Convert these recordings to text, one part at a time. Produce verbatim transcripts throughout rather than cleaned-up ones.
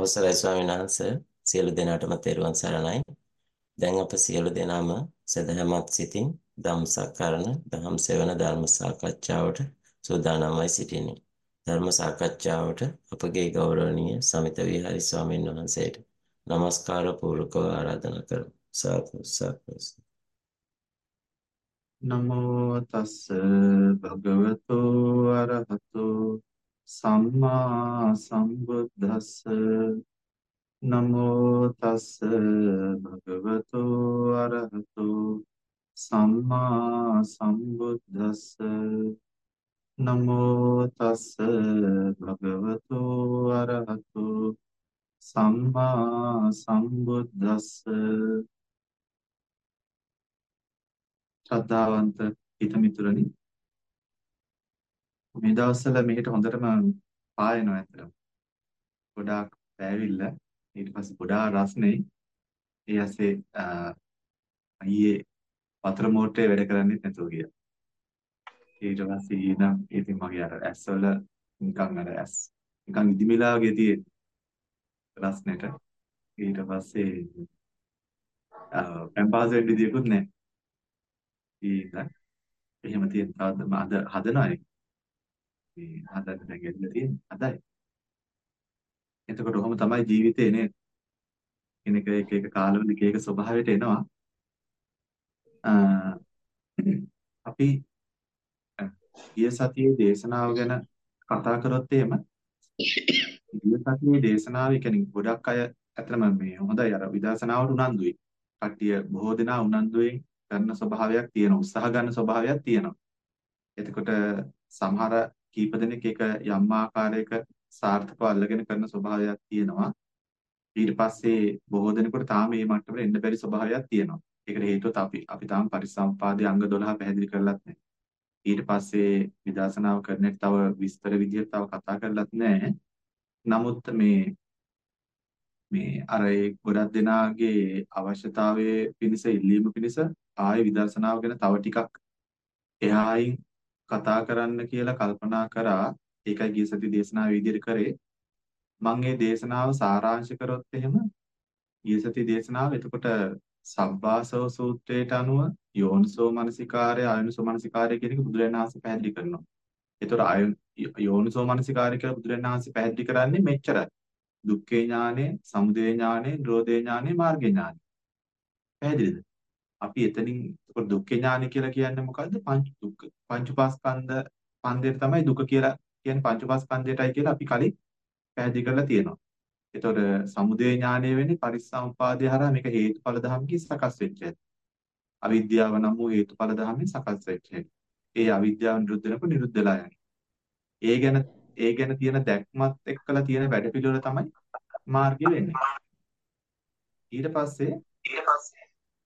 අවසරයි ස්වාමීන් වහන්සේ සියලු දෙනාටම තෙරුවන් සරණයි. දැන් අප සියලු දෙනාම සදහැමත් සිතින් ධම්සකරණ ධම් සෙවන ධර්ම සාකච්ඡාවට සූදානම්වයි සිටින්නේ. ධර්ම සාකච්ඡාවට අපගේ ගෞරවනීය සමිත විහාරි ස්වාමීන් වහන්සේට নমස්කාර පූර්වකව ආරාධනා කරමු. සාදු සාදු. නමෝ තස්ස භගවතු අරහතු සම්මා සම්බුද්දස්ස නමෝ තස්ස භගවතු අරහතු සම්මා සම්බුද්දස්ස නමෝ තස්ස භගවතු අරහතු සම්මා සම්බුද්දස්ස ශ්‍රද්ධාවන්ත හිතමිතුරනි මේ දවස්වල මෙහෙට හොඳටම පායනවා ඇත්තටම. ගොඩාක් පෑවිල්ල ඊට පස්සේ ගොඩාක් රස්නේ. ඒ ඇස්සේ ඊයේ වතුර මෝටරේ වැඩ කරන්නේ නැතුව ගියා. ඊට පස්සේ ඊනම් ඉතින් මගේ අර ඇස්වල නිකන් අර ඇස් නිකන් ඉදිමිලා වගේ තියෙන රස්නෙට. ඊට පස්සේ පැම්පාස් වෙන්න විදියකුත් නැහැ. ඊට එහෙම තියෙන තවද අද හදනවා ඒක. මේ හදන්න දැන් ගෙදලා තියෙන හදයි. එතකොට ඔහොම තමයි ජීවිතේ නේ. කෙනෙක් එක එක කාලවල එක එක ස්වභාවයට එනවා. අ අපි ගිය සතියේ දේශනාව ගැන කතා කරොත් එහෙම ගිය සතියේ දේශනාව කියන්නේ ගොඩක් අය ඇත්තම මේ හොඳයි අර විදර්ශනාවට උනන්දුයි. කට්ටිය බොහෝ දෙනා උනන්දුවෙන් කරන ස්වභාවයක් තියෙනවා. උත්සාහ ගන්න ස්වභාවයක් තියෙනවා. එතකොට සමහර කීප දෙනෙක් ඒක යම් ආකාරයක සාර්ථකව අල්ලගෙන කරන ස්වභාවයක් තියෙනවා. ඊට පස්සේ බොහෝ දෙනෙකුට තාම මේ මට්ටමට එන්න බැරි ස්වභාවයක් තියෙනවා. ඒකට හේතුව අපි අපි තාම පරිසම්පාදයේ අංග දොළහ පැහැදිලි කරලත් නැහැ. ඊට පස්සේ විදර්ශනාව කරන එක තව විස්තර විදිහට තව කතා කරලත් නැහැ. නමුත් මේ මේ අර ඒ ගොඩක් දෙනාගේ අවශ්‍යතාවයේ පිණිස ඉල්ලීම පිණිස ආයේ විදර්ශනාව ගැන තව ටිකක් එහායින් කතා කරන්න කියලා කල්පනා කරා. ඒකයි ගිය සති දේශනාව විදිහට කරේ. මම මේ දේශනාව සාරාංශ කරොත් එහෙම ගිය සති දේශනාව එතකොට සබ්බාසව සූත්‍රයට අනුව යෝනිසෝ මනසිකාරය අයෝනිසෝ මනසිකාරය කියන එක බුදුරජාණන් වහන්සේ පැහැදිලි කරනවා. ඒතකොට අය යෝනිසෝ මනසිකාරය කියලා බුදුරජාණන් වහන්සේ පැහැදිලි කරන්නේ මෙච්චරයි. දුක්ඛේ ඥානෙ, සමුදය ඥානෙ, නිරෝධේ ඥානෙ, මාර්ග ඥානෙ. පැහැදිලිද? අපි එතනින් ඒතකොට දුක්ඛේ ඥානෙ කියලා කියන්නේ මොකද්ද? පංච දුක්ඛ පංච උපාස්කන්ධ ස්කන්ධයට තමයි දුක කියලා කියන්නේ පංච උපාස්කන්ධයටයි කියලා අපි කලින් පැහැදිලි කරලා තියෙනවා. එතකොට සමුදය ඥානය වෙන්නේ පරිසම්පාදය හරහා මේක හේතුඵල ධම්මකින් සකස් වෙච්ච හැටි. අවිද්‍යාව නම් වූ හේතුඵල ධම්මෙන් සකස් වෙච්ච හැටි. ඒ අවිද්‍යාව නිරුද්ධ වෙනකොට නිරුද්ධ වෙලා යනවා. ඒ ගැන ඒ ගැන තියෙන දැක්මත් එක්කලා තියෙන වැඩපිළිවෙල තමයි මාර්ගය වෙන්නේ. ඊට පස්සේ ඊට පස්සේ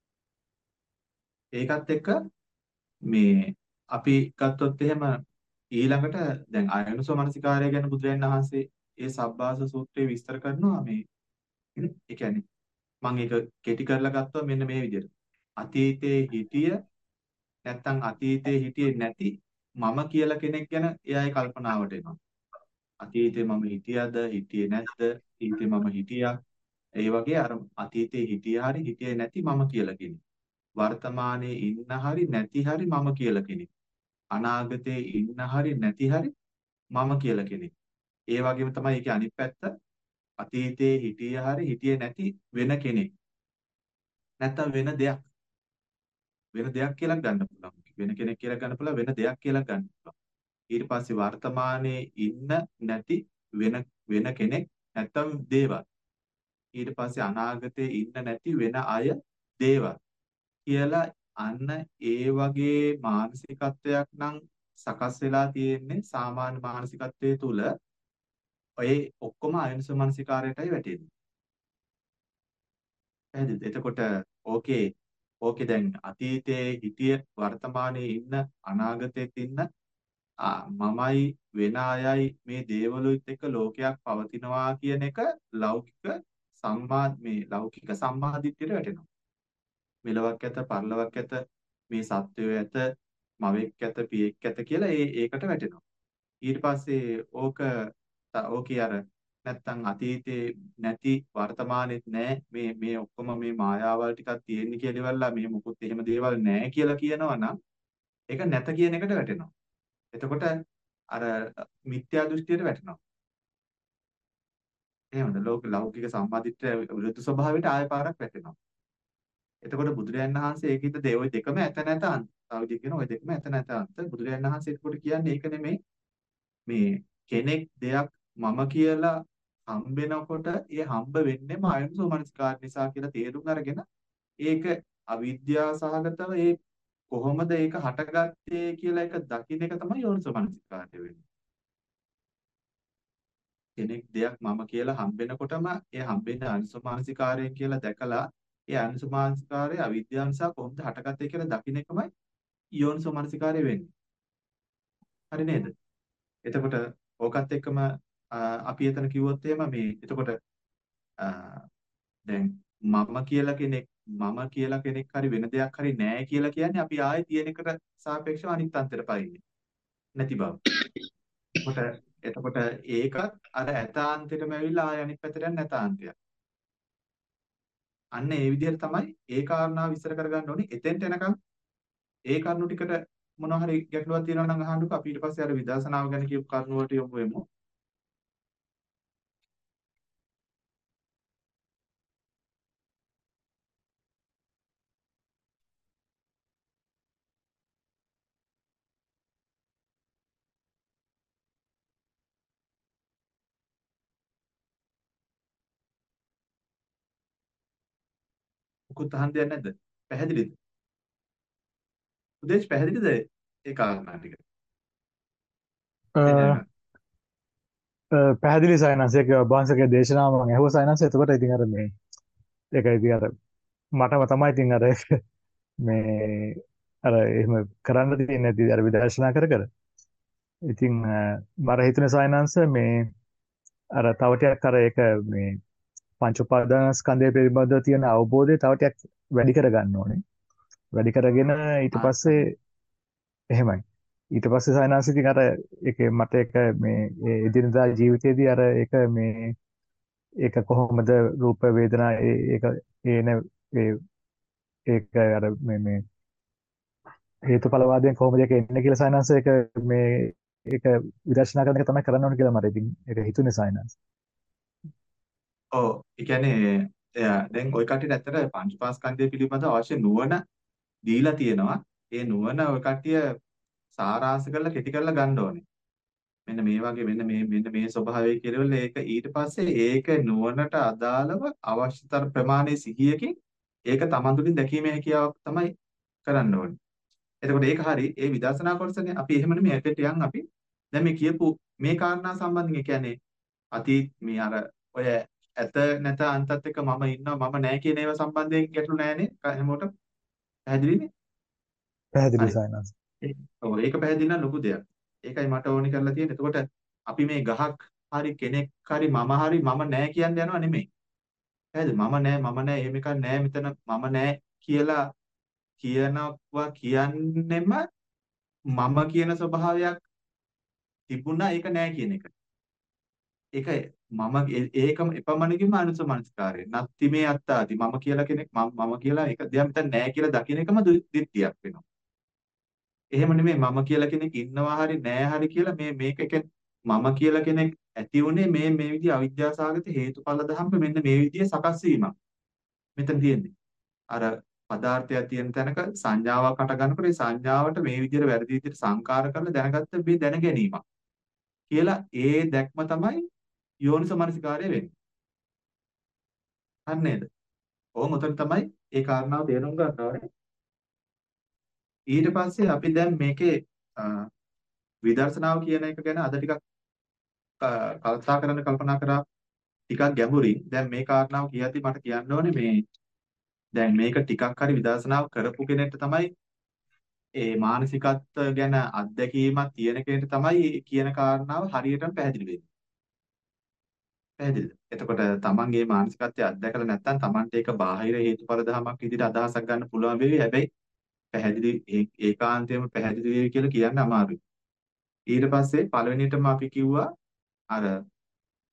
ඒකත් එක්ක මේ අපි ගත්තොත් එහෙම ඊළඟට දැන් ආයනසෝ මනසිකාරය ගැන බුදුරජාණන් වහන්සේ ඒ සබ්බාස සූත්‍රයේ විස්තර කරනවා මේ ඒ කියන්නේ මම ඒක කෙටි කරලා ගත්තා මෙන්න මේ විදිහට. අතීතයේ හිටිය නැත්තම් අතීතයේ හිටියේ නැති මම කියලා කෙනෙක් ගැන එයාගේ කල්පනාවට එනවා. අතීතේ මම හිටියද හිටියේ නැද්ද? අතීතේ මම හිටියා. ඒ වගේ අර අතීතේ හිටියා හරි හිටියේ නැති මම කියලා කෙනෙක්. වර්තමානයේ ඉන්න හරි නැති හරි මම කියලා කෙනෙක්. අනාගතයේ ඉන්න හරි නැති හරි මම කියලා කෙනෙක්. ඒ වගේම තමයි ඒකේ අනිත් පැත්ත අතීතයේ හිටිය හරි හිටියේ නැති වෙන කෙනෙක්. නැත්තම් වෙන දෙයක්. වෙන දෙයක් කියලා ගන්න පුළුවන්. වෙන කෙනෙක් කියලා ගන්න පුළුවන් වෙන දෙයක් කියලා ගන්න පුළුවන්. ඊට පස්සේ වර්තමානයේ ඉන්න නැති වෙන වෙන කෙනෙක් නැත්තම් දේවල්. ඊට පස්සේ අනාගතයේ ඉන්න නැති වෙන අය දේවල් කියලා අන්න ඒ වගේ මානසිකත්වයක් නම් සකස් වෙලා තියෙන්නේ සාමාන්‍ය මානසිකත්වයේ තුල ඔය ඔක්කොම අයනස මානසිකාරයටයි වැටෙන්නේ. පැහැදිලිද? එතකොට ඕකේ ඕකේ දැන් අතීතයේ හිටිය වර්තමානයේ ඉන්න අනාගතයේ ඉන්න මමයි වෙන අයයි මේ දේවලුත් එක්ක ලෝකයක් පවතිනවා කියන එක ලෞකික සම්මා මේ ලෞකික සම්මාදිට්ඨියට වැටෙනවා. මෙලොවක් ඇත පරලොවක් ඇත මේ සත්වය ඇත මවෙක් ඇත පියෙක් ඇත කියලා ඒ ඒකට වැටෙනවා. ඊට පස්සේ ඕක ඕකේ අර නැත්තම් අතීතේ නැති වර්තමානෙත් නැහැ මේ මේ ඔක්කොම මේ මායාවල් ටිකක් තියෙන්නේ කියලා ඉවරලා මේ මොකුත් එහෙම දේවල් නැහැ කියලා කියනවා නම් ඒක නැත කියන එකට වැටෙනවා. එතකොට අර මිත්‍යා දෘෂ්ටියට වැටෙනවා. එහෙමද? ලෝක ලෞකික සම්මාදිට්ඨිය විරුද්ධ ස්වභාවයට ආය පාරක් වැටෙනවා. එතකොට බුදුරජාණන් වහන්සේ ඒකිට දේ ওই දෙකම ඇත නැත අන්ත. තව විදිහට කියන ওই දෙකම ඇත නැත අන්ත. බුදුරජාණන් වහන්සේ එතකොට කියන්නේ ඒක නෙමෙයි මේ කෙනෙක් දෙයක් මම කියලා හම්බෙනකොට ඒ හම්බ වෙන්නේම අයෝනිසෝ මනසිකාර නිසා කියලා තේරුම් අරගෙන ඒක අවිද්‍යාව සහගතව ඒ කොහොමද ඒක හටගත්තේ කියලා එක දකින්න එක තමයි යෝනිසෝ මනසිකාරය වෙන්නේ. කෙනෙක් දෙයක් මම කියලා හම්බෙනකොටම ඒ හම්බෙන්නේ අයෝනිසෝ මනසිකාරයෙන් කියලා දැකලා ඒ අයෝනිසෝ මනසිකාරය අවිද්‍යාව නිසා කොහොමද හටගත්තේ කියලා දකින්න එකමයි යෝනිසෝ මනසිකාරය වෙන්නේ. හරි නේද? එතකොට ඕකත් එක්කම අපි එතන කිව්වොත් එහෙම මේ එතකොට දැන් මම කියලා කෙනෙක් මම කියලා කෙනෙක් හරි වෙන දෙයක් හරි නැහැ කියලා කියන්නේ අපි ආයේ තියෙන එකට සාපේක්ෂව අනිත් අන්තයට පයින්නේ නැති බව. එතකොට එතකොට ඒකත් අර ඇතාන්තෙටම ඇවිල්ලා ආය අනිත් පැත්තට යන නැතාන්තයක්. අන්න ඒ විදිහට තමයි ඒ කාරණාව විස්තර කරගන්න ඕනේ. එතෙන්ට එනකම් ඒ කරුණු ටිකට මොනවා හරි ගැටලුවක් තියෙනවා නම් අහන්නකෝ. අපි ඊට පස්සේ අර විදර්ශනාව ගැන කියපු කරුණු වලට යොමු වෙමු. මොකුත් අහන්න දෙයක් නැද්ද? පැහැදිලිද? උදේශ් පැහැදිලිද ඒ කාරණා ටික? එතන පැහැදිලි සයනන්සේක වංශකයේ දේශනාව මම ඇහුවා සයනන්ස. එතකොට ඉතින් අර මේ ඒක ඉතින් අර මටම තමයි ඉතින් අර මේ අර එහෙම කරන්න තියෙන්නේ නැති අර විදර්ශනා කර කර. ඉතින් මම හිතුනේ සයනන්ස මේ අර තව ටිකක් අර ඒක මේ පංච උපාදාන ස්කන්ධය පිළිබඳව තියෙන අවබෝධය තව ටිකක් වැඩි කරගන්න ඕනේ. වැඩි කරගෙන ඊට පස්සේ එහෙමයි. ඊට පස්සේ සයනන්ස ඉතින් අර ඒක මට ඒක මේ එදිනදා ජීවිතයේදී අර ඒක මේ ඒක කොහොමද රූප වේදනා ඒක ඒන ඒ ඒක අර මේ මේ හේතුඵලවාදයෙන් කොහොමද ඒක එන්නේ කියලා සයනන්ස ඒක මේ ඒක විදර්ශනා කරන එක තමයි කරන්න ඕනේ කියලා මට ඉතින් ඒක හිතුනේ සයනන්ස. ඔව් ඒ කියන්නේ දැන් ওই කට්ටියට ඇත්තට පංචපාස්කන්ධය පිළිබඳව අවශ්‍ය නුවණ දීලා තියෙනවා. ඒ නුවණ ඔය කට්ටිය සාරාංශ කරලා කෙටි කරලා ගන්න ඕනේ. මෙන්න මේ වගේ මෙන්න මේ මෙන්න මේ ස්වභාවය කියලා ඒක ඊට පස්සේ ඒක නුවණට අදාළව අවශ්‍යතර ප්‍රමාණයේ සිහියකින් ඒක තමන් තුළින් දැකීමේ හැකියාවක් තමයි කරන්න ඕනේ. එතකොට ඒක හරි ඒ විදර්ශනා කොටසනේ අපි එහෙම නෙමෙයි ඇත්තට යන් අපි දැන් මේ කියපු මේ කාරණා සම්බන්ධයෙන් ඒ කියන්නේ අතීත මේ අර ඔය ඇත නැත අන්තත් එක්ක මම ඉන්නවා මම නැහැ කියන ඒවා සම්බන්ධයෙන් ගැටලු නැහැනේ හැමෝටම පැහැදිලිනේ. පැහැදිලි සයනන්ස. ඔව් ඒක පැහැදිලි නම් ලොකු දෙයක්. ඒකයි මට ඕනි කරලා තියෙන්නේ. එතකොට අපි මේ ගහක් හරි කෙනෙක් හරි මම හරි මම නැහැ කියන්න යනවා නෙමෙයි. පැහැදිලි මම නැහැ මම නැහැ එහෙම එකක් නැහැ මෙතන මම නැහැ කියලා කියනවා කියන්නෙම මම කියන ස්වභාවයක් තිබුණා ඒක නැහැ කියන එක. ඒක මම ඒකම එපමණකින්ම අනුසමනස්කාරය. නත්ති මේ අත්තාති මම කියලා කෙනෙක් මම මම කියලා ඒක දෙයක් මෙතන නැහැ කියලා දකින්න එකම දිට්ඨියක් වෙනවා. එහෙම නෙමෙයි මම කියලා කෙනෙක් ඉන්නවා හරි නැහැ හරි කියලා මේ මේක මම කියලා කෙනෙක් ඇති උනේ මේ මේ විදිහ අවිද්‍යාසගත හේතුඵල ධම්ම මෙන්න මේ විදිහේ සකස් වීමක්. මෙතන තියෙන්නේ. අර පදාර්ථයක් තියෙන තැනක සංඥාවක් හට ගන්නකොට ඒ සංඥාවට මේ විදිහට වැරදි විදිහට සංකාර කරලා දැනගත්ත මේ දැන ගැනීමක්. කියලා ඒ දැක්ම තමයි යෝනිසමනසිකාරය වෙන්නේ. හරි නේද? ඕම උතන තමයි ඒ කාරණාව තේරුම් ගන්න ඕනේ. ඊට පස්සේ අපි දැන් මේකේ විදර්ශනාව කියන එක ගැන අද ටිකක් කල්පනා කරන්න කල්පනා කරා ටිකක් ගැඹුරින්. දැන් මේ කාරණාව කියද්දි මට කියන්න ඕනේ මේ දැන් මේක ටිකක් හරි විදර්ශනාව කරපු කෙනෙක්ට තමයි ඒ මානසිකත්ව ගැන අත්දැකීමක් තියෙන කෙනෙක්ට තමයි කියන කාරණාව හරියටම පැහැදිලි වෙන්නේ. පැහැදිලිද? එතකොට තමන්ගේ මානසිකත්වය අත්දැකලා නැත්නම් තමන්ට ඒක බාහිර හේතුඵල ධමයක් විදිහට අදහසක් ගන්න පුළුවන් වෙවි. හැබැයි පැහැදිලි ඒකාන්තයෙන්ම පැහැදිලි වෙවි කියලා කියන්න අමාරුයි. ඊට පස්සේ පළවෙනියටම අපි කිව්වා අර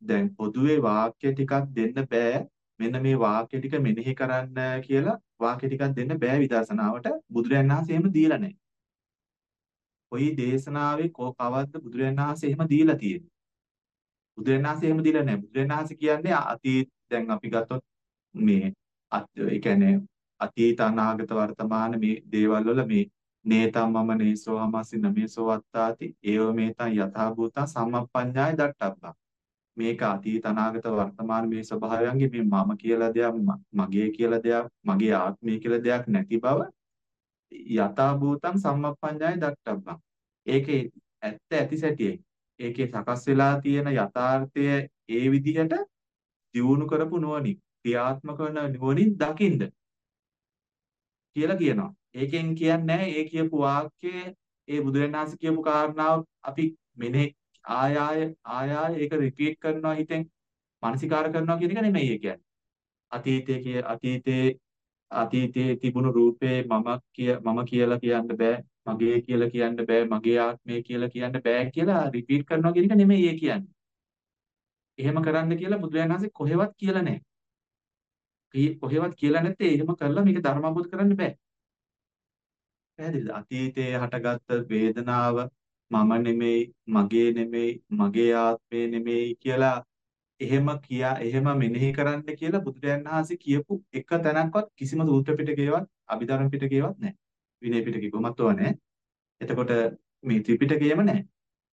දැන් පොදුවේ වාක්‍ය ටිකක් දෙන්න බෑ. මෙන්න මේ වාක්‍ය ටික මෙනෙහි කරන්න කියලා වාක්‍ය ටිකක් දෙන්න බෑ විදර්ශනාවට. බුදුරජාණන් වහන්සේ එහෙම දීලා නැහැ. කොයි දේශනාවේ කො කවද්ද බුදුරජාණන් වහන්සේ එහෙම දීලා තියෙන්නේ? බුදුරජාණන් වහන්සේ එහෙම දීලා නැහැ. බුදුරජාණන් වහන්සේ කියන්නේ අතීත දැන් අපි ගත්තොත් මේ අත් ඒ කියන්නේ අතීත අනාගත වර්තමාන මේ දේවල් වල මේ නේතම් මම නේසෝ හමස්සි නමේසෝ වත්තාති ඒව මේතං යථා භූතං සම්මප්පඤ්ඤාය දට්ඨබ්බා. මේක අතීත අනාගත වර්තමාන මේ ස්වභාවයන්ගේ මේ මම කියලා දෙයක් මගේ කියලා දෙයක් මගේ ආත්මය කියලා දෙයක් නැති බව යථා භූතං සම්මප්පඤ්ඤාය දට්ඨබ්බා. ඒකේ ඇත්ත ඇති සැටියෙන් ඒකේ සකස් වෙලා තියෙන යථාර්ථය ඒ විදිහට දියුණු කරපු නුවණින් ක්‍රියාත්මක කරන නුවණින් දකින්න කියලා කියනවා. ඒකෙන් කියන්නේ ඒ කියපු වාක්‍යයේ ඒ බුදුරජාණන් වහන්සේ කියපු කාරණාව අපි මෙනෙහි ආය ආය ආය ආය ඒක රිපීට් කරනවා හිතෙන් මානසිකාර කරනවා කියන එක නෙමෙයි ඒ කියන්නේ. අතීතයේ කිය අතීතයේ අතීතයේ තිබුණු රූපේ මම කිය මම කියලා කියන්න බෑ මගේ කියලා කියන්න බෑ මගේ ආත්මය කියලා කියන්න බෑ කියලා රිපීට් කරනවා කියන එක නෙමෙයි ඒ කියන්නේ. එහෙම කරන්න කියලා බුදුරජාණන් වහන්සේ කොහෙවත් කියලා නැහැ. කොහෙවත් කියලා නැත්තේ එහෙම කරලා මේක ධර්ම අවබෝධ කරන්න බෑ. පැහැදිලිද? අතීතයේ හටගත්ත වේදනාව මම නෙමෙයි, මගේ නෙමෙයි, මගේ ආත්මය නෙමෙයි කියලා එහෙම කියා එහෙම මෙනෙහි කරන්න කියලා බුදුරජාණන් වහන්සේ කියපු එක තැනක්වත් කිසිම සූත්‍ර පිටකේවත් අභිධර්ම පිටකේවත් නැහැ. විනය පිටකේ කොහොමත් ඕවා නැහැ. එතකොට මේ ත්‍රිපිටකයේම නැහැ.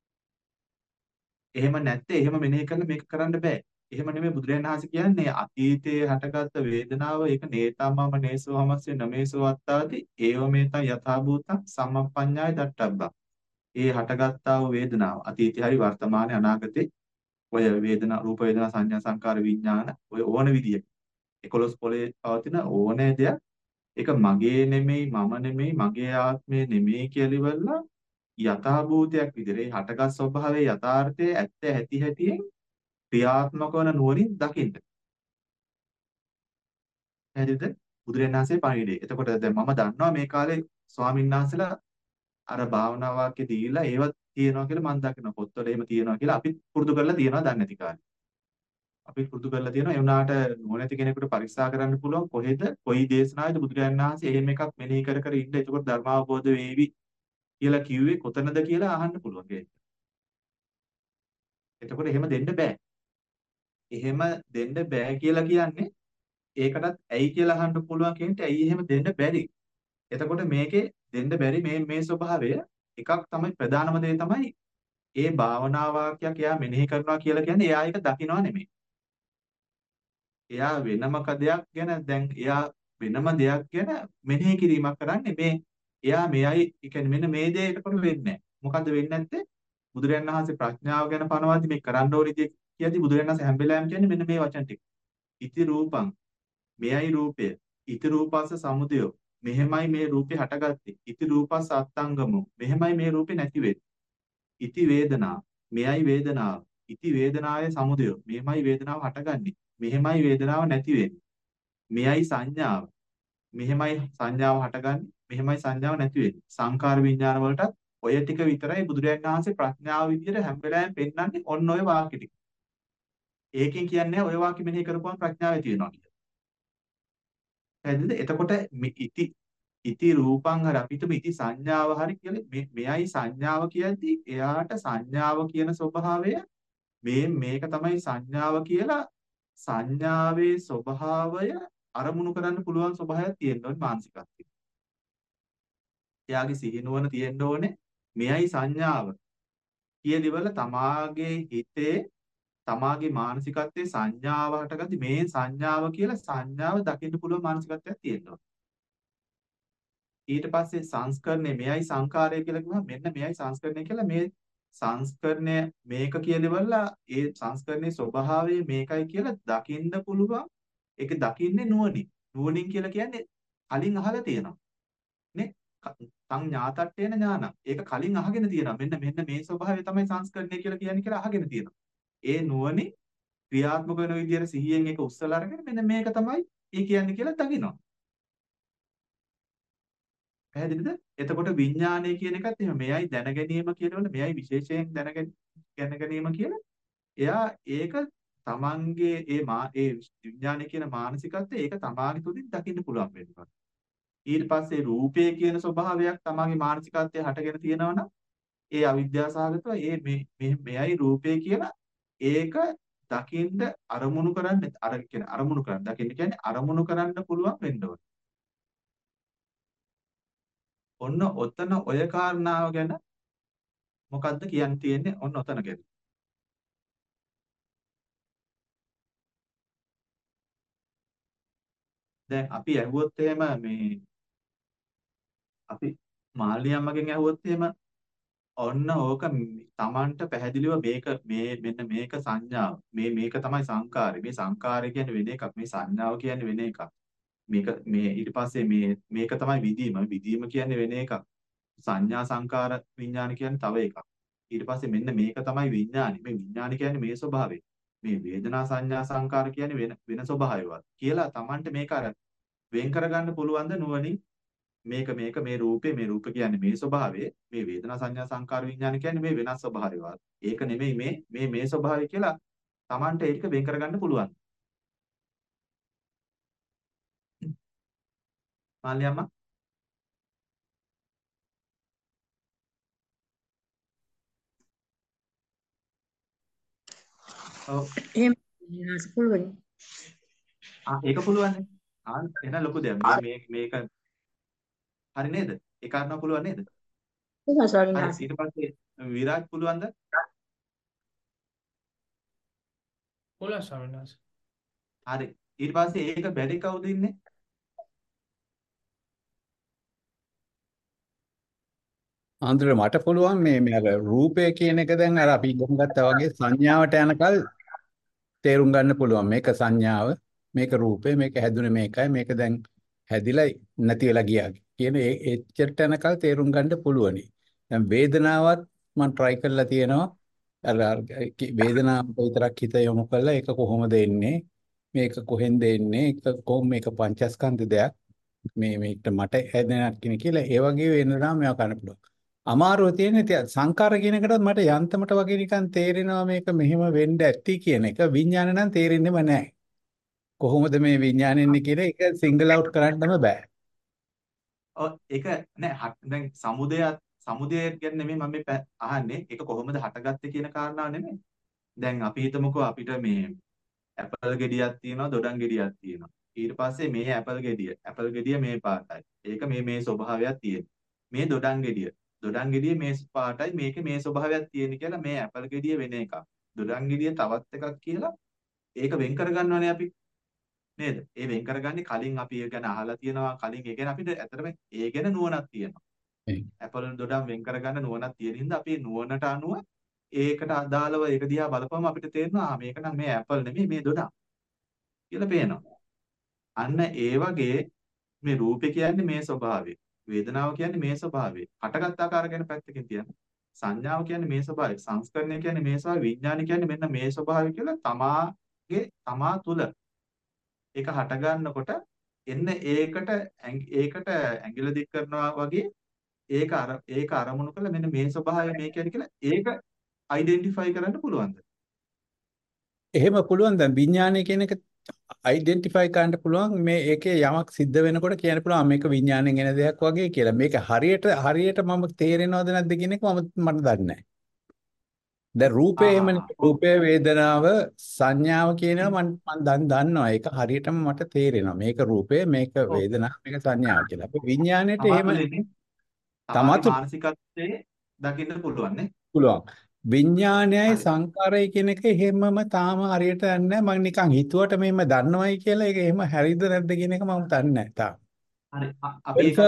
එහෙම නැත්තේ එහෙම මෙනෙහි කරලා මේක කරන්න බෑ. එහෙම නෙමෙයි බුදුරජාණන් වහන්සේ කියන්නේ අතීතයේ හටගත්ත වේදනාව ඒක නේතම්මම නේසෝ හමස්සේ නමේසෝ වත්තාති ඒව මේතං යථා භූතං සම්මප්පඤ්ඤාය දට්ඨබ්බා. ඒ හටගත්තා වූ වේදනාව අතීතේ හරි වර්තමානයේ අනාගතේ ඔය වේදනා රූප වේදනා සංඥා සංකාර විඥාන ඔය ඕන විදිය එකොළොස් පොලේ පවතින ඕනෑ දෙයක් ඒක මගේ නෙමෙයි මම නෙමෙයි මගේ ආත්මය නෙමෙයි කියලා ඉවරලා යථා භූතයක් විදිහට හටගත් ස්වභාවයේ යථාර්ථයේ ඇත්ත ඇති හැටියෙන් ක්‍රියාත්මක වන නුවණින් දකින්න. හරිද? බුදුරජාණන් වහන්සේ පණිවිඩය. එතකොට දැන් මම දන්නවා මේ කාලේ ස්වාමීන් වහන්සේලා අර භාවනා වාක්‍ය දීලා ඒවත් තියෙනවා කියලා මම දකිනවා. පොත්වල එහෙම තියෙනවා කියලා අපි පුරුදු කරලා තියෙනවා දන්නේ නැති කාලේ. අපි පුරුදු කරලා තියෙනවා. ඒ වුණාට නුවණැති කෙනෙකුට පරික්ෂා කරන්න පුළුවන් කොහෙද කොයි දේශනාවේද බුදුරජාණන් වහන්සේ එහෙම එකක් මෙනෙහි කර කර ඉන්න. එතකොට ධර්මාවබෝධ වේවි කියලා කිව්වේ කොතනද කියලා අහන්න පුළුවන්. එතකොට එහෙම දෙන්න බෑ. එහෙම දෙන්න බෑ කියලා කියන්නේ ඒකටත් ඇයි කියලා අහන්න පුළුවන් කෙනෙක්ට ඇයි එහෙම දෙන්න බැරි. එතකොට මේකේ දෙන්න බැරි මේ මේ ස්වභාවය එකක් තමයි ප්‍රධානම දේ තමයි ඒ භාවනා වාක්‍යයක් එයා මෙනෙහි කරනවා කියලා කියන්නේ එයා ඒක දකිනවා නෙමෙයි. එයා වෙනමක දෙයක් ගැන දැන් එයා වෙනම දෙයක් ගැන මෙනෙහි කිරීමක් කරන්නේ මේ එයා මෙයයි ඒ කියන්නේ මෙන්න මේ දේ එතකොට වෙන්නේ නැහැ. මොකද්ද වෙන්නේ නැත්තේ? බුදුරජාණන් වහන්සේ ප්‍රඥාව ගැන පනවද්දි මේ කරන්න ඕනි දේ කියද්දි බුදුරජාණන් වහන්සේ හැම වෙලාවෙම කියන්නේ මෙන්න මේ වචන ටික. ඉති රූපං මෙයයි රූපය. ඉති රූපස්ස සමුදය. මෙහෙමයි මේ රූපේ හටගත්තේ. ඉති රූපස්ස අත්ංගමෝ. මෙහෙමයි මේ රූපේ නැති වෙන්නේ. ඉති වේදනා. මෙයයි වේදනාව. ඉති වේදනාවේ සමුදය. මෙහෙමයි වේදනාව හටගන්නේ. මෙහෙමයි වේදනාව නැති වෙන්නේ. මෙයයි සංඥාව. මෙහෙමයි සංඥාව හටගන්නේ. මෙහෙමයි සංඥාව නැති වෙන්නේ. සංකාර විඥාන වලටත් ඔය ටික විතරයි බුදුරජාණන් වහන්සේ ප්‍රඥාව විදියට හැම වෙලාවෙම පෙන්වන්නේ ඔන්න ඔය වාක්‍ය ටික. ඒකෙන් කියන්නේ ඔය වාක්‍ය මෙනෙහි කරපුවම ප්‍රඥාව ඇති වෙනවා කියලා. හරිද? එතකොට ඉති ඉති රූපං හරි අපිටම ඉති සංඥාව හරි කියලා මෙයයි සංඥාව කියද්දි එයාට සංඥාව කියන ස්වභාවය මේ මේක තමයි සංඥාව කියලා සංඥාවේ ස්වභාවය අරමුණු කරන්න පුළුවන් ස්වභාවයක් තියෙන්න ඕනේ මානසිකත්වයේ. එයාගේ සිහිනුවන තියෙන්න ඕනේ මෙයයි සංඥාව කියලිවල තමාගේ හිතේ තමාගේ මානසිකත්වයේ සංඥාව හටගද්දි මේ සංඥාව කියලා සංඥාව දකින්න පුළුවන් මානසිකත්වයක් තියෙනවා. ඊට පස්සේ සංස්කරණය මෙයයි සංකාරය කියලා කිව්වම මෙන්න මෙයයි සංස්කරණය කියලා මේ සංස්කරණය මේක කියලිවලා ඒ සංස්කරණයේ ස්වභාවය මේකයි කියලා දකින්න පුළුවන්. ඒක දකින්නේ නුවණින්. නුවණින් කියලා කියන්නේ කලින් අහලා තියෙනවා. නේ? තං ඥාතට්ඨේන ඥානං. ඒක කලින් අහගෙන තියෙනවා. මෙන්න මෙන්න මේ ස්වභාවය තමයි සංස්කරණය කියලා කියන්නේ කියලා අහගෙන තියෙනවා. ඒ නුවණින් ක්‍රියාත්මක වෙන විදියට සිහියෙන් ඒක උස්සලා අරගෙන මෙන්න මේක තමයි ඒ කියන්නේ කියලා දකිනවා. පැහැදිලිද? එතකොට විඥානය කියන එකත් එහෙම මෙයයි දැන ගැනීම කියනවල මෙයයි විශේෂයෙන් දැන ගැනීම කියලා එයා ඒක තමන්ගේ ඒ මා ඒ විඥානය කියන මානසිකත්වය ඒක තමාගේ තුලින් දකින්න පුළුවන් වෙනවා. ඊට පස්සේ රූපය කියන ස්වභාවයක් තමාගේ මානසිකත්වයේ හටගෙන තියෙනවනම් ඒ අවිද්‍යාව සහගතව ඒ මේ මේ මෙයයි රූපය කියලා ඒක දකින්න අරමුණු කරන්න අර කියන අරමුණු කරන්න දකින්න කියන්නේ අරමුණු කරන්න පුළුවන් වෙන්න ඕන. ඔන්න ඔතන ඔය කාරණාව ගැන මොකද්ද කියන්න තියෙන්නේ? ඔන්න ඔතන ගැන. දැන් අපි ඇහුවොත් එහෙම මේ අපි මාළි අම්මගෙන් ඇහුවොත් එහෙම ඔන්න ඕක Tamanට පැහැදිලිව මේක මේ මෙන්න මේක සංඥාව මේ මේක තමයි සංකාරය මේ සංකාරය කියන්නේ වෙන එකක් මේ සංඥාව කියන්නේ වෙන එකක් මේක මේ ඊට පස්සේ මේ මේක තමයි විදීම විදීම කියන්නේ වෙන එකක් සංඥා සංකාර විඥාන කියන්නේ තව එකක් ඊට පස්සේ මෙන්න මේක තමයි විඥානි මේ විඥානි කියන්නේ මේ ස්වභාවය මේ වේදනා සංඥා සංකාර කියන්නේ වෙන වෙන ස්වභාවයවත් කියලා Tamanට මේක අර වෙන් කරගන්න පුළුවන් ද නුවණින් මේක මේක මේ රූපේ මේ රූප කියන්නේ මේ ස්වභාවය මේ වේදනා සංඥා සංකාර විඥාන කියන්නේ මේ වෙනස් ස්වභාවයවත් ඒක නෙමෙයි මේ මේ මේ ස්වභාවය කියලා Tamanට ඒක වෙන් කරගන්න පුළුවන් මාළි අම්මා ඔව් එහෙම පුළුවන්. ආ ඒක පුළුවන් නේ ආ එන ලොකු දෙයක් මේ මේ මේක හරි නේද ඒ කාරණා පුළුවන් නේද පුළුවන් ස්වාමීන් හරි වහන්සේ. ඊට පස්සේ විරාජ් පුළුවන්ද පුළුවන් ස්වාමීන් වහන්සේ. හරි ඊට පස්සේ ඒක බැරි කවුද ඉන්නේ ආන්දර මට පුළුවන් මේ මේ අර රූපය කියන එක දැන් අර අපි ඉගෙන ගත්තා වගේ සංඥාවට යනකල් තේරුම් ගන්න පුළුවන් මේක සංඥාව මේක රූපය මේක හැදුනේ මේකයි මේක දැන් හැදිලා නැති වෙලා ගියා කියන ඒ එච්චරට යනකල් තේරුම් ගන්න පුළුවනි. දැන් වේදනාවත් මම try කරලා තියෙනවා අර වේදනාවට විතරක් හිත යොමු කරලා ඒක කොහොමද එන්නේ මේක කොහෙන්ද එන්නේ ඒක කොහොම මේක පංචස්කන්ධ දෙයක් මේ මේකට මට හැදෙනක් කියන කියලා ඒ වගේ වෙනවා මේවා කරන්න පුළුවන්. අමාරුව තියෙන්නේ සංකාර කියන එකටත් මට යන්තමට වගේ නිකන් තේරෙනවා මේක මෙහෙම වෙන්න ඇති කියන එක විඥාන නම් තේරෙන්නේම නැහැ. කොහොමද මේ විඥානෙන්නේ කියලා ඒක සිංගල් අවුට් කරන්නම බෑ. ඔව් ඒක නෑ දැන් සමුදය සමුදය ගැන නෙමෙයි මම මේ අහන්නේ ඒක කොහොමද හටගත්තේ කියන කාරණාව නෙමෙයි. දැන් අපි හිතමුකෝ අපිට මේ ඇපල් ගෙඩියක් තියෙනවා දොඩම් ගෙඩියක් තියෙනවා. ඊට පස්සේ මේ ඇපල් ගෙඩිය ඇපල් ගෙඩිය මේ පාටයි. ඒක මේ මේ ස්වභාවයක් තියෙනවා. මේ දොඩම් ගෙඩිය දොඩම් ගෙඩිය මේ පාටයි මේකේ මේ ස්වභාවයක් තියෙන කියලා මේ ඇපල් ගෙඩිය වෙන එකක්. දොඩම් ගෙඩිය තවත් එකක් කියලා ඒක වෙන් කරගන්නවනේ අපි. නේද? ඒ වෙන් කරගන්නේ කලින් අපි ඒ ගැන අහලා තියෙනවා කලින් ඒ ගැන අපිට ඇත්තටම ඒ ගැන නුවණක් තියෙනවා. ඇපල් දොඩම් වෙන් කරගන්න නුවණක් තියෙන හින්දා අපි නුවණට අනුව ඒකට අදාළව ඒක දිහා බලපුවම අපිට තේරෙනවා මේක නම් මේ ඇපල් නෙමෙයි මේ දොඩම් කියලා පේනවා. අන්න ඒ වගේ මේ රූපේ කියන්නේ මේ ස්වභාවය. වේදනාව කියන්නේ මේ ස්වභාවය. හටගත් ආකාර ගැන පැත්තකින් තියන්න. සංඥාව කියන්නේ මේ ස්වභාවය. සංස්කරණය කියන්නේ මේ ස්වභාවය. විඥානය කියන්නේ මෙන්න මේ ස්වභාවය කියලා තමාගේ තමා තුල ඒක හට ගන්නකොට එන්න ඒකට ඒකට ඇඟිල්ල දික් කරනවා වගේ ඒක අර ඒක අරමුණු කරලා මෙන්න මේ ස්වභාවය මේ කියන්නේ කියලා ඒක අයිඩෙන්ටිෆයි කරන්න පුළුවන්ද? එහෙම පුළුවන් දැන් විඥානය කියන එක අයිඩෙන්ටිෆයි කරන්න පුළුවන් මේ ඒකේ යමක් සිද්ධ වෙනකොට කියන්න පුළුවන් මේක විඥාණයෙන් එන දෙයක් වගේ කියලා. මේක හරියට හරියට මම තේරෙනවද නැද්ද කියන එක මම මට දන්නේ නැහැ. දැන් රූපේ එහෙමනේ රූපේ වේදනාව සංඥාව කියනවා මම මම දැන් දන්නවා ඒක හරියටම මට තේරෙනවා මේක රූපේ මේක වේදනාව මේක සංඥාව කියලා. අපි විඥාණයට එහෙම තමතු මානසිකත්වයේ දකින්න පුළුවන් නේ. පුළුවන්. විඥානයයි සංකාරය කියන එක එහෙමම තාම හරියට දන්නේ නැහැ. මම නිකන් හිතුවට මෙහෙම දන්නවයි කියලා ඒක එහෙම හරිද නැද්ද කියන එක මම දන්නේ නැහැ තාම. හරි අපි ඒක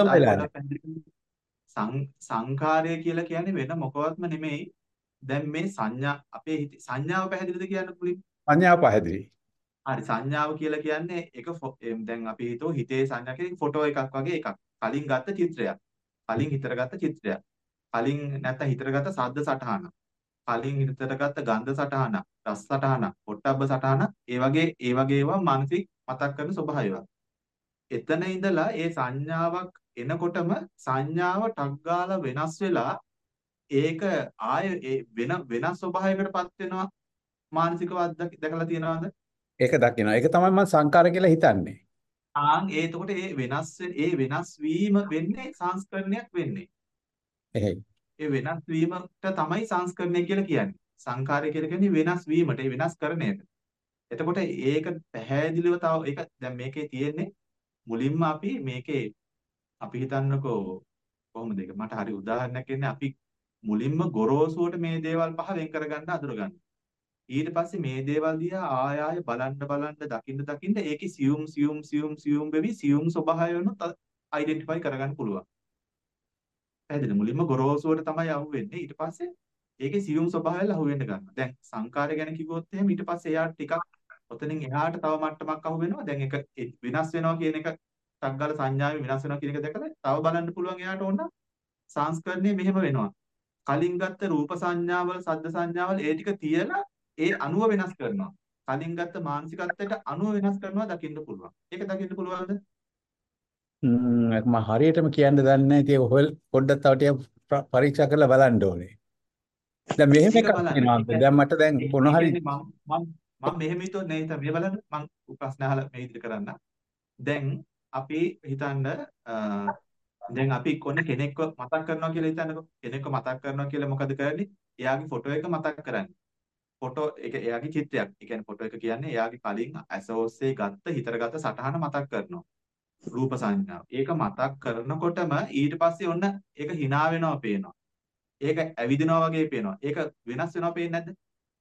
සංකාරය කියලා කියන්නේ වෙන මොකවත්ම නෙමෙයි. දැන් මේ සංඥා අපේ හිත සංඥාව පැහැදිලිද කියන්න පුළුවන්. සංඥාව පැහැදිලි. හරි සංඥාව කියලා කියන්නේ එක දැන් අපි හිතුව හිතේ සංඥා කියන්නේ ෆොටෝ එකක් වගේ එකක්. කලින් ගත්ත චිත්‍රයක්. කලින් හිතර ගත්ත චිත්‍රයක්. කලින් නැත්නම් හිතර ගත්ත ශබ්ද සටහනක්. කලින් හිතට ගත්ත ගන්ධ සටහන, රස සටහන, පොට්ටබ්බ සටහන, ඒ වගේ ඒ වගේ ඒවා මානසික මතක් කරන ස්වභාවයක්. එතන ඉඳලා ඒ සංඥාවක් එනකොටම සංඥාව ටක් ගාලා වෙනස් වෙලා ඒක ආය වෙන වෙනස් ස්වභාවයකටපත් වෙනවා. මානසිකව අත්දැක- දැකලා තියෙනවද? ඒක දකිනවා. ඒක තමයි මම සංකාර කියලා හිතන්නේ. ආන් ඒ එතකොට ඒ වෙනස් වෙ- ඒ වෙනස් වීම වෙන්නේ සංස්කරණයක් වෙන්නේ. එහෙයි. ඒ වෙනස් වීමට තමයි සංස්කරණය කියලා කියන්නේ. සංකාරය කියලා කියන්නේ වෙනස් වීමට, ඒ වෙනස් කරණයට. එතකොට ඒක පැහැදිලිව තව ඒක දැන් මේකේ තියෙන්නේ මුලින්ම අපි මේකේ අපි හිතන්නකෝ කොහොමද ඒක මට හරි උදාහරණයක් එන්නේ අපි මුලින්ම ගොරෝසුවට මේ දේවල් පහ වෙන් කරගන්න අඳුරගන්න. ඊට පස්සේ මේ දේවල් දිහා ආය ආය බලන්න බලන්න දකින්න දකින්න ඒකේ සියුම් සියුම් සියුම් සියුම් වෙවි සියුම් ස්වභාවය වෙනුත් අයිඩෙන්ටිෆයි කරගන්න පුළුවන්. පැහැදිලි මුලින්ම ගොරෝසුවට තමයි අහුවෙන්නේ ඊට පස්සේ ඒකේ සියුම් ස්වභාවයල අහුවෙන්න ගන්නවා. දැන් සංකාරය ගැන කිව්වොත් එහෙම ඊට පස්සේ එයාට ටිකක් ඔතනින් එහාට තව මට්ටමක් අහුවෙනවා. දැන් ඒක වෙනස් වෙනවා කියන එක ටග්ගල සංඥාවේ වෙනස් වෙනවා කියන එක දැකලා තව බලන්න පුළුවන් එයාට ඕන සංස්කරණය මෙහෙම වෙනවා. කලින් ගත්ත රූප සංඥාවල සද්ද සංඥාවල ඒ ටික තියලා ඒ අණුව වෙනස් කරනවා. කලින් ගත්ත මානසිකත්වයට අණුව වෙනස් කරනවා දකින්න පුළුවන්. ඒක දකින්න පුළුවන්ද? ම්ම් මම හරියටම කියන්න දන්නේ නැහැ. ඉතින් ඒක හොල් පොඩ්ඩක් තව ටිකක් ප- පරීක්ෂා කරලා බලන්න ඕනේ. දැන් මෙහෙම ඒක එකක් බලන්න. තියෙනවා. ඒ කියන්නේ දැන් මට දැන් ඒ මොන ඒ හරි කියන්නේ මම මම මම මෙහෙම හිතුවොත් නේ හිතා මේ බලන්න මම ප්‍රශ්න අහලා මේ විදිහට කරන්න. දැන් අපි හිතන්න අ, දැන් අපි කොන්නේ කෙනෙක්ව මතක් කරනවා කියලා හිතන්නකෝ. කෙනෙක්ව මතක් කරනවා කියලා මොකද කරන්නේ? එයාගේ ෆොටෝ එක මතක් කරන්නේ. ෆොටෝ එක එයාගේ චිත්‍රයක්. ඒ කියන්නේ ෆොටෝ එක කියන්නේ එයාගේ කලින් ඇස ඔස්සේ ගත්ත හිතට ගත්ත සටහන මතක් කරනවා. රූප සංඥාව. ඒක මතක් කරනකොටම ඊට පස්සේ ඔන්න ඒක hina වෙනවා පේනවා. ඒක ඇවිදිනවා වගේ පේනවා. ඒක වෙනස් වෙනවා පේන්නේ නැද්ද?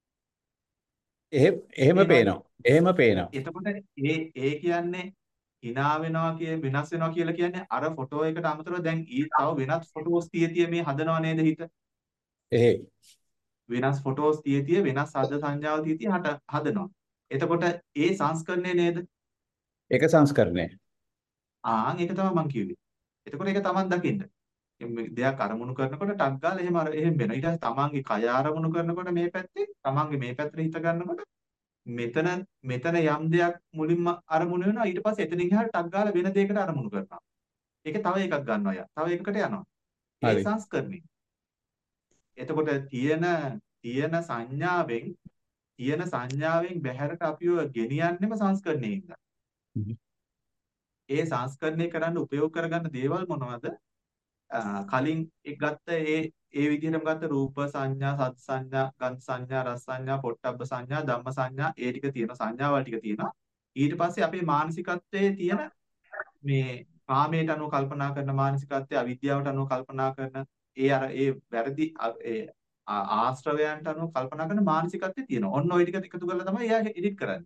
එහෙම එහෙම පේනවද? පේනවා. එහෙම පේනවා. එතකොට ඒ ඒ කියන්නේ hina වෙනවා කිය වෙනස් වෙනවා කියලා කියන්නේ අර ෆොටෝ එකට අමතරව දැන් ඊ තව වෙනත් ෆොටෝස් තිය තිය මේ හදනව නේද හිත? එහෙයි. වෙනස් ෆොටෝස් තිය තිය වෙනස් ශබ්ද සංඥාව තිය තිය හට හදනවා. එතකොට ඒ සංස්කරණය නේද? ඒක සංස්කරණය. ආන් ඒක තමයි මම කිව්වේ. එතකොට ඒක Taman දකින්න. මේ දෙයක් අරමුණු කරනකොට ටක් ගාලා එහෙම අර එහෙම වෙනවා. ඊට පස්සේ තමන්ගේ කය අරමුණු කරනකොට මේ පැත්තේ තමන්ගේ මේ පැත්තට හිත ගන්නකොට මෙතන මෙතන යම් දෙයක් මුලින්ම අරමුණු වෙනවා. ඊට පස්සේ එතනින් එහාට ටක් ගාලා වෙන දෙයකට අරමුණු කරනවා. ඒක තව එකක් ගන්නවා යා. තව එකකට යනවා. ඒ හරි. සංස්කරණය. එතකොට තියෙන තියෙන සංඥාවෙන් තියෙන සංඥාවෙන් බැහැරට අපිව ගෙනියන්නෙම සංස්කරණයෙන්ද. හ්ම්. ඒ සංස්කරණය කරන්න උපයෝග කරගන්න දේවල් මොනවද? අ, කලින් එක් ගත්ත ඒ ඒ විදිහටම ගත්ත රූප සංඥා, සත් සංඥා, ගන්ධ සංඥා, රස සංඥා, පොට්ටබ්බ සංඥා, ධම්ම සංඥා ඒ ටික තියෙන සංඥාවල් ටික තියෙනවා. ඊට පස්සේ අපේ මානසිකත්වයේ තියෙන මේ කාමයට අනුව කල්පනා කරන මානසිකත්වය, අවිද්‍යාවට අනුව කල්පනා කරන ඒ අර ඒ වැරදි අ- ඒ ආ- ආශ්‍රවයන්ට අනුව කල්පනා කරන මානසිකත්වය තියෙනවා. ඔන්න ওই ටික එකතු කරලා තමයි එයා එඩිට් කරන්නේ.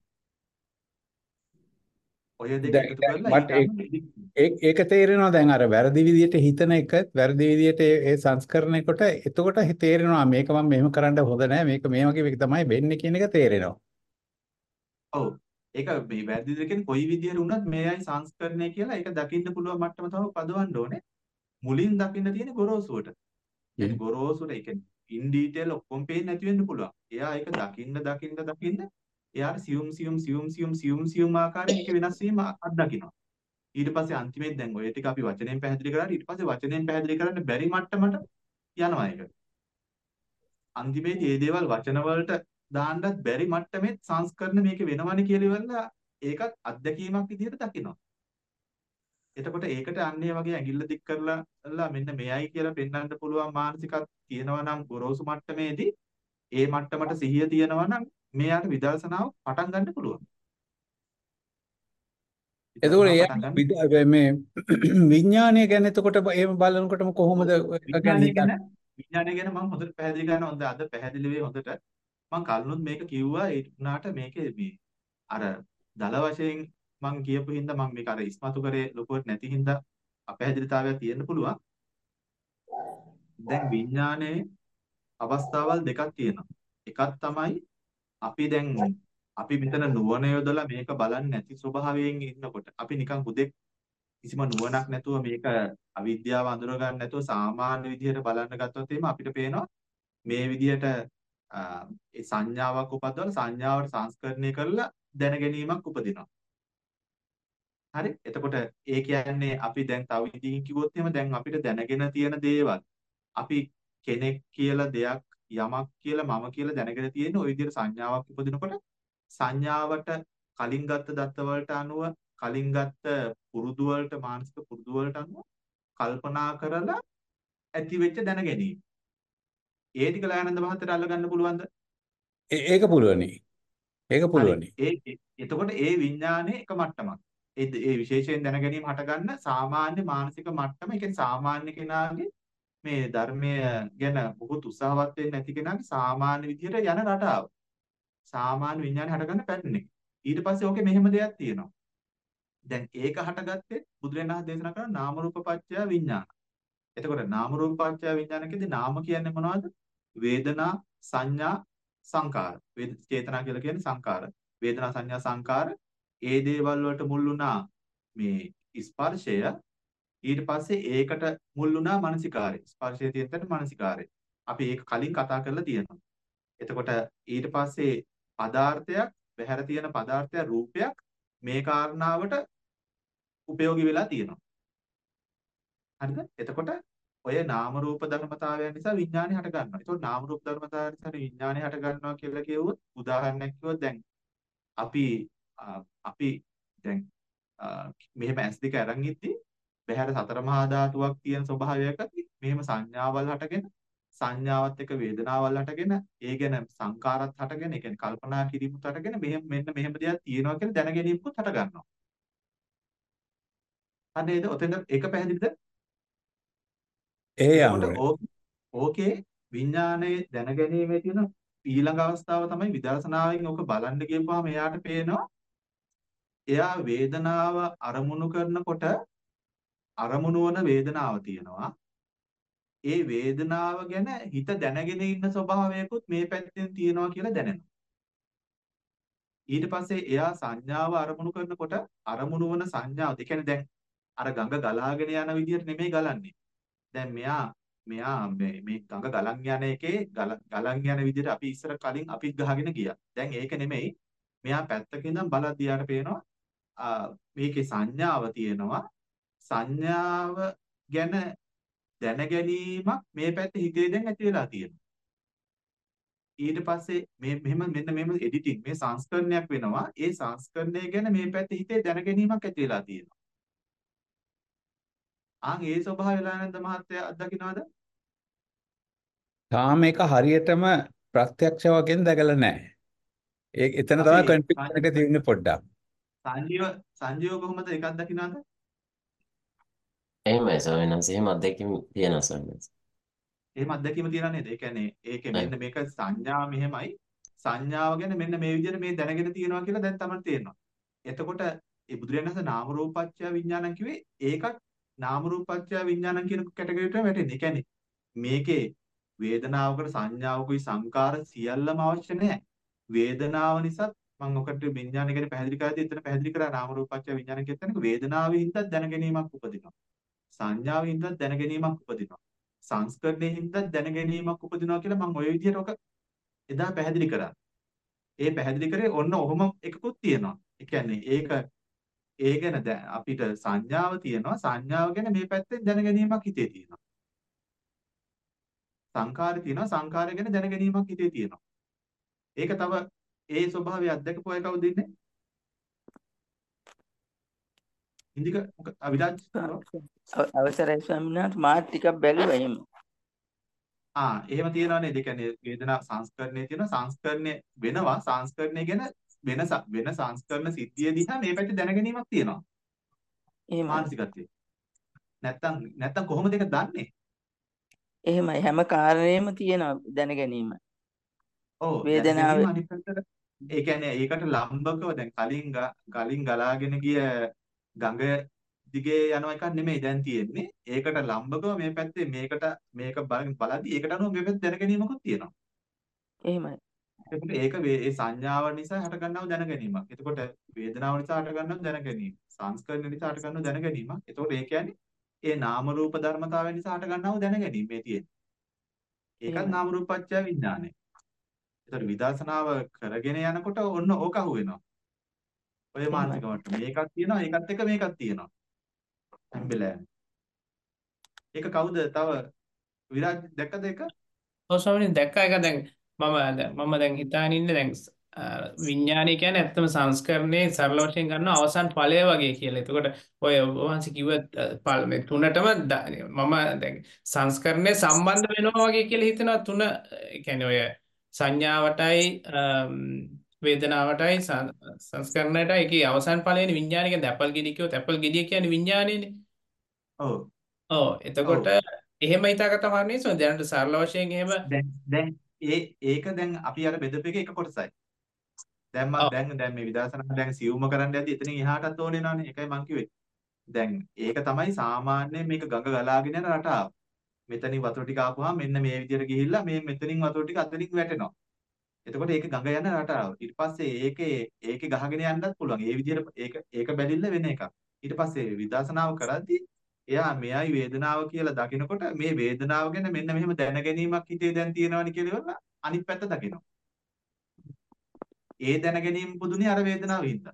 ඔය දෙක දැන් එකතු දැන් කරලා මට ඊට ඒක අනුව එඩිට් ඒක ඒක තේරෙනවා දැන් අර වැරදි විදියට හිතන එක වැරදි විදියට ඒ ඒ සංස්කරණය කොට එතකොට හි- තේරෙනවා මේක මම මෙහෙම කරන්න හොඳ නැහැ මේක මේ වගේ එක තමයි වෙන්නේ කියන එක තේරෙනවා. ඔව්. ඒක මේ වැරදිද කියන්නේ කොයි විදිහට වුණත් මේයි සංස්කරණය කියලා ඒක දකින්න පුළුවන් මට්ටම තමයි පදවන්න ඕනේ. මුලින් දකින්න තියෙන ගොරෝසුවට. කියන්නේ ගොරෝසුට ඒ කියන්නේ ඉන් ඩීටේල් ඔක්කොම පේන්නේ නැති වෙන්න පුළුවන්. එයා ඒක දකින්න දකින්න දකින්න එයාට සියුම් සියුම් සියුම් සියුම් සියුම් සියුම් ආකාරයෙන් ඒක වෙනස් වීම අත්දකින්නවා. ඊට පස්සේ අන්තිමේට දැන් ඔය ටික අපි වචනෙන් පැහැදිලි කරලා ඊට පස්සේ වචනෙන් පැහැදිලි කරන්න බැරි මට්ටමට යනවා ඒක. අන්තිමේදී මේ දේවල් වචන වලට දාන්නත් බැරි මට්ටමේ සංස්කරණ මේක වෙනවනේ කියලා ඉවරලා ඒකත් අත්දැකීමක් විදිහට දකිනවා. එතකොට ඒකට අන්නේ වගේ ඇඟිල්ල දික් කරලා මෙන්න මෙයයි කියලා පෙන්වන්න පුළුවන් මානසිකක් තියෙනවා නම් ගොරෝසු මට්ටමේදී ඒ මට්ටමට සිහිය තියෙනවා නම් මෙයාට විදර්ශනාව පටන් ගන්න පුළුවන්. එතකොට විදර්ශනාව එයා පටන් ගන්න විද- මේ විඥානය ගැන එතකොට එහෙම බලනකොටම කොහොමද ඒක ගැන විඥානය ගැන හිතන්නේ? විඥානය ගැන මම හොඳට පැහැදිලි කරනවා. හොඳ අද පැහැදිලි වෙයි හොඳට. මම කලිනුත් මේක කිව්වා ඒ උනාට මේකේ මේ අර දල වශයෙන් මම කියපු හින්දා මම මේක අර ඉස්මතු කරේ ලොකුවට නැති හින්දා අපැහැදිලිතාවයක් තියෙන්න පුළුවන්. දැන් විඥානයේ අවස්ථාවල් දෙකක් තියෙනවා. එකක් තමයි අපි දැන් අපි මෙතන නුවණ යොදලා මේක බලන්නේ නැති ස්වභාවයෙන් ඉන්නකොට අපි නිකන් හුදෙක් කිසිම නුවණක් නැතුව මේක අවිද්‍යාව අඳුර ගන්න නැතුව සාමාන්‍ය විදිහට බලන්න ගත්තොත් එහෙම අපිට පේනවා මේ විදිහට අ, ඒ සංඥාවක් උපදවලා සංඥාවට සංස්කරණය කරලා දැන ගැනීමක් උපදිනවා. හරි? එතකොට ඒ කියන්නේ අපි දැන් තව විදිහකින් කිව්වොත් එහෙම දැන් අපිට දැනගෙන තියෙන දේවල් අපි කෙනෙක් කියලා දෙයක් යමක් කියලා මම කියලා දැනගෙන තියෙන ওই විදිහට සංඥාවක් උපදිනකොට සංඥාවට කලින් ගත්ත දත්ත වලට අනුව කලින් ගත්ත පුරුදු වලට මානසික පුරුදු වලට අනුව කල්පනා කරලා ඇති වෙච්ච දැන ගැනීම. ඒ ටික ලයනන්ද මහත්තයට අල්ලගන්න පුළුවන්ද? ඒ- ඒක පුළුවනි. ඒක හරි. පුළුවනි. ඒ ඒ- එතකොට ඒ විඥානයේ එක මට්ටමක්. ඒ ද- ඒ විශේෂයෙන් දැන ගැනීම හටගන්න සාමාන්‍ය මානසික මට්ටම. ඒ කියන්නේ සාමාන්‍ය කෙනාගේ මේ ධර්මය ගැන බොහොත් උත්සාහවත් වෙන්නේ නැති කෙනාගේ සාමාන්‍ය විදිහට යන රටාව. සාමාන්‍ය විඥානය හටගන්න පැටර්න් එක. ඊට පස්සේ ඕකේ මෙහෙම දෙයක් තියෙනවා. දැන් ඒක හටගත්තේ බුදුරජාණන් වහන්සේ දේශනා කරන නාම රූප පත්‍ය විඥාන. එතකොට නාම රූප පත්‍ය විඥානකදී නාම කියන්නේ මොනවද? වේදනා, සංඥා, සංකාර. වේද චේතනා කියලා කියන්නේ සංකාර. වේදනා, සංඥා, සංකාර. ඒ දේවල් වලට මුල් වුණා මේ ස්පර්ශය. ඊට පස්සේ ඒකට මුල් වුණා මානසිකාරය. ස්පර්ශයේ තියෙන තැන මානසිකාරය. අපි ඒක කලින් කතා කරලා තියෙනවා. එතකොට ඊට පස්සේ පදාර්ථයක්, බහැර තියෙන පදාර්ථයක්, රූපයක් මේ කාරණාවට උපයෝගී වෙලා තියෙනවා. හරිද? එතකොට ඔය නාම රූප ධර්මතාවයන් නිසා විඥානය හට ගන්නවා. ඒතකොට නාම රූප ධර්මතාවයන් නිසා විඥානය හට ගන්නවා කියලා කියවුවොත් උදාහරණයක් කිව්වොත් දැන් අපි අ, අපි දැන් අ, මෙහෙම ඇස් දෙක අරන් ඉද්දි බහැර සතර මහා ධාතුවක් තියෙන ස්වභාවයකදී මෙහෙම සංඥාවල් හටගෙන සංඥාවත් එක්ක වේදනාවල් හටගෙන ඒ ගැන සංකාරات හටගෙන ඒ කියන්නේ කල්පනා කිරීමත් හටගෙන මෙහෙම මෙන්න මෙහෙම දෙයක් තියෙනවා කියලා දැන ගැනීමකුත් හට ගන්නවා. හරි නේද? ඔතෙන් ඒක පැහැදිලිද? ඒ එතකොට අම්ර. ඕක ඕකේ විඥානයේ දැනගැනීමේ තියෙන ඊළඟ අවස්ථාව තමයි විදර්ශනාවෙන් ඕක බලන්න ගියපුවාම එයාට පේනවා එයා වේදනාව අරමුණු කරනකොට අරමුණු වන වේදනාව තියෙනවා. ඒ වේදනාව ගැන හිත දැනගෙන ඉන්න ස්වභාවයකුත් මේ පැත්තෙන් තියෙනවා කියලා දැනෙනවා. ඊට පස්සේ එයා සංඥාව අරමුණු කරනකොට අරමුණු වන සංඥාව, ඒ කියන්නේ දැන් අර ගඟ ගලාගෙන යන විදිහට නෙමෙයි ගලන්නේ. දැන් මෙයා මෙයා මේ මේ ගඟ ගලන් යන එකේ ගල- ගලන් යන විදිහට අපි ඉස්සර කලින් අපිත් ගහගෙන ගියා. දැන් ඒක නෙමෙයි. මෙයා පැත්තක ඉඳන් බලද්දී යාට පේනවා ආ, මේකේ සංඥාව තියෙනවා. සංඥාව ගැන දැන ගැනීමක් මේ පැත්තේ හිතේ දැන් ඇති වෙලා තියෙනවා. ඊට පස්සේ මේ මෙහෙම මෙන්න මෙහෙම එඩිටින් මේ සංස්කරණයක් වෙනවා. ඒ සංස්කරණය ගැන මේ පැත්තේ හිතේ දැන ගැනීමක් ඇති වෙලා තියෙනවා. ආන් ඒ ස්වභාවය ලානන්ද මහත්තයා අත්දකින්නවද? තාම ඒක හරියටම ප්‍රත්‍යක්ෂ වශයෙන් දැකලා නැහැ. ඒ එතන අපි තමයි කන්ෆියුෂන් එක තියෙන්නේ පොඩ්ඩක්. සංජීව සංජීව කොහොමද එකක් දකින්නවද? එහෙමයි ස්වාමීන් වහන්සේ. එහෙම අත්දැකීම් තියෙනවා ස්වාමීන් වහන්සේ. එහෙම අත්දැකීම තියනා නේද? ඒ කියන්නේ ඒකේ හරි. මෙන්න මේක සංඥා මෙහෙමයි. සංඥාව ගැන මෙන්න මේ විදිහට මේ දැනගෙන තියෙනවා කියලා දැන් තමයි තේරෙනවා. එතකොට ඒ බුදුරජාණන් වහන්සේ නාම රූපච්ඡය විඥානං කිව්වේ ඒකත් නාම රූපච්ඡය විඥානං කියන කැටගරියට වැටෙන්නේ. ඒ කියන්නේ මේකේ වේදනාවකට සංඥාවකුයි සංකාර සියල්ලම අවශ්‍ය නැහැ. වේදනාව නිසා මම ඔකට විඥානය ගැන පැහැදිලි කරද්දී එතන පැහැදිලි කරා නාම රූපච්ඡය විඥානං කියන තැනක වේදනාවෙන් හින්දා දැනගැනීමක් උපදිනවා. සංඥාවෙන් හින්දා දැනගැනීමක් උපදිනවා. සංස්කරණයෙන් හින්දා දැනගැනීමක් උපදිනවා කියලා මම ওই විදිහට ඔක එදා පැහැදිලි කරා. ඒ පැහැදිලි කරේ ඔන්න ඔහොම එකකුත් තියෙනවා. ඒ කියන්නේ ඒක ඒ ගැන දැන් අපිට සංඥාව තියෙනවා. සංඥාව ගැන මේ පැත්තෙන් දැනගැනීමක් හිතේ තියෙනවා. සංකාරය තියෙනවා. සංකාරය ගැන දැනගැනීමක් හිතේ තියෙනවා. ඒක තව ඒ ස්වභාවය අත්දකපු අය කවුද ඉන්නේ? ඉන්දික අවිරාජ් අව- අවසරයි ස්වාමීන් වහන්සේ මාත් ටිකක් බැලුවා එහෙම. ආ එහෙම තියෙනවා නේද? ඒ කියන්නේ වේදනා සංස්කරණය තියෙනවා. සංස්කරණය වෙනවා. සංස්කරණය ගැන වෙන ස- වෙන සංස්කරණ සිද්ධිය දිහා මේ පැත්තේ දැනගැනීමක් තියෙනවා. එහෙමයි. මානසිකත්වයේ. නැත්තම් නැත්තම් කොහොමද ඒක දන්නේ? එහෙමයි හැම කාරණේම තියෙනවා දැන ගැනීම. ඔව් වේදනාව දැනගැනීම අනිත් පැත්තට ඒ කියන්නේ ඒකට ලම්බකව දැන් කලින් ග- කලින් ගලාගෙන ගිය ගඟ දිගේ යන එකක් නෙමෙයි දැන් තියෙන්නේ. ඒකට ලම්බකව මේ පැත්තේ මේකට මේක බලන් බලද්දි ඒකට අනුව මේ පැත්තේ දැනගැනීමකුත් තියෙනවා. එහෙමයි. එතකොට ඒක වේ- ඒ සංඥාව නිසා හටගන්නව දැනගැනීමක්. එතකොට වේදනාව නිසා හටගන්නව දැනගැනීම. සංස්කරණ නිසා හටගන්නව දැනගැනීමක්. එතකොට ඒ කියන්නේ ඒ නාම රූප ධර්මතාවය නිසා හටගන්නව දැනගැනීම මේ තියෙන්නේ. ඒකත් එහෙමයි. නාම රූපච්ඡය විඥානය. එතකොට විදර්ශනාව කරගෙන යනකොට ඔන්න ඕක අහුවෙනවා. ඔය එහෙමයි. මානසික මට්ටම. මේකක් තියෙනවා ඒකත් එක්ක මේකක් තියෙනවා. හැම වෙලාවෙම. ඒක කවුද තව විරාජ් දැක්කද ඒක? ඔව් ස්වාමීනි දැක්කා එක දැන් මම දැන් මම දැන් හිතාගෙන ඉන්නේ දැන් අ, විඥානය කියන්නේ ඇත්තම සංස්කරණයේ සරල වශයෙන් ගන්න අවසන් ඵලය වගේ කියලා. එතකොට ඔය ඔබ වහන්සේ කිව්ව අ, ඵල මේ තුනටම ද- මම දැන් සංස්කරණය සම්බන්ධ වෙනවා වගේ කියලා හිතනවා තුන. ඒ කියන්නේ ඔය සංඥාවටයි අම්, වේදනාවටයි සං- සංස්කරණයටයි ඒකේ අවසන් ඵලයනේ විඥානය කියන්නේ ඇපල් ගෙඩිය කිව්වොත් ඇපල් ගෙඩිය කියන්නේ විඥානයනේ. ඔව් ඔව් ඔව් එතකොට එහෙම හිතාගත්තම හරිනේ. සෝ දැනට සරල වශයෙන් එහෙම දැන් දැන් ඒ ඒක දැන් අපි අර බෙදපු එක එක කොටසයි. දැන් මම ඔව් දැන් දැන් මේ විදර්ශනා දැන් සියුම්ම කරන්න යද්දි එතනින් එහාටත් ඕනේ නෑනේ. ඒකයි මං කිව්වේ. දැන් ඒක තමයි සාමාන්‍ය මේක ගඟ ගලාගෙන යන රටාව. මෙතනින් වතුර ටික ආපුවාම මෙන්න මේ විදිහට ගිහිල්ලා මේ මෙතනින් වතුර ටික අතනින් වැටෙනවා. එතකොට ඒක ගඟ යන රටාව. ඊට පස්සේ ඒකේ ඒකේ ගහගෙන යන්නත් පුළුවන්. ඒ විදිහට ඒක ඒක බැලිල්ල වෙන එකක්. ඊට පස්සේ විදර්ශනාව කරද්දී එයා මෙයයි වේදනාව කියලා දකිනකොට මේ වේදනාව ගැන මෙන්න මෙහෙම දැන ගැනීමක් හිතේ දැන් තියෙනවනේ කියලා ඉවරලා අනිත් පැත්ත දකිනවා. ඒ දැන ගැනීම පුදුනේ අර වේදනාව හින්දා.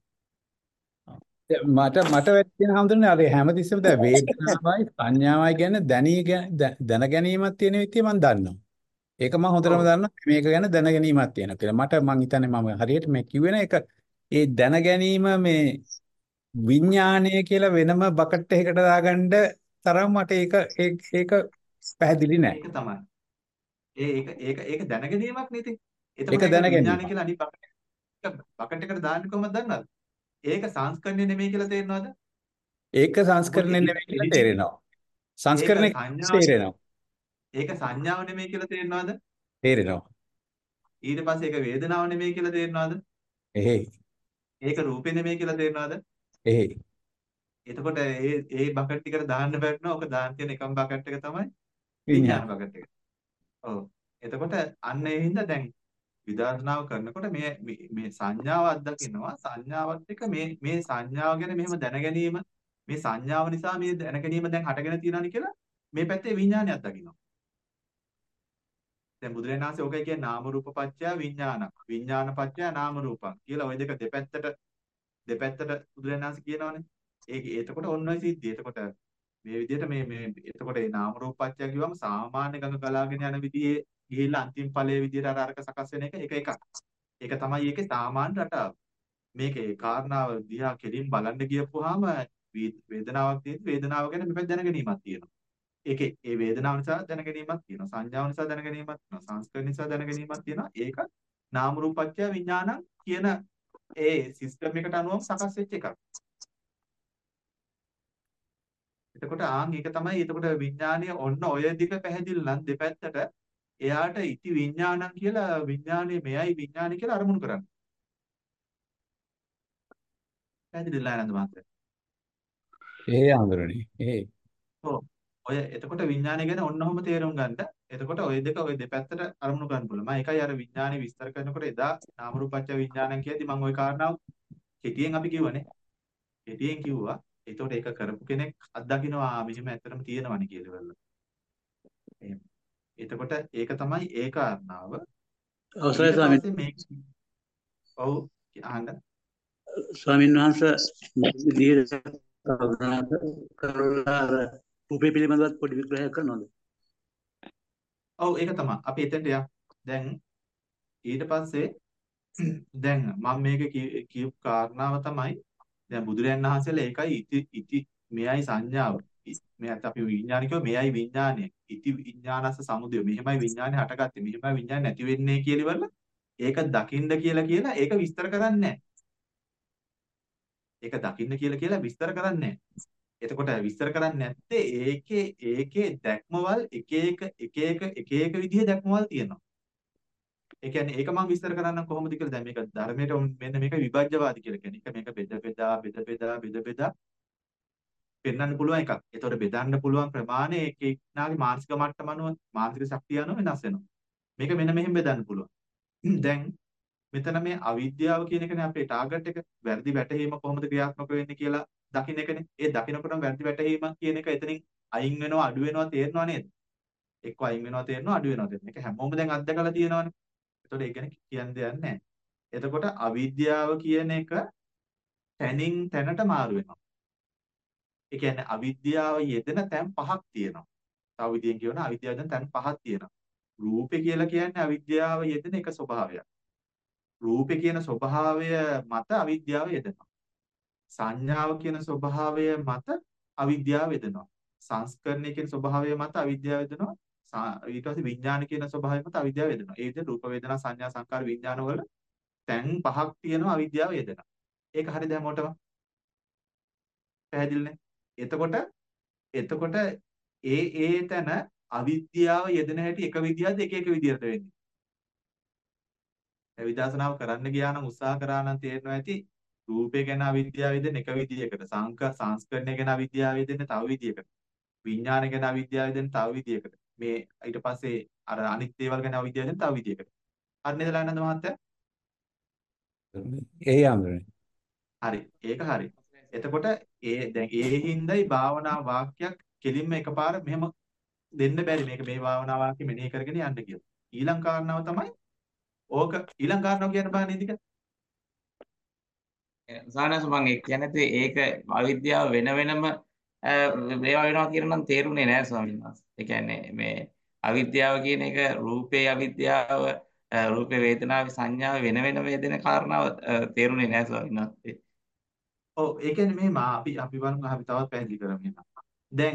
මට මට වැටෙන හඳුනන්නේ අර හැමතිස්සෙම දැන් වේදනාවයි සංඥාවයි ගැන දැනී ගැන දැන ගැනීමක් තියෙන විදිය මම දන්නවා. ඒක මම හොඳටම ඔව් දන්නවා මේක ගැන දැන ගැනීමක් තියෙනවා කියලා. මට මං හිතන්නේ මම හරියට මේ කිව්වේ නේ ඒක ඒ දැන ගැනීම මේ විඥානය කියලා වෙනම බකට් එකකට දාගන්න තරම් මට ඒක ඒක ඒක පැහැදිලි නෑ. ඒක තමයි. ඒ ඒක ඒක ඒක දැන ගැනීමක් නේ ඉතින්. ඒක එතකොට දැන ඒකට විඥානය ගැනීම. කියලා අනිත් බකට් එක බකට් එකට දාන්නේ කොහොමද දන්නවද? ඒක සංස්කරණය නෙමෙයි කියලා තේරෙනවද? ඒක මොකද සංස්කරණය එහි නෙවෙයි කියලා එහිදී තේරෙනවා. ඒක සංස්කරණය සංඥාව තේරෙනවා. ඒක සංඥාව නෙමෙයි කියලා තේරෙනවද? තේරෙනවා. ඊට පස්සේ ඒක වේදනාව නෙමෙයි කියලා තේරෙනවද? එහෙයි. ඒක රූපේ නෙමෙයි කියලා තේරෙනවද? එහෙයි. එතකොට ඒ ඒ බකට් ටිකට දාන්න බැරිනවා. ඔක දාන්න තියෙන එකම බකට් එක තමයි විඥාන. විඥාන බකට් එක. ඔව්. එතකොට අන්න ඒ හින්දා දැන් විදර්ශනාව කරනකොට මේ මේ මේ සංඥාව අත්දකින්නවා. සංඥාවත් එක්ක මේ මේ සංඥාව ගැන මෙහෙම දැන ගැනීම මේ සංඥාව නිසා මේ දැන ගැනීම දැන් හටගෙන තියෙනවානේ කියලා මේ පැත්තේ විඥානයක් දකින්නවා. දැන් බුදුරජාණන් වහන්සේ ඕකයි කියන්නේ නාම රූප පත්‍ය විඥාන. විඥාන පත්‍ය නාම රූපං කියලා ওই දෙක දෙපැත්තට දෙපැත්තට බුදුරජාණන් වහන්සේ කියනවානේ. ඒක එතකොට ඔන්න ඔය සිද්ධිය. එතකොට මේ විදිහට මේ මේ එතකොට මේ නාම රූප පත්‍ය කිව්වම සාමාන්‍ය ගඟ ගලාගෙන යන විදිහේ ගිහිල්ලා අන්තිම ඵලයේ විදිහට අර අරක සකස් වෙන එක එක එකක්. ඒක තමයි ඒකේ සාමාන්‍ය රටාව. මේකේ කාරණාව දිහා කෙලින් බලන්න ගියපුවාම වේදනාවක් තියෙද්දි වේදනාව ගැන මෙපැත්ත දැන ගැනීමක් තියෙනවා. ඒකේ ඒ වේදනාව නිසා දැන ගැනීමක් තියෙනවා. සංඥාව නිසා දැන ගැනීමක් තියෙනවා. සංස්කෘත නිසා දැන ගැනීමක් තියෙනවා. ඒක නාම රූපච්ඡ විඥානං කියන ඒ සිස්ටම් එකට අනුවම සකස් වෙච්ච එකක්. එතකොට ආන් ඒක තමයි එතකොට විඥානය ඔන්න ඔය දිග පැහැදිලි නම් දෙපැත්තට එයාට ඉති විඥානං කියලා විඥානයේ මෙයයි විඥානය කියලා අරමුණු කරන්න. පැහැදිලිලා නේද මහත්තයා? එහෙයි හඳුනන්නේ. එහෙයි. ඔව්. ඔය එතකොට විඥානය ගැන ඔන්න ඔහොම තේරුම් ගන්න. එතකොට ඔය දෙක ඔය දෙපැත්තට අරමුණු ගන්න පුළුවන්. මම ඒකයි අර විඥානය විස්තර කරනකොට එදා නාම රූපච්ඡ විඥානං කියද්දි මම ওই කාරණාව කෙටියෙන් අපි කිව්වනේ. කෙටියෙන් කිව්වා. එතකොට ඒක කරපු කෙනෙක් අත්දකින්නවා මෙහෙම ඇත්තටම තියෙනවනේ කියලා වෙල. එහෙම. එතකොට ඒක තමයි ඒ කාරණාව. අවසරයි ඊට ස්වාමීන් පස්සේ මේක ඔව් අහන්න. ස්වාමීන් වහන්සේ මේ විදිහට කරුණා කරලා අර රූපේ පිළිබඳව පොඩි විග්‍රහයක් කරනවද? ඔව් ඒක තමයි. අපි එතෙන්ට යමු. දැන් ඊට පස්සේ දැන් මම මේක කියපු කාරණාව තමයි දැන් බුදුරයන් වහන්සේලා ඒකයි ඉති ඉති මෙයයි සංඥාව. මෙයත් අපි විඥාන කියෝ මෙයයි විඥානය. ඉති විඥානස සමුදය. මෙහෙමයි විඥානේ හටගත්තේ. මෙහෙමයි විඥානේ නැති වෙන්නේ කියලා ඉවරලා ඒක දකින්න කියලා කියලා ඒක විස්තර කරන්නේ නැහැ. ඒක දකින්න කියලා කියලා විස්තර කරන්නේ නැහැ. එතකොට විස්තර කරන්නේ නැත්තේ ඒකේ ඒකේ දැක්මවල් එක එක එක එක එක එක විදිහේ දැක්මවල් තියෙනවා. ඒ කියන්නේ ඒක මම විස්තර කරන්නම් කොහොමද කියලා දැන් මේක ධර්මයට මෙන්න මේක විභජ්‍යවාදී කියලා කියන්නේ. ඒක මේක බෙද බෙදා බෙද බෙදා බෙද බෙදා පෙන්වන්න පුළුවන් එකක්. ඒතකොට බෙදන්න පුළුවන් ප්‍රමාණය එක එක්නාගේ මානසික මට්ටම අනුව මානසික ශක්තිය අනුව වෙනස් වෙනවා. මේක මෙන්න මෙහෙම බෙදන්න පුළුවන්. දැන් මෙතන මේ අවිද්‍යාව කියන එකනේ අපේ ටාගට් එක. වැරදි වැටහීම කොහොමද ක්‍රියාත්මක වෙන්නේ කියලා දකින්න එකනේ. ඒ දකින්නකොටම වැරදි වැටහීම කියන එක එතනින් අයින් වෙනවා අඩු වෙනවා තේරෙනවා නේද? එක්ක අයින් වෙනවා තේරෙනවා අඩු වෙනවා තේරෙනවා. මේක හැමෝම දැන් අත්දකලා තියෙනවානේ. එතකොට ඒ ගැන කියන්න දෙයක් නැහැ. එතකොට අවිද්‍යාව කියන එක තැනින් තැනට මාරු වෙනවා. ඒ කියන්නේ අවිද්‍යාව යෙදෙන තැන් පහක් තියෙනවා. තව විදිහෙන් කියනවා අවිද්‍යාව යෙදෙන තැන් පහක් තියෙනවා. රූපේ කියලා කියන්නේ අවිද්‍යාව යෙදෙන එක ස්වභාවයක්. රූපේ කියන ස්වභාවය මත අවිද්‍යාව යෙදෙනවා. සංඥාව කියන ස්වභාවය මත අවිද්‍යාව යෙදෙනවා. සංස්කරණය කියන ස්වභාවය මත අවිද්‍යාව යෙදෙනවා. ඊට පස්සේ විඥාන කියන ස්වභාවය මත අවිද්‍යාව යෙදෙනවා. ඒ විදිහට රූප වේදනා සංඥා සංකාර විඥාන වල තැන් පහක් තියෙනවා අවිද්‍යාව යෙදෙනවා. ඒක හරියද හැමෝටම? පැහැදිලිනේ? එතකොට එතකොට ඒ ඒ තැන අවිද්‍යාව යෙදෙන හැටි එක විදිහක්ද එක එක විදිහට වෙන්නේ. ඒ විදර්ශනාව කරන්න ගියා නම් උත්සාහ කරා නම් තේරෙනවා ඇති රූපේ ගැන අවිද්‍යාව යෙදෙන එක විදිහකට, සංක සංස්කරණය ගැන අවිද්‍යාව යෙදෙන තව විදිහකට, විඥාන ගැන අවිද්‍යාව යෙදෙන තව විදිහකට. මේ ඊට පස්සේ අර අනිත් දේවල් ගැන අවිද්‍යාව යෙදෙන තව විදිහකට. හරි නේද ලයනන්ද මහත්තයා? ඒ යම්රනේ. හරි. ඒක හරි. එතකොට ඒ දැන් ඒ හිඳයි භාවනා වාක්‍යයක් කෙලින්ම එකපාර මෙහෙම දෙන්න බැරි. මේක මේ භාවනා වාක්‍ය මෙනෙහි කරගෙන යන්න කියලා. ඊළඟ කාරණාව තමයි ඕක ඊළඟ කාරණාව කියන්න බෑ නේද? සානස මම ඒ කියන්නේ ඒක අවිද්‍යාව වෙන වෙනම ඒවා වෙනවා කියන නම් තේරුනේ නෑ ස්වාමීන් වහන්සේ. ඒ කියන්නේ මේ අවිද්‍යාව කියන එක රූපේ අවිද්‍යාව රූපේ වේදනාවේ සංඥාව වෙන වෙනම වේදෙන කාරණාව තේරුනේ නෑ ස්වාමීන් වහන්සේ. ඔව් ඒ කියන්නේ මෙහෙම අපි අපි බලමු අපි තවත් පැහැදිලි කරමු. දැන්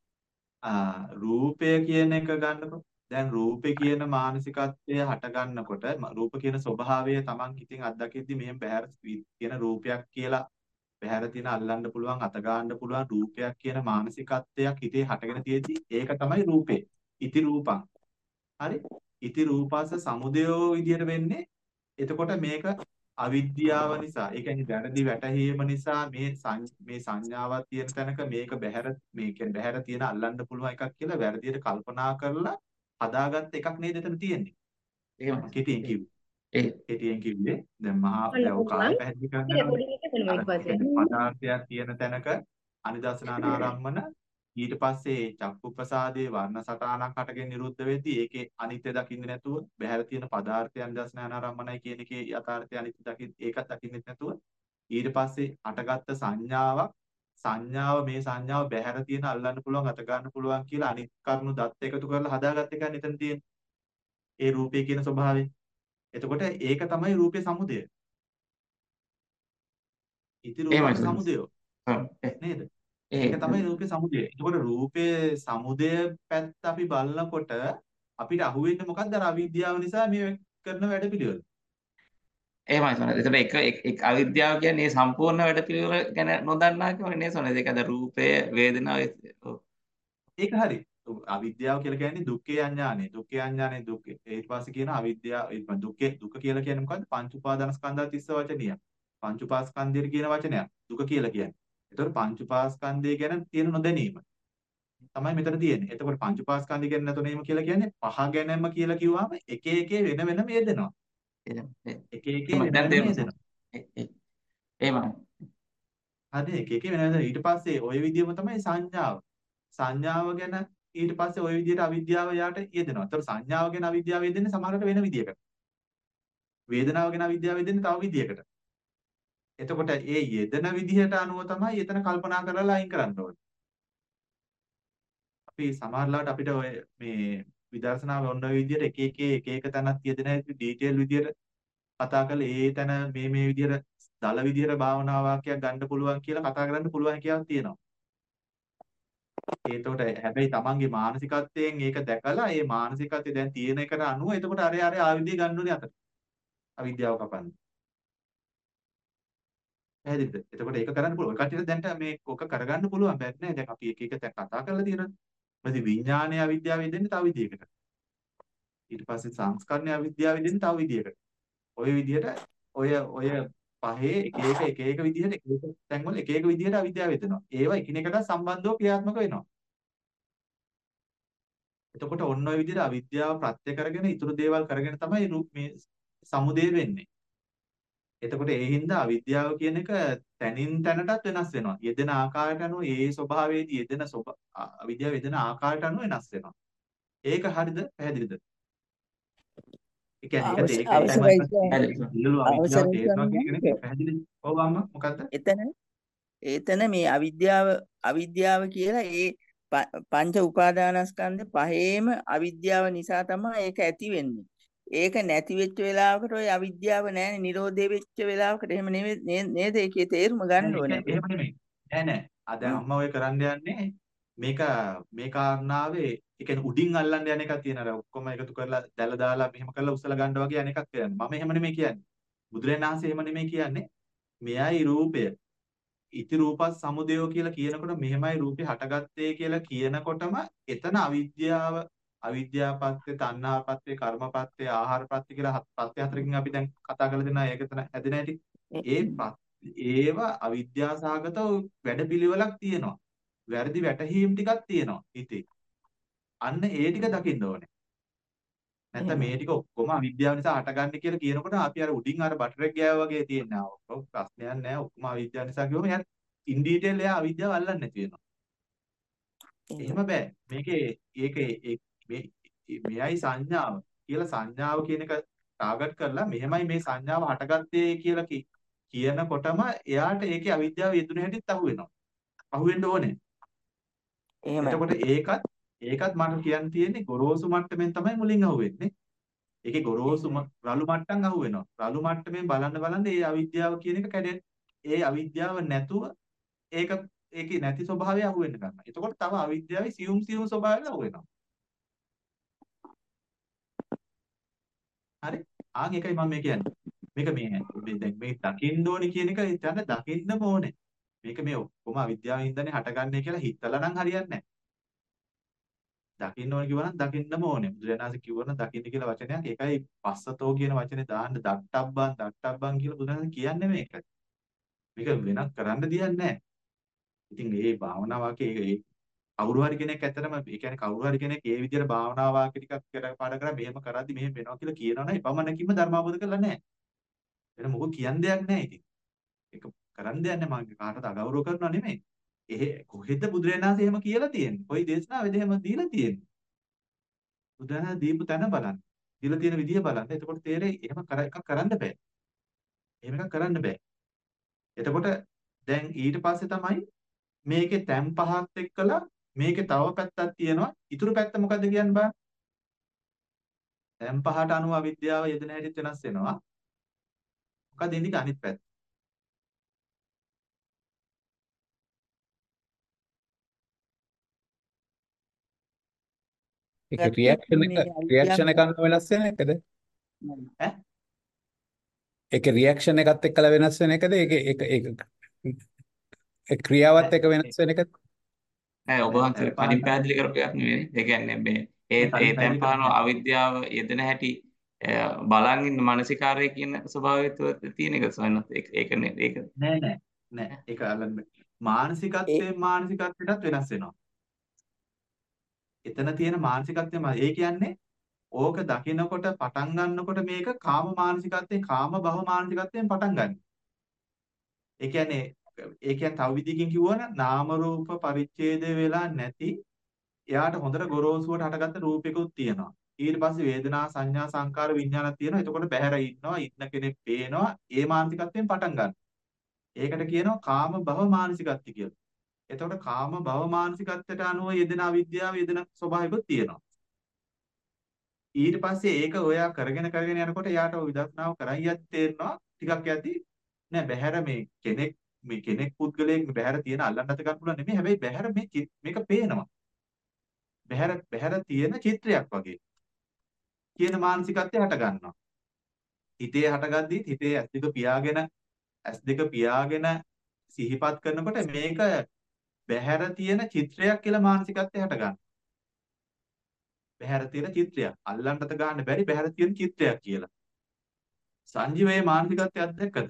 රූපය කියන එක ගන්නකො. දැන් රූපේ කියන මානසිකත්වය හට ගන්නකොට රූප කියන ස්වභාවය Taman හිතින් අත්දකිද්දි මෙහෙම බහැර කියන රූපයක් කියලා බහැර තියෙන අල්ලන්න පුළුවන් අත ගන්න පුළුවන් රූපයක් කියන මානසිකත්වයක් හිතේ හටගෙන තියෙද්දි ඒක තමයි රූපේ. ඉති රූපං. හරි? ඉති රූපස සමුදයෝ විදියට වෙන්නේ. එතකොට මේක අවිද්‍යාව නිසා, ඒ කියන්නේ වැරදි වැටහීම නිසා මේ මේ සංඥාවක් තියෙන තැනක මේක බහැර මේ කියන්නේ බහැර තියෙන අල්ලන්න පුළුවන් එකක් කියලා වැරදියට කල්පනා කරලා හදාගත්ත එකක් නේද එතන තියෙන්නේ. එහෙම කෙටියෙන් කිව්වේ. ඒ කෙටියෙන් කිව්වේ දැන් මහා දැන් කාලේ පැහැදිලි කරනවා. පදාර්ථයක් තියෙන තැනක අනිදර්ශනානාරම්මන ඊට පස්සේ චක්කු ප්‍රසාදේ වර්ණ සටහනක් හටගෙන නිරුද්ධ වෙද්දී ඒකේ අනිත්‍ය දකින්නේ නැතුව බහැර තියෙන පදාර්ථයන් දර්ශනානාරම්මනයි කියන එකේ යථාර්ථය අනිත්‍ය දකින්න ඒකත් දකින්නේ නැතුව ඊට පස්සේ හටගත්ත සංඥාවක් සංඥාව මේ සංඥාව බහැර තියෙන අල්ලන්න පුළුවන් අත ගන්න පුළුවන් කියලා අනිත් කරුණු දත් එකතු කරලා හදාගත්ත එකයි එතන තියෙන්නේ. ඒ රූපේ කියන ස්වභාවය. එතකොට ඒක තමයි රූපේ සමුදය. ඉති රූප සමුදය. නේද? ඒක තමයි රූපේ සමුදය. එතකොට රූපේ සමුදය පැත්ත අපි බලනකොට අපිට අහුවෙන්නේ මොකක්ද? අර අවිද්‍යාව නිසා මේ කරන වැඩ පිළිවෙල. එහෙමයි සෝනද. එතකොට එක එක අවිද්‍යාව කියන්නේ සම්පූර්ණ වැඩ පිළිවෙල ගැන නොදන්නා කියන්නේ නේ සෝනද. ඒකද රූපය වේදනාව ඒක හරි. අවිද්‍යාව කියලා කියන්නේ දුක්ඛේ අඥානෙ. දුක්ඛේ අඥානෙ දුක්. ඊට පස්සේ කියන අවිද්‍යාව දුක්ඛේ දුක කියලා කියන්නේ මොකද්ද? පංච උපාදානස්කන්ධය තිස්ස වචනිය. පංච උපාස්කන්ධය කියන වචනයක්. දුක කියලා කියන්නේ. එතකොට පංච උපාස්කන්ධය ගැන තියෙන නොදැනීම තමයි මෙතන තියෙන්නේ. එතකොට පංච උපාස්කන්ධය ගැන නොදැනීම කියලා කියන්නේ පහ ගැනම කියලා කිව්වම එක එක වෙන වෙනම යෙදෙනවා. එක එක වෙන වෙනම යෙදෙනවා. එහෙමයි. හරි එක එක වෙන වෙන ඊට පස්සේ ওই විදිහම තමයි සංඥාව. සංඥාව ගැන ඊට පස්සේ ওই විදිහට අවිද්‍යාව යාට යෙදෙනවා. ඒතකොට සංඥාව ගැන අවිද්‍යාව යෙදෙන්නේ සමහරකට වෙන විදිහකට. වේදනාව ගැන අවිද්‍යාව යෙදෙන්නේ තව විදිහකට. එතකොට ඒ යෙදෙන විදිහට අනුව තමයි එතන කල්පනා කරලා අයින් කරන්න ඕනේ. අපි සමහරලාට අපිට ඔය මේ විදර්ශනාව ඔන්න ඔය විදිහට එක එක එක එක තැනක් යෙදෙන හැටි ඩීටේල් විදිහට කතා කරලා ඒ තැන මේ මේ විදිහට දල විදිහට භාවනා වාක්‍යයක් ගන්න පුළුවන් කියලා කතා කරන්න පුළුවන් හැකියාවක් තියෙනවා. ඒතකොට හැබැයි තමන්ගේ මානසිකත්වයෙන් ඒක දැකලා ඒ මානසිකත්වය දැන් තියෙන එකට අනුව එතකොට අර අර ආවිද්‍ය ගන්න ඕනේ අතට. අවිද්‍යාව කපන්න. පැහැදිලිද? එතකොට ඒක කරන්න පුළුවන්. කටියට දැන්ට මේ ඔක කරගන්න පුළුවන් බැත් නෑ. දැන් අපි එක එක තැන් කතා කරලා තියෙනවා. ඊපස්සේ විඥානයේ අවිද්‍යාව වෙන්නේ තව විදියකට. ඊට පස්සේ සංස්කරණයේ අවිද්‍යාව වෙන්නේ තව විදියකට. ඔය විදියට ඔය ඔය පහේ එක එක එක එක විදියට එක එක තැන්වල එක එක විදියට අවිද්‍යාව වෙනවා. ඒවා එකිනෙකට සම්බන්ධව ක්‍රියාත්මක වෙනවා. එතකොට ඔන්න ඔය විදියට අවිද්‍යාව ප්‍රත්‍ය කරගෙන ඊතුරු දේවල් කරගෙන තමයි මේ සමුදේ වෙන්නේ. එතකොට ඒ හින්දා අවිද්‍යාව කියන එක තනින් තැනටත් වෙනස් වෙනවා. යෙදෙන ආකාරයට අනුව ඒ ස්වභාවයේදී යෙදෙන අවිද්‍යාව යෙදෙන ආකාරයට අනුව වෙනස් වෙනවා. ඒක හරිද? පැහැදිලිද? ඒ කියන්නේ ඒක ඒක අවිද්‍යාව තේරෙනවා කියන එක පැහැදිලිද? ඔව් අම්මා මොකද්ද? එතන එතන මේ අවිද්‍යාව අවිද්‍යාව කියලා ඒ ප- පංච උපාදානස්කන්ධ පහේම අවිද්‍යාව නිසා තමයි ඒක ඇති වෙන්නේ. ඒක නැති වෙච්ච වෙලාවකට ওই අවිද්‍යාව නැහැ නිරෝධය වෙච්ච වෙලාවකට එහෙම නෙමෙයි නේ- නේද? ඒකේ තේරුම නෑ ගන්න ඒක ඕනේ අපි. එහෙම නෙමෙයි. නෑ නෑ. අද හ්ම්. අම්මා ඔය කරන්න යන්නේ මේක මේ කාරණාවේ ඒ කියන්නේ උඩින් අල්ලන්න යන එකක් තියෙන අර ඔක්කොම එකතු කරලා දැල දාලා මෙහෙම කරලා උස්සලා ගන්න වගේ යන එකක් කියන්නේ. මම එහෙම නෙමෙයි කියන්නේ. බුදුරජාණන් වහන්සේ එහෙම නෙමෙයි කියන්නේ. මෙයයි රූපය. ඉති රූපස් සමුදයෝ කියලා කියනකොට මෙහෙමයි රූපේ හටගත්තේ කියලා කියනකොටම එතන අවිද්‍යාව අවිද්‍යාපත්‍ය තණ්හාපත්‍ය කර්මපත්‍ය ආහාරපත්‍ය කියලා හත්- පත්‍ය හතරකින් අපි දැන් කතා කරලා දෙනවා ඒක එතන හැදෙන හැටි. ඒ පත්- ඒව අවිද්‍යාසහගත වැඩපිළිවෙලක් තියෙනවා. වැරදි වැටහීම් ටිකක් තියෙනවා හිතේ. අන්න ඒ ටික දකින්න ඕනේ. නැත්නම් එහෙමයි. මේ ටික ඔක්කොම අවිද්‍යාව නිසා හටගන්නේ කියලා කියනකොට අපි අර උඩින් අර බටර් ගෑවා වගේ තියෙනවා. ඔව් ප්‍රශ්නයක් නැහැ. ඔක්කොම අවිද්‍යාව නිසා කිව්වම එයා ඉන් ඩීටේල් එයා අවිද්‍යාව අල්ලන්නේ නැති වෙනවා. එහෙම එහෙමයි. බෑ. මේකේ ඒකේ ඒ- මේ මෙයයි සංඥාව කියලා සංඥාව කියන එක ටාගට් කරලා මෙහෙමයි මේ සංඥාව හටගත්තේ කියලා කි- කියනකොටම එයාට ඒකේ අවිද්‍යාව යෙදුන හැටිත් අහුවෙනවා. අහුවෙන්න ඕනේ. එහෙමයි. එතකොට ඒකත් ඒකත් මට කියන්න තියෙන්නේ ගොරෝසු මට්ටමින් තමයි මුලින් අහුවෙන්නේ. ඒකේ ගොරෝසුම එහෙමයි. රළු මට්ටම් අහුවෙනවා. රළු මට්ටමින් බලන්න බලන්න ඒ අවිද්‍යාව කියන එක කැඩෙන. ඒ අවිද්‍යාව නැතුව ඒක ඒකේ නැති ස්වභාවය අහුවෙන්න ගන්නවා. එතකොට තව අවිද්‍යාවේ සියුම් සියුම් ස්වභාවය අහුවෙනවා. හරි? ආන් ඒකයි මම මේ කියන්නේ. මේක මේ මේ දැන් මේ දකින්න ඕනි කියන එක හිතන්න දකින්නම ඕනේ. මේක මේ ඔක්කොම අවිද්‍යාවෙන් ඉඳන්නේ හටගන්නේ කියලා හිතලා නම් හරියන්නේ නැහැ. දකින්න ඕනේ කිව්වනම් දකින්නම ඕනේ. බුදුරජාණන්සේ කිව්වනම් දකින්න කියලා වචනයක්. ඒකයි පස්සතෝ කියන වචනේ දාන්න දට්ටබ්බන් දට්ටබ්බන් කියලා බුදුරජාණන් කියන්නේ මේක. මේක වෙනත් කරන්න දෙයක් නැහැ. ඉතින් මේ භාවනා වාක්‍යය ඒ කවුරු හරි කෙනෙක් ඇත්තටම ඒ කියන්නේ කවුරු හරි කෙනෙක් ඒ විදිහට භාවනා වාක්‍ය ටිකක් කර පාඩ කරලා මෙහෙම කරද්දි මෙහෙම වෙනවා කියලා කියනවනම් එපමණකින්ම ධර්මාවබෝධ කරලා නැහැ. වෙන මොකක් කියන්න දෙයක් නැහැ ඉතින්. ඒක කරන්න දෙයක් නැහැ මම කාටවත් අගෞරව කරනවා නෙමෙයි. එහෙ කොහෙද බුදුරජාණන්සේ එහෙම කියලා තියෙන්නේ? කොයි දේශනාවේද එහෙම දීලා තියෙන්නේ? බුදුරජාණන් දීපු තැන බලන්න. දීලා තියෙන විදිය බලන්න. එතකොට තේරෙයි එහෙම කර එකක් කරන්න බෑ. එහෙම එකක් කරන්න බෑ. එතකොට දැන් ඊට පස්සේ තමයි මේකේ තැන් පහත් එක්කලා මේකේ තව පැත්තක් තියෙනවා. ඊටු පැත්ත මොකද්ද කියන්න බෑ. තැන් පහට අනුව අවිද්‍යාව යෙදෙන හැටිත් වෙනස් වෙනවා. මොකද ඉන්නේ අනිත් පැත්ත. ඒක පැත්තෙත් රියැක්ෂන් මේ එක අවිද්‍යාව රියැක්ෂන් එක අනුව වෙනස් වෙන එකද? ඈ ඒක රියැක්ෂන් එකත් එක්කලා වෙනස් වෙන එකද? ඒක ඒක ඒක ඒ ක්‍රියාවත් නෑ එක්ක වෙනස් වෙන එකද? නෑ ඔබ නෑ වහන්සේ තැන් කලින් පහට පැහැදිලි කරපු එකක් නෙවෙයි. ඒ කියන්නේ මේ ඒ මේ ඒ කලින් තැන් පැහැදිලි කරේ පහන නෑ. අවිද්‍යාව යෙදෙන හැටි අ, බලන් ඉන්න මානසිකාරය කියන ස්වභාවය තුළ තියෙන එක සොයනත් ඒක ඒකනේ ඒක නෑ නෑ නෑ ඒක අල්ලන්න බෑ. ඒ මානසිකත්වයෙන් මානසිකත්වයටත් වෙනස් වෙනවා. එතන තියෙන මානසිකත්වය මා- ඒ කියන්නේ ඕක දකිනකොට පටන් ගන්නකොට මේක කාම මානසිකත්වයෙන් කාම භව මානසිකත්වයෙන් පටන් ගන්න. ඒ කියන්නේ ඒ කියන්නේ තව විදිහකින් කිව්වනම් නාම රූප පරිච්ඡේදය වෙලා නැති එයාට හොඳට ගොරෝසුවට හටගත්ත රූපිකුත් තියෙනවා. ඊට පස්සේ වේදනා සංඥා සංකාර විඥානක් තියෙනවා. එතකොට බහැර ඉන්නවා ඉන්න කෙනෙක් පේනවා. ඒ මානසිකත්වයෙන් පටන් ගන්න. ඒකට කියනවා කාම භව මානසිකත්වය කියලා. එතකොට කාම භව මානසිකත්වයට අනුව යෙදෙන අවිද්‍යාව යෙදෙන ස්වභාවිකුත් තියෙනවා. ඊට පස්සේ ඒක ඔයා කරගෙන කරගෙන යනකොට එයාට ඔය විදර්ශනාව කරන් යද්දි තේරෙනවා ටිකක් යද්දි නෑ බහැර මේ කෙනෙක් මේ කෙනෙක් පුද්ගලයෙක් මේ බහැර තියෙන අල්ලන්නත් ගන්න පුළුවන් නෙමෙයි හැබැයි බහැර මේ චි- මේක පේනවා බහැර බහැර තියෙන චිත්‍රයක් වගේ කියන මානසිකත්වය හට ගන්නවා හිතේ හටගද්දි හිතේ ඇස් දෙක පියාගෙන ඇස් දෙක පියාගෙන සිහිපත් කරනකොට මේක බහැර තියෙන චිත්‍රයක් කියලා මානසිකත්වය හට ගන්නවා බහැර තියෙන චිත්‍රයක් අල්ලන්නත් ගන්න බැරි බහැර තියෙන චිත්‍රයක් කියලා සංජීවයේ මානසිකත්වය අත්දැකද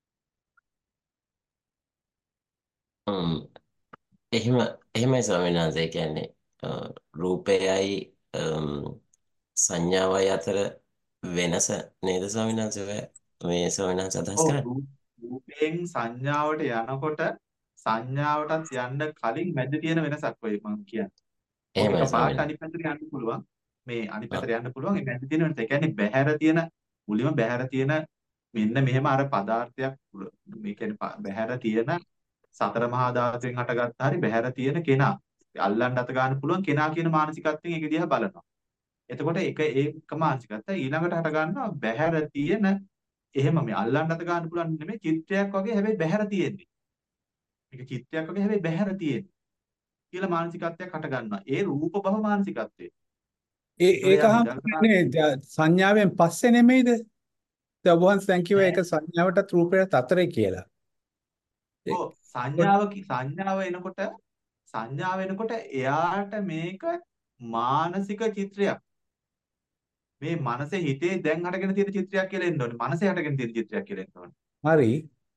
හ්ම් එහෙම එහෙමයි ස්වාමීන් වහන්සේ. ඒ කියන්නේ අ, රූපයයි අම්, සංඥාවයි අතර වෙනස නේද ස්වාමීන් වහන්සේ? ඔය මේ ස්වාමීන් වහන්සේ අදහස් ඔව් කරන්නේ? රූ- රූපයෙන් සංඥාවට යනකොට සංඥාවටත් යන්න කලින් මැද තියෙන වෙනසක් වෙයි මම කියන්නේ. ඕක එහෙමයි එකපාරට ස්වාමීන් අනිත් පැත්තට යන්න පුළුවන්. මේ අනිත් වහන්සේ. පැත්තට යන්න පුළුවන්. ඒ මැද තියෙන වෙනස. ඒ කියන්නේ බහැර තියෙන මුලින්ම බහැර තියෙන මෙන්න මෙහෙම අර පදාර්ථයක් මේ කියන්නේ ප- බහැර තියෙන සතර මහා ධාතුවෙන් හටගත්ත හරි බහැර තියෙන කෙනා අල්ලන්න අත ගන්න පුළුවන් කෙනා කියන මානසිකත්වයෙන් ඒක දිහා බලනවා. එතකොට ඒක ඒක මානසිකත්වය ඊළඟට හට ගන්නවා බහැර තියෙන එහෙම මේ අල්ලන්න අත ගන්න පුළුවන් නෙමෙයි චිත්‍රයක් වගේ හැබැයි බහැර තියෙන්නේ. මේක චිත්‍රයක් වගේ හැබැයි බහැර තියෙන්නේ කියලා මානසිකත්වයක් හට ගන්නවා. ඒ රූප භව මානසිකත්වය. ඒ ඒතකොට ඒක යා විදර්ශනා හම්බුනේ ද- සංඥාවෙන් පස්සේ නෙමෙයිද? දැන් ඔබ වහන්සේ දැන් කිව්වා නෑ. ඒක සංඥාවටත් රූපයටත් අතරේ කියලා. ඒ- ඔව් සංඥාව කි- සංඥාව එනකොට සංඥාව එනකොට එයාට මේක මානසික චිත්‍රයක්. මේ මනසේ හිතේ දැන් හටගෙන තියෙන චිත්‍රයක් කියලා එන්න ඕනේ. මනසේ හටගෙන තියෙන චිත්‍රයක් කියලා එන්න ඕනේ. හරි.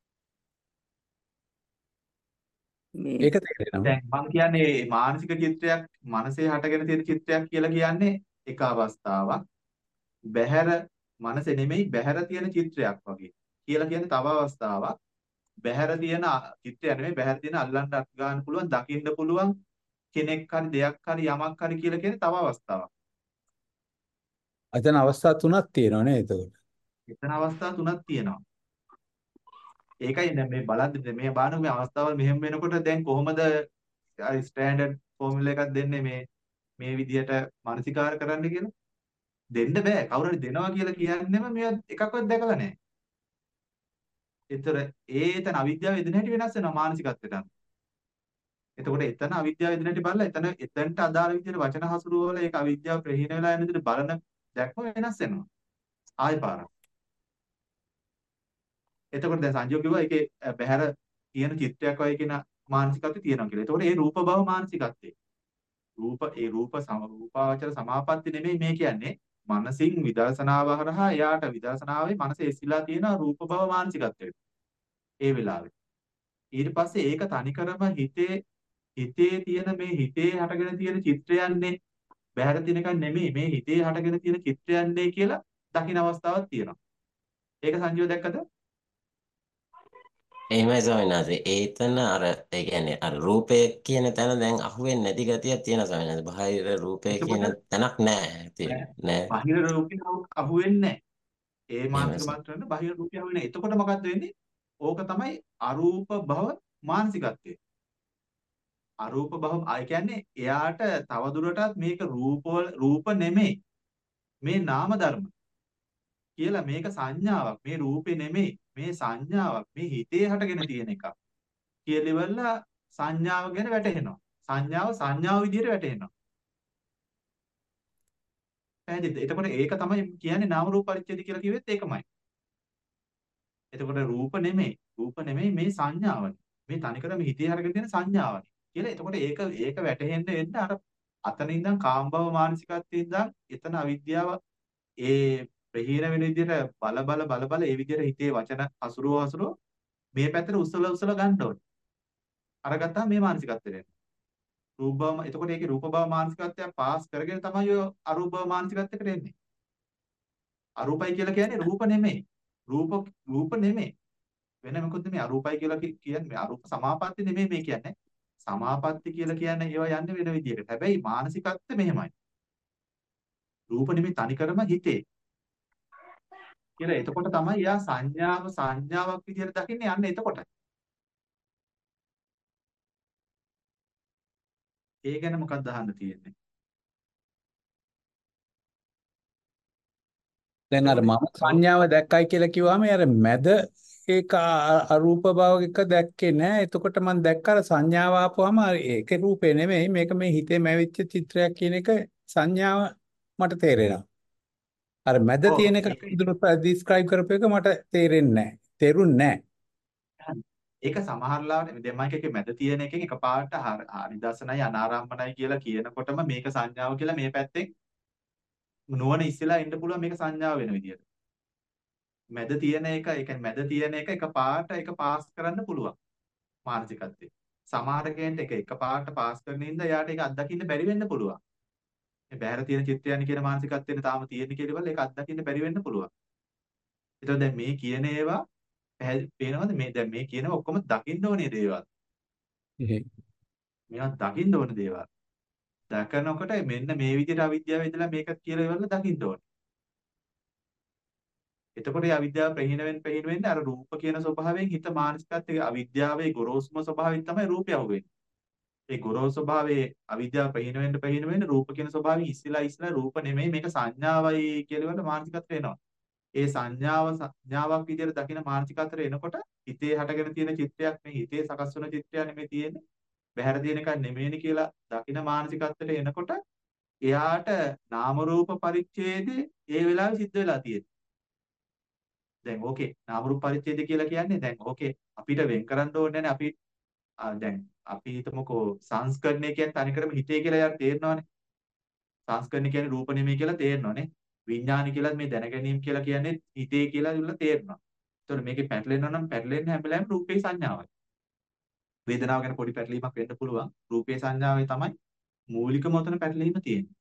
මේ ඒක තේරෙනවා. දැන් මම කියන්නේ මේ මානසික චිත්‍රයක් මනසේ හටගෙන තියෙන චිත්‍රයක් කියලා කියන්නේ එක අවස්ථාවක්. බහැර මනසේ නෙමෙයි බහැර තියෙන චිත්‍රයක් වගේ. කියලා කියන්නේ තව අවස්ථාවක්. බහැර තියෙන අ- චිත්‍රය නෙමෙයි බහැර තියෙන අල්ලන්න අත් ගන්න පුළුවන් දකින්න පුළුවන් කෙනෙක් හරි දෙයක් හරි යමක් හරි කියලා කියන්නේ තව අවස්ථාවක්. අතන අවස්ථා තුනක් තියෙනවා නේද එතකොට? එතන අවස්ථා තුනක් තියෙනවා. ඒකයි දැන් මේ බලද්දි මේ බලන මේ අවස්ථාවල් මෙහෙම වෙනකොට දැන් කොහොමද ස්ටෑන්ඩඩ් ෆෝමියුලා එකක් දෙන්නේ මේ මේ විදිහට මානසිකාර කරන්න කියලා? දෙන්න බෑ. කවුරු හරි දෙනවා කියලා කියන්නෙම මේ එකක්වත් දැකලා නැහැ. ඒතර ඒ එතන අවිද්‍යාව එදින හැටි වෙනස් වෙනවා මානසිකත්වයට අනුව. එතකොට එතන අවිද්‍යාව එදින හැටි බලලා එතන එතනට අදාළ විදිහට වචන හසුරුවල ඒක අවිද්‍යාව ප්‍රහීන වෙලා යන විදිහට බලන දැක්ම වෙනස් වෙනවා. ආයෙ පාරක්. එතකොට දැන් සංජීව කිව්වා ඒකේ අ, බහැර තියෙන චිත්‍රයක් වගේ කියන මානසිකත්වය තියෙනවා කියලා. එතකොට ඒ රූප භව මානසිකත්වය. රූප ඒ රූප සම රූපාවචර සමාපatti නෙමෙයි මේ කියන්නේ. මනසින් විදර්ශනාව හරහා එයාට විදර්ශනාවේ මනස එසිලා තියෙන රූප භව මානසිකත්වයට. ඒ වෙලාවේ. ඊට පස්සේ ඒක තනිකරම හිතේ හිතේ තියෙන මේ හිතේ හටගෙන තියෙන චිත්‍රයන්නේ බහැර තියෙන එකක් නෙමෙයි මේ හිතේ හටගෙන තියෙන චිත්‍රයන්නේ කියලා දකින්න අවස්ථාවක් තියෙනවා. ඒක සංජීව දැක්කද? එහෙමයි ස්වාමීන් වහන්සේ. ඒතන අර ඒ කියන්නේ අර රූපය කියන තැන දැන් අහුවෙන්නේ නැති ගතියක් තියෙනවා ස්වාමීන් වහන්සේ. බාහිර රූපය කියන එතකොට තැනක් නැහැ. තියෙන්නේ නැහැ. බාහිර රූපේ අහුවෙන්නේ නැහැ. ඒ එහෙමයි මානසික ස්වාමීන්. මට්ටමෙන් බාහිර රූපය අහුවෙන්නේ නැහැ. එතකොට මොකද්ද වෙන්නේ? ඕක තමයි අරූප භව මානසිකත්වය. අරූප භව ආය කියන්නේ එයාට තවදුරටත් මේක රූපවල රූප නෙමෙයි. මේ නාම ධර්ම කියලා මේක සංඥාවක්. මේ රූපේ නෙමෙයි. මේ සංඥාවක්. මේ හිතේ හටගෙන තියෙන එකක්. කියලා ඉවරලා සංඥාව ගැන වැටහෙනවා. සංඥාව සංඥාව විදිහට වැටහෙනවා. පැහැදිලිද? එතකොට ඒක තමයි කියන්නේ නාම රූප පරිච්ඡේද කියලා කිව්වෙත් ඒකමයි. එතකොට රූප නෙමෙයි. රූප නෙමෙයි මේ සංඥාවනේ. මේ තනිකරම හිතේ හරගෙන තියෙන සංඥාවනේ. කියලා එතකොට ඒක ඒක වැටහෙන්න එන්න අර අතන ඉඳන් කාම්භව මානසිකත්වයේ ඉඳන් එතන අවිද්‍යාව ඒ ප්‍රහීන වෙන විදිහට බල බල බල බල ඒ විදිහට හිතේ වචන අසුරව අසුරව මේ පැත්තට උස්සල උස්සල ගන්න ඕනේ. අරගත්තා මේ මානසිකත්වෙට එන්න. රූප භව එතකොට ඒකේ රූප භව මානසිකත්වය පාස් කරගෙන තමයි ඔය අරූප භව මානසිකත්වයකට එන්නේ. අරූපයි කියලා කියන්නේ රූප නෙමෙයි. රූප රූප නෙමෙයි. වෙන මොකද මේ අරූපයි කියලා කි- කියන්නේ මේ අරූප සමාපatti නෙමෙයි මේ කියන්නේ. සමාපatti කියලා කියන්නේ ඒවා යන්නේ වෙන විදිහකට. හැබැයි මානසිකත්වය මෙහෙමයි. රූප නෙමෙයි තනිකරම හිතේ. කියලා එතකොට තමයි යා සංඥාව සංඥාවක් විදිහට දකින්නේ යන්නේ එතකොට. ඒ ගැන මොකක්ද අහන්න තියෙන්නේ? දැන් අර එතකොට මම සංඥාව දැක්කයි කියලා කිව්වම අර මැද ඒක අ- අරූප භාවයක දැක්කේ නෑ. එතකොට මම දැක්ක අර සංඥාව ආපුවම අර ඒකේ රූපේ නෙමෙයි මේක මේ හිතේ මැවිච්ච චිත්‍රයක් කියන එක සංඥාව මට තේරෙනවා. අර මැද ඔව් තියෙන එක ඒක ඉදිරියට ඩිස්ක්‍රයිබ් කරපු එක මට තේරෙන්නේ නෑ. තේරුන්නේ නෑ. ඒක සමහර ලාවට දැන් මම එකේ මැද තියෙන එකෙන් එකපාරට නිදර්ශනයි අනාරම්මනයි කියලා කියනකොටම මේක සංඥාව කියලා මේ පැත්තෙන් නුවණ ඉස්සෙලා එන්න පුළුවන් මේක සංඥාව වෙන විදියට. මැද තියෙන එක ඒ කියන්නේ මැද තියෙන එක එකපාරට ඒක පාස් කරන්න පුළුවන් මානසිකත්වයේ. සමහර කෙනෙක්ට ඒක එකපාරට පාස් කරන ඉඳ එයාට ඒක අත්දකින්න බැරි වෙන්න පුළුවන්. මේ බහැර තියෙන චිත්‍රයන් කියන මානසිකත්වයෙන් තාම තියෙන කියලා ඒක අත්දකින්න බැරි වෙන්න පුළුවන්. ඒතකොට දැන් මේ කියන ඒවා පැහැදිලි පේනවද මේ දැන් මේ කියනවා ඔක්කොම දකින්න ඕනේ දේවල්. එහෙයි. මේවා දකින්න ඕනේ දේවල්. දකිනකොට මෙන්න මේ විදිහට අවිද්‍යාව ඉදලා මේක කියලා ඉවරලා දකින්න ඕනේ. එතකොට ඒ අවිද්‍යාව ප්‍රහීන වෙන්න ප්‍රහීන වෙන්නේ අර රූප කියන ස්වභාවයෙන් හිත මානසිකත්වයේ අවිද්‍යාවේ ගොරෝසුම ස්වභාවයෙන් තමයි රූපය අහුවෙන්නේ. ඒ ගොරෝසු ස්වභාවයේ අවිද්‍යාව ප්‍රහීන වෙන්න ප්‍රහීන වෙන්න රූප කියන ස්වභාවය ඉස්සලා ඉස්සලා රූප නෙමෙයි මේක සංඥාවයි කියලා වල මානසිකත්වය එනවා. ඒ සංඥාව සංඥාවක් විදිහට දකින මානසිකත්වය එනකොට හිතේ හටගෙන තියෙන චිත්‍රයක් මේ හිතේ සකස් වන චිත්‍රයක් නෙමෙයි තියෙන්නේ. බහැර තියෙන එකක් නෙමෙයිනේ කියලා දකින මානසිකත්වයට එනකොට එයාට නාම රූප පරිච්ඡේදේ ඒ වෙලාවේ සිද්ධ වෙලා තියෙනවා. දැන් ඕකේ නාම රූප පරිච්ඡේදය කියලා කියන්නේ දැන් ඕකේ අපිට වෙන් කරන්න ඕනේ නැහැ අපි දැන් අපි හිතමුකෝ සංස්කරණය කියන්නේ තනිකරම හිතේ කියලා යාර තේරෙනවනේ. සංස්කරණය කියන්නේ රූප නෙමෙයි කියලා තේරෙනවනේ. විඥානි කියලා මේ දැනගැනීම කියලා කියන්නේ හිතේ කියලා ඉන්න තේරෙනවා. ඒතකොට මේකේ පැටලෙනවා නම් පැටලෙන්නේ හැම වෙලාවෙම රූපේ සංඥාවයි. වේදනාව ගැන පොඩි පැටලීමක් වෙන්න පුළුවන්. රූපේ සංඥාවේ තමයි මූලිකම උතන පැටලීම තියෙන්නේ.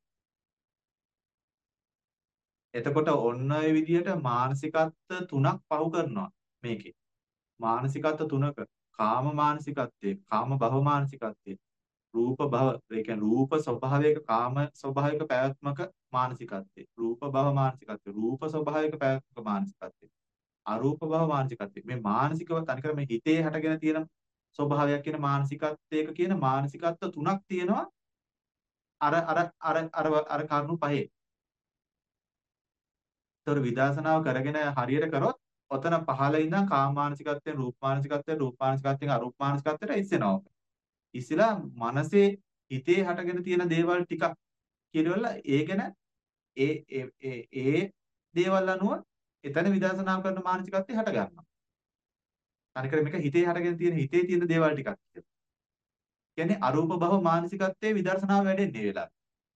එතකොට ඔන්න ඔය විදිහට මානසිකත්ව තුනක් පහු කරනවා මේකේ. මානසිකත්ව තුනක කාම මානසිකත්වයේ, කාම භව මානසිකත්වයේ, රූප භව, ඒ කියන්නේ රූප ස්වභාවයක කාම ස්වභාවික පැවැත්මක මානසිකත්වයේ, රූප භව මානසිකත්වයේ, රූප ස්වභාවික පැවැත්මක මානසිකත්වයේ, අරූප භව මානසිකත්වයේ. මේ මානසිකව තනිකර මේ හිතේ හටගෙන තියෙන ස්වභාවයක් කියන මානසිකත්වයක කියන මානසිකත්ව තුනක් තියෙනවා. අර අර අර අර අර කරුණු පහේ. ඒතර විදර්ශනාව කරගෙන හරියට කරොත් ඔතන පහළ ඉඳන් කාම මානසිකත්වයෙන් රූප මානසිකත්වයෙන් රූප මානසිකත්වයෙන් අරූප මානසිකත්වයට ඉස්සෙනවා. ඉස්සලා මනසේ හිතේ හටගෙන තියෙන දේවල් ටිකක් කියනවල ඒ ගැන ඒ ඒ ඒ දේවල් අනුව එතන විදර්ශනා කරන මානසිකත්වය හට ගන්නවා. අනිකර මේක හිතේ හටගෙන තියෙන හිතේ තියෙන දේවල් ටිකක් කියනවා. කියන්නේ අරූප භව මානසිකත්වයේ විදර්ශනාව වැඩෙන්නේ වෙලාව.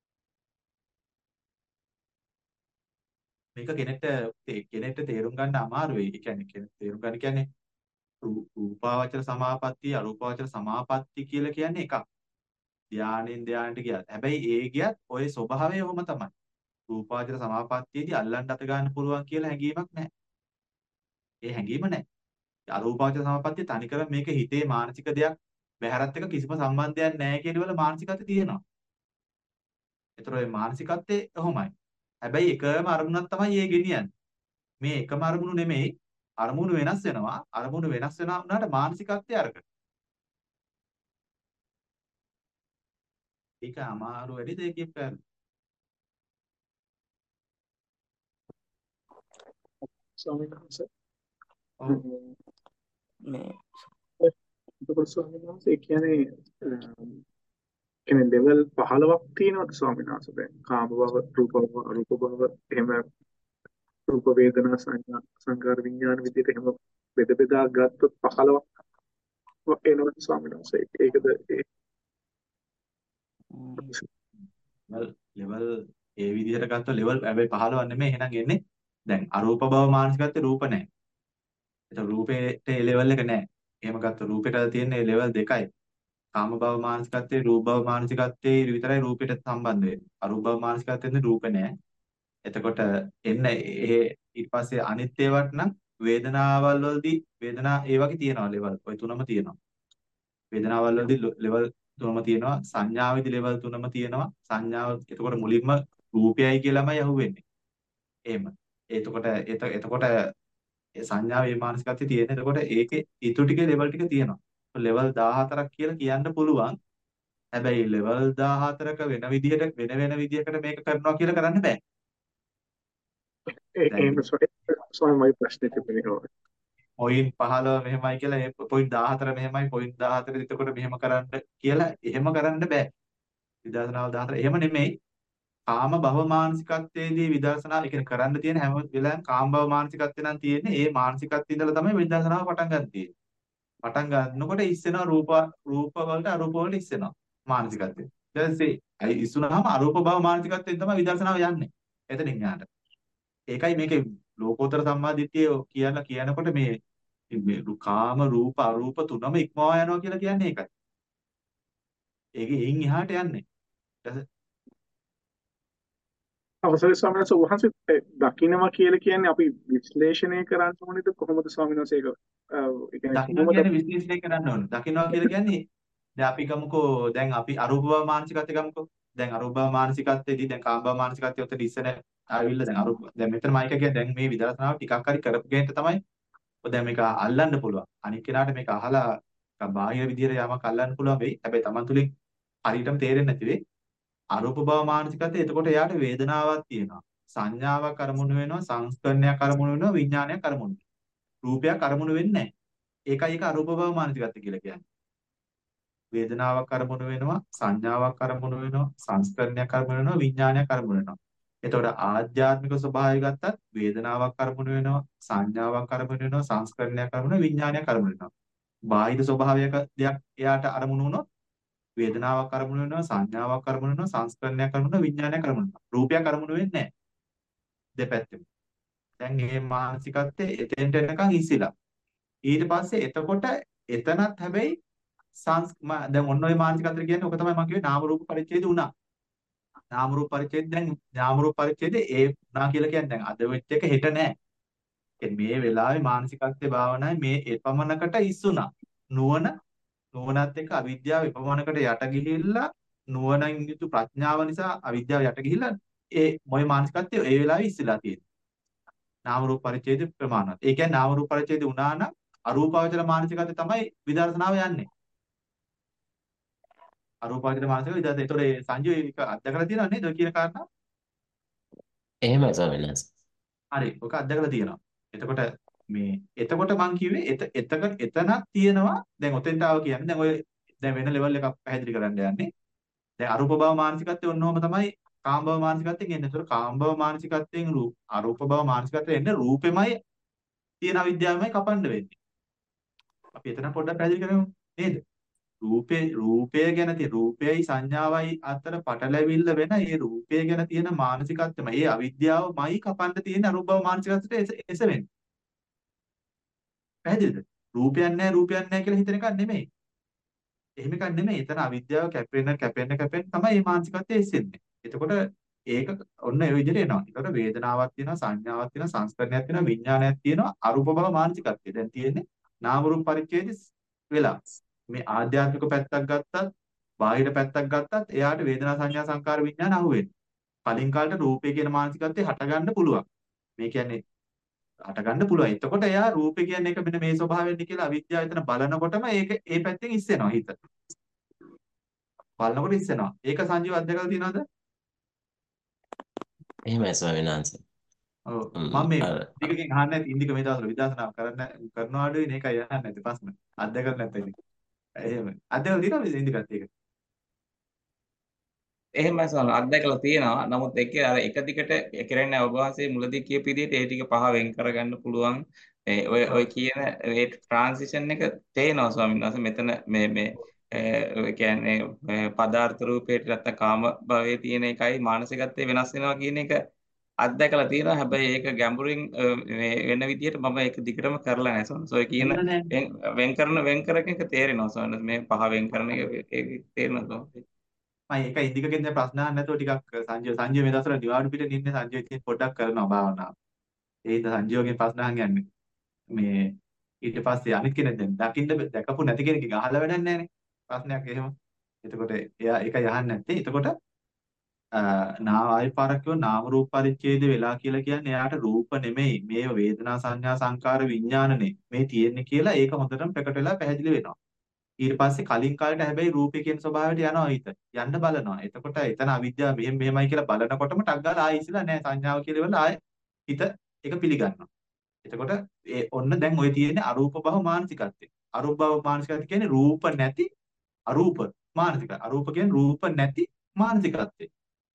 මේක කෙනෙක්ට කෙනෙක්ට තේරුම් ගන්න අමාරු වෙයි. ඒ කියන්නේ කෙනෙක් තේරුම් ගන්න කියන්නේ රූපාවචර සමාපatti අරූපාවචර සමාපatti කියලා කියන්නේ එකක්. ධානයෙන් ධානයට ගියත්. හැබැයි ඒ ගියත් ওই ස්වභාවය ඔහොම තමයි. රූපාවචර සමාපත්තියේදී අල්ලන්න අත ගන්න පුළුවන් කියලා හැඟීමක් නැහැ. ඒ හැඟීම නැහැ. අරූපාවචර සමාපත්තිය තනිකර මේක හිතේ මානසික දෙයක් බහැරත් එක කිසිම සම්බන්ධයක් නැහැ කියන වල මානසිකත්වය තියෙනවා. ඒතර ඔය මානසිකත්වයේ ඔහොමයි. හැබැයි එකම අරමුණක් තමයි ඒ ගෙනියන්නේ. මේ එකම අරමුණු නෙමෙයි අරමුණු වෙනස් වෙනවා. අරමුණු වෙනස් වෙනා වුණාට මානසිකත්වය අරක. ඒක අමාරු වැඩි දෙයක් කියන්න. ස්වාමීන් වහන්සේ ඔව් මේ එතකොට ස්වාමීන් වහන්සේ කියන්නේ කියන්නේ ලෙවල් පහළොවක් තියෙනවද ස්වාමීන් වහන්සේ? දැන් කාම භව, රූප භව, අරූප භව, එහෙම රූප වේදනා සංඥා සංකාර විඥාන විදිහට එහෙම බෙද බෙදා ගත්තොත් පහළොවක් එනවද ස්වාමීන් වහන්සේ? ඒකද ඒ ලෙවල් ඒ විදිහට ගත්තොත් ලෙවල් හැබැයි පහළොවක් නෙමෙයි එහෙනම් එන්නේ. දැන් අරූප භව මානසිකත්වයේ රූප නැහැ. ඒක රූපේට ඒ ලෙවල් එක නැහැ. එහෙම ගත්ත රූපෙට තියෙන ලෙවල් දෙකයි. කාම භව මානසිකත්වයේ රූප භව මානසිකත්වයේ විතරයි රූපෙට සම්බන්ධ වෙන්නේ. අරූප භව මානසිකත්වයෙන් රූප නැහැ. එතකොට එන්න ඒ ඊට පස්සේ අනිත් ඒවාට නම් වේදනාවල් වලදී වේදනා ඒ වගේ තියෙනවා ලෙවල්. ওই තුනම තියෙනවා. වේදනාවල් වලදී ලෙවල් තුනම තියෙනවා. සංඥාවේදී ලෙවල් තුනම තියෙනවා. සංඥාව එතකොට මුලින්ම රූපයයි කියලාමයි අහුවෙන්නේ. එහෙම. එතකොට එතකොට ඒ සංඥාවේ මානසිකත්වයේ තියෙන. එතකොට ඒකේ ඊටු ටිකේ ලෙවල් ටික තියෙනවා. ලෙවල් දාහතරක් කියලා කියන්න පුළුවන්. හැබැයි ලෙවල් දාහතරක වෙන විදිහට වෙන වෙන විදිහකට මේක කරනවා කියලා කරන්න බෑ. ඒ එහෙම ස්වාමීන් ප්‍රශ්නේ තිබෙනවා. පොයින්ට් පහළොව මෙහෙමයි කියලා ඒ පොයින්ට් දාහතර මෙහෙමයි පොයින්ට් දාහතර එතකොට මෙහෙම කරන්න කියලා එහෙම කරන්න බෑ. විදර්ශනාව දාහතර එහෙම නෙමෙයි. කාම භව මානසිකත්වයේදී විදර්ශනා ඒ කියන්නේ කරන්න තියෙන හැම වෙලාවෙම කාම භව මානසිකත්වය නම් තියෙන්නේ. ඒ මානසිකත්වයේ ඉඳලා තමයි විදර්ශනාව පටන් ගන්න තියෙන්නේ. පටන් ගන්නකොට ඉස්සෙනවා රූප රූප වලට අරූප වලට ඉස්සෙනවා මානසිකත්වය. ඊට පස්සේ අයි ඉස්සුනහම අරූප භව මානසිකත්වයෙන් තමයි විදර්ශනාව යන්නේ. එතනින් ඥාට. ඒකයි මේකේ ලෝකෝත්තර සම්මාදිට්ඨිය කියන කියනකොට මේ කාම රූප අරූප තුනම ඉක්මවා යනවා කියලා කියන්නේ ඒකයි. ඒකේ එයින් එහාට යන්නේ. අවසරයි ස්වාමීන් වහන්සේ වහන්සේ දකින්නවා කියලා කියන්නේ අපි විශ්ලේෂණය කරන්න ඕනේද කොහොමද ස්වාමීන් වහන්සේ ඒක ඒ කියන්නේ දකින්නවා කියන්නේ විශ්ලේෂණය කරන්න ඕනේ. දකින්නවා කියලා කියන්නේ දැන් අපි ගමුකෝ දැන් අපි අරූප භව මානසිකත්වය ගමුකෝ. දැන් අරූප භව මානසිකත්වයේදී දැන් කාම භව මානසිකත්වයේ උතන ඉස්සන ආවිල්ලා දැන් අරූප දැන් මෙතන මයික කියන්නේ දැන් මේ විදර්ශනාව ටිකක් හරි කරපු කෙනෙක්ට තමයි ඔය දැන් මේක අල්ලන්න පුළුවන්. අනික් කෙනාට මේක අහලා බාහිර විදියට යමක් අල්ලන්න පුළුවන් වෙයි. හැබැයි Taman තුලින් හරියටම තේරෙන්නේ නැති වෙයි. අරූප භව මානසිකත්වය එතකොට එයාට වේදනාවක් තියෙනවා. සංඥාවක් අරමුණු වෙනවා, සංස්කරණයක් අරමුණු වෙනවා, විඥානයක් අරමුණු වෙනවා. රූපයක් අරමුණු වෙන්නේ නැහැ. ඒකයි ඒක අරූප භව මානසිකත්වය කියලා කියන්නේ. වේදනාවක් අරමුණු වෙනවා, සංඥාවක් අරමුණු වෙනවා, සංස්කරණයක් අරමුණු වෙනවා, විඥානයක් අරමුණු වෙනවා. එතකොට ආධ්‍යාත්මික ස්වභාවය ගත්තත් වේදනාවක් අරමුණු වෙනවා, සංඥාවක් අරමුණු වෙනවා, සංස්කරණයක් අරමුණු වෙනවා, විඥානයක් අරමුණු වෙනවා. බාහිර ස්වභාවයක දෙයක් එයාට අරමුණු වුණොත් වේදනාවක් අරමුණු වෙනවා, සංඥාවක් අරමුණු වෙනවා, සංස්කරණයක් අරමුණු වෙනවා, විඥානයක් අරමුණු වෙනවා. රූපයක් අරමුණු වෙන්නේ නැහැ දෙපැත්තෙම. දැන් මේ මානසිකත්වයේ එතෙන්ට එනකන් ඉසිලා. ඊට පස්සේ එතකොට එතනත් හැබැයි සංස් දැන් ඔන්න ඔය මානසිකත්වය කියන්නේ ඔක තමයි මම කිව්වේ නාම රූප පරිච්ඡේද උනා. නාම රූප පරිච්ඡේද දැන් නාම රූප පරිච්ඡේද ඒ උනා කියලා කියන්නේ දැන් අද වෙච්ච එක හෙට නෑ. මේ වෙලාවේ මානසිකත්වයේ භාවනාවේ මේ එපමණකට ඉස්සුනා. නුවණ නුවණත් එක්ක අවිද්‍යාව එපමණකට යට ගිහිල්ලා නුවණින් යුතු ප්‍රඥාව නිසා අවිද්‍යාව යට ගිහිල්ලා ඒ මොයි මානසිකත්වයේ ඒ වෙලාවේ ඉස්සලා තියෙනවා. නාම රූප පරිච්ඡේද ප්‍රමාණවත්. ඒ කියන්නේ නාම රූප පරිච්ඡේද උනා නම් අරූපාවචර මානසිකත්වය තමයි විදර්ශනාව යන්නේ. අරූපාවචර මානසික විදර්ශන. ඒතකොට ඒ සංජය ඒක අත්දකලා තියෙනව නේද ඔය කියන කාරණා? එහෙමයි ස්වාමීන් වහන්සේ. හරි. ඔක අත්දකලා තියෙනවා. එතකොට මේ එතකොට මං කිව්වේ එත එතක එතනක් තියෙනවා. දැන් ඔතෙන්ට ආව කියන්නේ දැන් ඔය දැන් වෙන ලෙවල් එකක් පැහැදිලි කරන්න යන්නේ. දැන් අරූප භව මානසිකත්වය ඔන්නෝම තමයි කාම භව මානසිකත්වයෙන් එන්නේ. ඒතකොට කාම භව මානසිකත්වයෙන් රූප අරූප භව මානසිකත්වයෙන් එන්නේ රූපෙමයි තියෙන අවිද්‍යාවමයි කපන්න වෙන්නේ. අපි එතන පොඩ්ඩක් පැහැදිලි කරමු නේද? රූපේ රූපය ගැන තියෙන රූපයයි සංඥාවයි අතර පටලැවිල්ල වෙන ඒ රූපය ගැන තියෙන මානසිකත්වම ඒ අවිද්‍යාවමයි කපන්න තියෙන අරූප භව මානසිකත්වයට එස වෙන්නේ. පැහැදිලිද? රූපයක් නැහැ රූපයක් නැහැ කියලා හිතන එකක් නෙමෙයි. එහෙම එකක් නෙමෙයි. එතන අවිද්‍යාව කැපෙන්න කැපෙන්න කැපෙන්න තමයි මේ මානසිකත්වය එසෙන්නේ. එතකොට ඒක ඔන්න ඒ විදිහට එනවා. ඒකට වේදනාවක් තියෙනවා, සංඥාවක් තියෙනවා, සංස්කරණයක් තියෙනවා, විඥානයක් තියෙනවා, අරූප භව මානසිකත්වය. දැන් තියෙන්නේ නාම රූප පරිච්ඡේද වෙලා. මේ ආධ්‍යාත්මික පැත්තක් ගත්තත්, බාහිර පැත්තක් ගත්තත් එයාට වේදනා සංඥා සංකාර විඥාන අහුවෙන්නේ. කලින් කාලේ රූපේ කියන මානසිකත්වයේ හටගන්න පුළුවන්. මේ කියන්නේ හටගන්න පුළුවන්. එතකොට එයා රූපේ කියන්නේ එක මෙන්න මේ ස්වභාවයෙන්ද කියලා අවිද්‍යාව එතන බලනකොටම ඒක ඒ පැත්තෙන් ඉස්සෙනවා හිත. බලනකොට ඉස්සෙනවා. ඒක සංජීව අධ්‍යයනය තියනවද? එහෙමයි ස්වාමීන් වහන්සේ. ඔව් මම මේ ඉන්දිකකින් අහන්නේ නැති ඉන්දික මේ දවස්වල විදර්ශනා කරන්න කරනවා අඩුයි නේ ඒකයි අහන්නේ නැති ප්‍රශ්න. අධ්‍යයනය නැත්නම් ඉතින්. එහෙම. අධ්‍යයනය තියනවද ඉන්දිකත් ඒක? එහෙමයි ස්වාමී අත්දැකලා තියෙනවා. නමුත් ඒකේ අර එක දිගට කරන්නේ ඔබ වහන්සේ මුලදී කියපු විදිහට ඒ ටික පහ වෙන් කරගන්න පුළුවන්. ඒ ඔය ඔය කියන ඒ ට්‍රාන්සිෂන් එක තේනවා ස්වාමීන් වහන්සේ මෙතන මේ මේ ඒ කියන්නේ පදාර්ථ රූපේට නැත්නම් කාම භවයේ තියෙන එකයි මානසිකත්වයේ වෙනස් වෙනවා කියන එක අත්දැකලා තියෙනවා. හැබැයි ඒක ගැඹුරින් මේ වෙන විදිහට මම ඒක දිගටම කරලා නැහැ ස්වාමීන් වහන්සේ. ඔය කියන වෙන් කරන වෙන් කරන එක තේරෙනවා ස්වාමීන් වහන්සේ. මේ පහ වෙන් කරන එක ඒක තේරෙනවා ස්වාමීන් මම ඒක ඉන්දිකකින් දැන් ප්‍රශ්න අහන්න නැතුව ටිකක් සංජය සංජය මේ දවස්වල නිවාඩු පිටින් ඉන්නේ සංජය ඉතින් පොඩ්ඩක් කරනවා භාවනාව. ඒ හින්දා සංජයෝගෙන් ප්‍රශ්න අහන් යන්නේ. මේ ඊට පස්සේ අනිත් කෙනෙක් දැන් දකින්න දැකපු නැති කෙනෙක්ගෙන් අහලා වැඩක් නැහැ නේ. ප්‍රශ්නයක් එහෙම. එතකොට එයා ඒකයි අහන්නේ නැත්තේ. එතකොට නා ආයි පාරක් කියව නාම රූප පරිච්ඡේද වෙලා කියලා කියන්නේ එයාට රූප නෙමෙයි. මේ වේදනා සංඥා සංකාර විඥානනේ මේ තියෙන්නේ කියලා ඒක හොඳටම ප්‍රකට වෙලා පැහැදිලි වෙනවා. ඊට පස්සේ කලින් කාලේට හැබැයි රූපේ කියන ස්වභාවයට යනවා හිත. යන්න බලනවා. එතකොට එතන අවිද්‍යාව මෙහෙම මෙහෙමයි කියලා බලනකොටම ටක් ගාලා ආයෙ ඉස්සලා නෑ සංඥාව කියලා ඉවරලා ආයෙ හිත ඒක පිළිගන්නවා. එතකොට ඒ ඔන්න දැන් ඔය තියෙන්නේ අරූප භව මානසිකත්වය. අරූප භව මානසිකත්වය කියන්නේ රූප නැති අරූප මානසික. අරූප කියන්නේ රූප නැති මානසිකත්වය.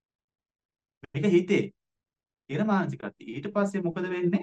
මේක හිතේ තියෙන මානසිකත්වය. ඊට පස්සේ මොකද වෙන්නේ?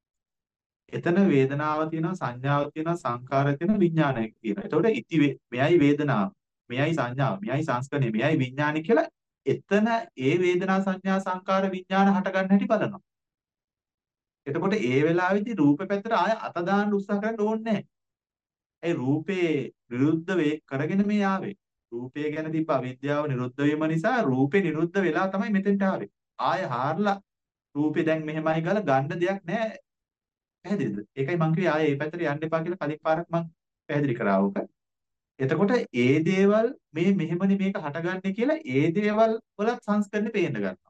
එතන වේදනාව තියෙනවා සංඥාව තියෙනවා සංකාරය තියෙනවා විඥානය තියෙනවා. එතකොට ඉති මෙයයි වේදනාව, මෙයයි සංඥාව, මෙයයි සංස්කරණය, මෙයයි විඥානය කියලා එතන ඒ වේදනා සංඥා සංකාර විඥාන හට ගන්න හැටි බලනවා. එතකොට ඒ වෙලාවේදී රූපේ පැත්තට ආය අත දාන්න උත්සාහ කරන්න ඕනේ නැහැ. ඒ රූපේ විරුද්ධ වේ කරගෙන මේ ආවේ. රූපය ගැන තිබ්බ අවිද්‍යාව නිරුද්ධ වීම නිසා රූපේ නිරුද්ධ වෙලා තමයි මෙතෙන්ට ආවේ. ආය හාරලා රූපේ දැන් මෙහෙමයි ගාලා ගන්න දෙයක් නැහැ. පැහැදිලිද? ඒකයි මං කිව්වේ ආයේ මේ පැත්තට යන්න එපා කියලා කලින් පාරක් මං පැහැදිලි කරා උක. එතකොට ඒ දේවල් මේ මෙහෙමනේ මේක හටගන්නේ කියලා ඒ දේවල් වල සංස්කරණේ පේන්න ගන්නවා.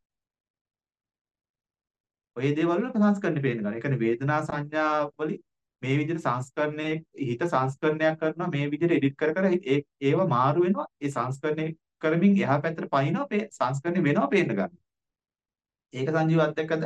ඔය දේවල් වල සංස්කරණේ පේන්න ගන්නවා. ඒ කියන්නේ වේදනා සංඥා වලින් මේ විදිහට සංස්කරණයේ හිත සංස්කරණයක් කරනවා මේ විදිහට එඩිට් කර කර ඒව මාරු වෙනවා. ඒ සංස්කරණේ කරමින් එහා පැත්තට පයින්නවා පේ සංස්කරණය වෙනවා පේන්න ගන්න. ඒක සංජීව අත්දැකද?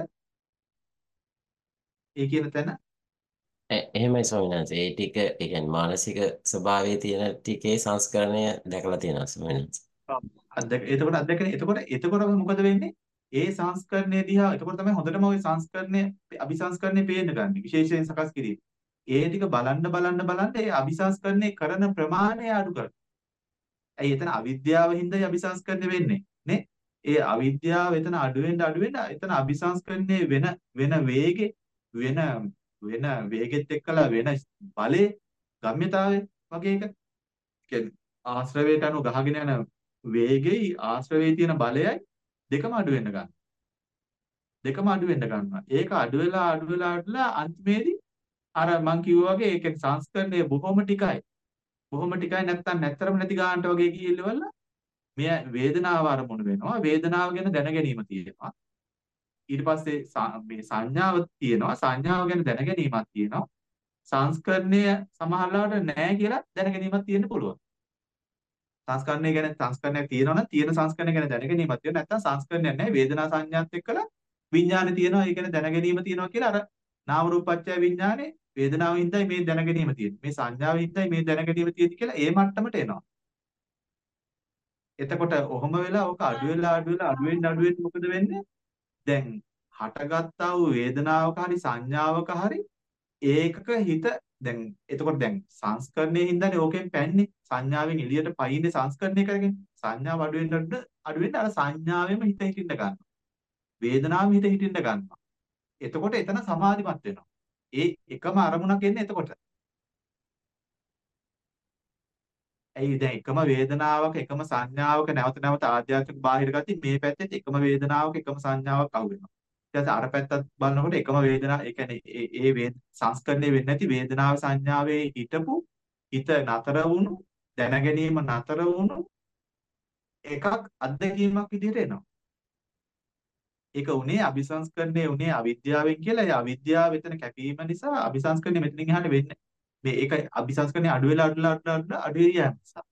ඒ කියන තැන එ- එහෙමයි ස්වාමීන් වහන්සේ. ඒ ටික ඒ කියන්නේ මානසික ස්වභාවයේ තියෙන ටිකේ සංස්කරණය දැකලා තියෙනවා ස්වාමීන් වහන්සේ. අත්දැක එතකොට අත්දැකනේ එතකොට එතකොට මොකද වෙන්නේ? ඒ සංස්කරණය දිහා එතකොට තමයි හොඳටම ওই සංස්කරණය අபிසංස්කරණය පේන්න ගන්න. විශේෂයෙන් සකස් කිරීම. ඒ ටික බලන්න බලන්න බලන්න ඒ අபிසංස්කරණය කරන ප්‍රමාණය අඩු කරනවා. ඇයි එතන අවිද්‍යාව හින්දායි අபிසංස්කරණය වෙන්නේ නේ? ඒ අවිද්‍යාව එතන අඩු වෙන්න අඩු වෙන්න එතන අபிසංස්කරණය වෙන වෙන වේගෙ වෙන වෙන වේගෙත් එක්කලා වෙන බලේ ගම්‍යතාවය වගේ එක කියන්නේ ආශ්‍රවයට අනුව ගහගෙන යන වේගෙයි ආශ්‍රවයේ තියෙන බලයයි දෙකම අඩු වෙන්න ගන්නවා. දෙකම අඩු වෙන්න ගන්නවා. ඒක අඩු වෙලා අඩු වෙලා අඩු වෙලා අන්තිමේදී අර මං කිව්වා වගේ ඒක සංස්කරණය බොහොම ටිකයි. බොහොම ටිකයි නැත්තම් නැත්තරම නැති ගන්නට වගේ කියලාවල මෙය වේදනාව අරමුණු වෙනවා. වේදනාව ගැන දැන ගැනීම තියෙනවා. ඊට පස්සේ සා- මේ සංඥාව තියෙනවා. සංඥාව ගැන දැන ගැනීමක් තියෙනවා. සංස්කරණය සමහරවිට නැහැ කියලා දැන ගැනීමක් තියෙන්න පුළුවන්. සංස්කරණය ගැන සංස්කරණයක් තියෙනවා නම් තියෙන සංස්කරණය ගැන දැන ගැනීමක් තියෙනවා. නැත්නම් සංස්කරණයක් නැහැ. වේදනා සංඥාත් එක්කලා විඥානේ තියෙනවා. ඒ ගැන දැන ගැනීම තියෙනවා කියලා අර නාම රූපච්ඡය විඥානේ වේදනාවින්දයි මේ දැන ගැනීම තියෙන්නේ. මේ සංඥාවින්දයි මේ දැන ගැනීම තියෙන්නේ කියලා ඒ මට්ටමට එනවා. එතකොට ඔහොම වෙලා ඔක අඩු වෙලා අඩු වෙලා අඩු වෙන්න අඩු වෙන්න මොකද වෙන්නේ? දැන් හටගත්තා වූ වේදනාවක හරි සංඥාවක හරි ඒකක හිත දැන් එතකොට දැන් සංස්කරණයේ හින්දානේ ඕකෙන් පැන්නේ සංඥාවෙන් එළියට පයින්නේ සංස්කරණය කරගෙන සංඥාව අඩු වෙන්න අඩු අඩු වෙන්න අර සංඥාවෙම හිත හිටින්න ගන්නවා වේදනාවෙම හිත හිටින්න ගන්නවා එතකොට එතන සමාධිමත් වෙනවා ඒ එකම අරමුණක් එන්නේ එතකොට ඇයි දැන් එකම වේදනාවක එකම සංඥාවක නැවත නැවත ආධ්‍යාත්මික බාහිර ගති මේ පැත්තෙත් එකම වේදනාවක එකම සංඥාවක් අහු වෙනවා ඊට පස්සේ අර පැත්තත් බලනකොට එකම වේදනාව ඒ කියන්නේ ඒ ඒ වේද සංස්කරණය වෙන්නේ නැති වේදනාව සංඥාවේ හිටපු හිත නතර වුණු දැන ගැනීම නතර වුණු එකක් අත්දැකීමක් විදිහට එනවා ඒක උනේ අபிසංස්කරණය උනේ අවිද්‍යාවෙන් කියලා ඒ අවිද්‍යාව එතන කැපීම නිසා අபிසංස්කරණය මෙතනින් එහාට වෙන්නේ මේ ඒක අபிසංස්කරණය අඩු වෙලා අඩු වෙලා අඩු වෙලා අඩු වෙලා යන නිසා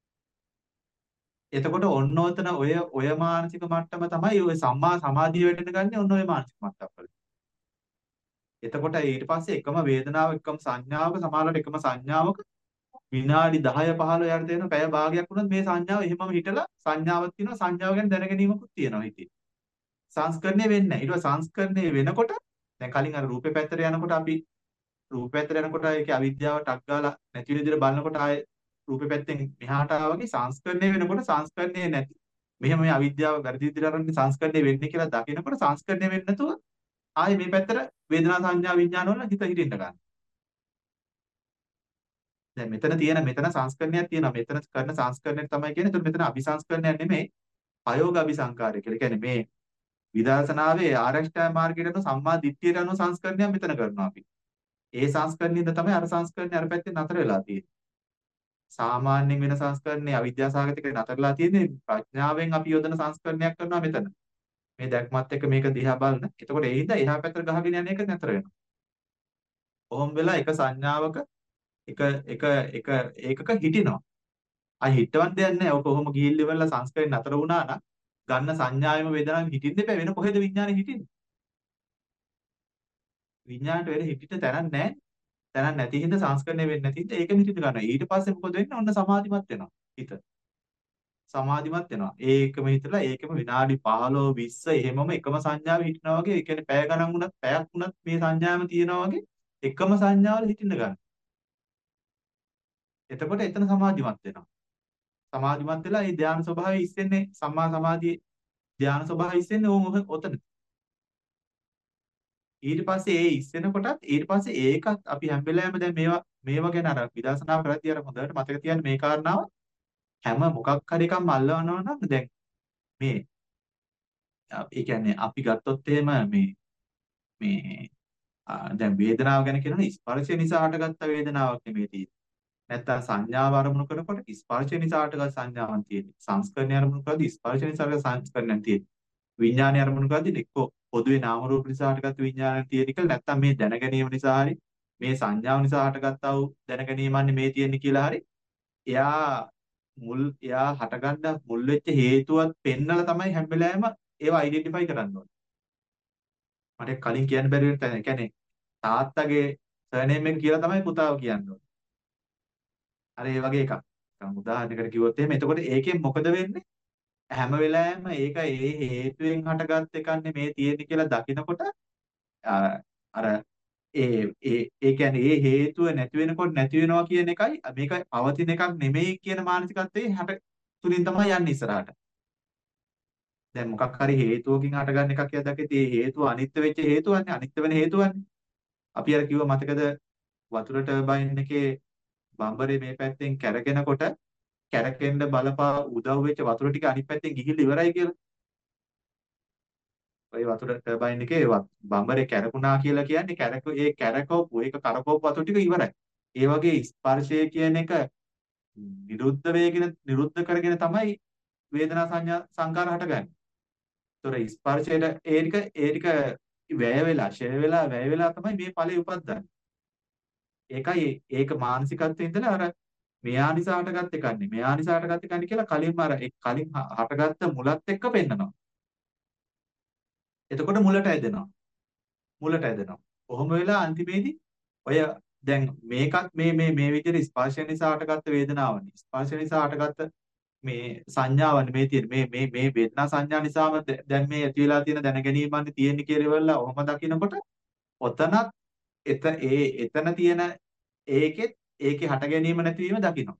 එතකොට ඔන්න ඔතන ඔය ඔය මානසික මට්ටම තමයි ඔය සම්මා සමාධිය වෙන්න ගන්නේ ඔන්න ඔය මානසික මට්ටම් වල. එතකොට ඊට පස්සේ එකම වේදනාව එකම සංඥාවක සමානලට එකම සංඥාවක විනාඩි දහය පහළොව යට දෙන පැය භාගයක් වුණත් මේ සංඥාව එහෙමම හිටලා සංඥාවක් තියෙනවා සංඥාව ගැන දැනගැනීමකුත් තියෙනවා හිතේ. සංස්කරණය වෙන්නේ නැහැ. ඊට පස්සේ සංස්කරණය වෙනකොට දැන් කලින් අර රූපේ පැත්තට යනකොට අපි රූපේ පැත්තට යනකොට ඒකේ අවිද්‍යාව ටක් ගාලා නැති වෙන විදිහට බලනකොට ආයේ රූපේ පැත්තෙන් මෙහාට ආවා වගේ සංස්කරණය වෙනකොට සංස්කරණය නැති මෙහෙම මේ අවිද්‍යාව වැඩි විදිහට අරන්නේ සංස්කරණය වෙන්නේ කියලා දකිනකොට සංස්කරණය වෙන්නේ නැතුව ආයේ මේ පැත්තට වේදනා සංඥා විඥාන වල හිත හිටින්න ගන්න. දැන් මෙතන තියෙන මෙතන සංස්කරණයක් තියෙනවා. මෙතන කරන සංස්කරණය තමයි කියන්නේ. එතකොට මෙතන අபிසංස්කරණයක් නෙමෙයි. අයෝග අபிසංකාරය කියලා. කියන්නේ මේ විදර්ශනාවේ ආරෂ්ඨා මාර්ගයට අනුව සම්මා දිට්ඨියට අනුව සංස්කරණයක් මෙතන කරනවා අපි. ඒ සංස්කරණින්ද තමයි අර සංස්කරණය අර පැත්තේ නතර වෙලා තියෙන්නේ. සාමාන්‍යයෙන් වෙන සංස්කරණේ අවිද්‍යාසගතික නතරලා තියෙන්නේ ප්‍රඥාවෙන් අපි යොදන සංස්කරණයක් කරනවා මෙතන. මේ දැක්මත් එක්ක මේක දිහා බලන. එතකොට ඒ හින්දා එහා පැත්තට ගහගෙන යන එක නතර වෙනවා. කොහොම වෙලා එක සංඥාවක එක එක එක ඒකක හිටිනවා. ආයි හිටවන්න දෙයක් නැහැ. ඔක කොහොම ගිහිල්ල ඉවරලා සංස්කරණය නතර වුණා නම් ගන්න සංඥාවෙම වේදනාවෙම හිටින්න එපා. වෙන කොහෙද විඥානේ හිටින්නේ? විඥාණයට වෙන හිටිට තැනක් නැහැ. තැනක් නැති හින්දා සංස්කරණය වෙන්නේ නැති හින්දා ඒකෙම හිටින්න ගන්නවා. ඊට පස්සේ මොකද වෙන්නේ? ඔන්න සමාධිමත් වෙනවා හිත. සමාධිමත් වෙනවා. ඒකම හිතලා ඒකම විනාඩි පහළොව විස්ස එහෙමම එකම සංඥාවේ හිටිනවා වගේ. ඒ කියන්නේ පැය ගණන් වුණත් පැයක් වුණත් මේ සංඥාවම තියෙනවා වගේ එකම සංඥාවල හිටින්න ගන්න. එතකොට එතන සමාධිමත් වෙනවා. සමාධිමත් වෙලා මේ ධානය ස්වභාවය ඉස්සෙන්නේ සම්මා සමාධියේ ධානය ස්වභාවය ඉස්සෙන්නේ ඕම ඔතන. ඊට පස්සේ ඒ ඉස්සෙන කොටත් ඊට පස්සේ ඒකත් අපි හැම වෙලාවෙම දැන් මේවා මේවා ගැන අර විදර්ශනා කරද්දී අර හොඳට මතක තියාගන්න මේ කාරණාව හැම මොකක් හරි එකක් මල්ලවනවා නම් දැන් මේ ඒ කියන්නේ අපි ගත්තොත් එහෙම මේ මේ දැන් වේදනාව ගැන කියනවනේ ස්පර්ශය නිසා හටගත්ත වේදනාවක් නෙමෙයි තියෙන්නේ. නැත්තම් සංඥාව අරමුණු කරනකොට ස්පර්ශය නිසා හටගත් සංඥාවක් තියෙන්නේ. සංස්කරණය අරමුණු කරද්දී ස්පර්ශය නිසා හටගත් සංස්කරණයක් තියෙන්නේ. විඥානය අරමුණු කරද්දී එක්කෝ පොදුවේ නාම රූප නිසා හටගත් විඥානයක් තියෙන එක නැත්තම් මේ දැන ගැනීම නිසා හරි මේ සංඥාව නිසා හටගත්තා වූ දැන ගැනීමන්නේ මේ තියෙන්නේ කියලා හරි එයා මුල් එයා හටගන්න මුල් වෙච්ච හේතුවත් පෙන්නලා තමයි හැම වෙලාවෙම ඒව අයිඩෙන්ටිෆයි කරන්න ඕනේ. මට කලින් කියන්න බැරි වෙන තැන. ඒ කියන්නේ තාත්තගේ සර්නේම් එක කියලා තමයි පුතාව කියන්න ඕනේ. අර ඒ වගේ එකක්. දැන් උදාහරණයකට කිව්වොත් එහෙම එතකොට ඒකෙන් මොකද වෙන්නේ? හැම වෙලාවෙම ඒක ඒ හේතුවෙන් හටගත් එකන්නේ මේ තියෙන්නේ කියලා දකිනකොට අර ඒ ඒ ඒ කියන්නේ ඒ හේතුව නැති වෙනකොට නැති වෙනවා කියන එකයි මේක පවතින එකක් නෙමෙයි කියන මානසිකත්වයේ හට තුලින් තමයි යන්නේ ඉස්සරහට. දැන් මොකක් හරි හේතුවකින් හටගන්න එකක් කියලා දැක්කේ ඒ හේතුව අනිත්‍ය වෙච්ච හේතුවන්නේ අනිත්‍ය වෙන හේතුවන්නේ. අපි අර කිව්ව මතකද වතුර ටර්බයින් එකේ බම්බරේ මේ පැත්තෙන් කැරකෙනකොට කැරකෙන්න බලපා උදව් වෙච්ච වතුර ටික අනිත් පැත්තෙන් ගිහිල්ලා ඉවරයි කියලා. ඔය වතුර ටර්බයින් එකේ බම්බරේ කැරකුණා කියලා කියන්නේ කැරක ඒ කැරකෝපු ඒක කරකෝපු වතුර ටික ඉවරයි. ඒ වගේ ස්පර්ශය කියන එක නිරුද්ධ වේගෙන නිරුද්ධ කරගෙන තමයි වේදනා සංඥා සංකාර හටගන්නේ. ඒතොර ස්පර්ශයට ඒ ටික ඒ ටික වැය වෙලා ෂය වෙලා වැය වෙලා තමයි මේ ඵලෙ උපද්දන්නේ. ඒකයි ඒක මානසිකත්වයේ ඉඳලා අර මෙයා නිසා හටගත් එකක් නෙමෙයි. මෙයා නිසා හටගත් එකක් නෙමෙයි කියලා කලින්ම අර ඒ කලින් හටගත්ත මුලත් එක්ක පෙන්නනවා. එතකොට මුලට ඇදෙනවා. මුලට ඇදෙනවා. කොහොම වෙලා අන්තිමේදී ඔය දැන් මේකත් මේ මේ මේ විදිහට ස්පර්ශය නිසා හටගත්ත වේදනාවනේ. ස්පර්ශය නිසා හටගත්ත මේ සංඥාවනේ මේ තියෙන මේ මේ මේ වේදනා සංඥා නිසාම දැන් මේ ඇති වෙලා තියෙන දැනගැනීමන්නේ තියෙන්නේ කියලා ඉවරලා ඔහොම දකිනකොට ඔතනත් එත ඒ එතන තියෙන ඒකෙත් ඒකේ හට ගැනීම නැතිවීම දකිනවා.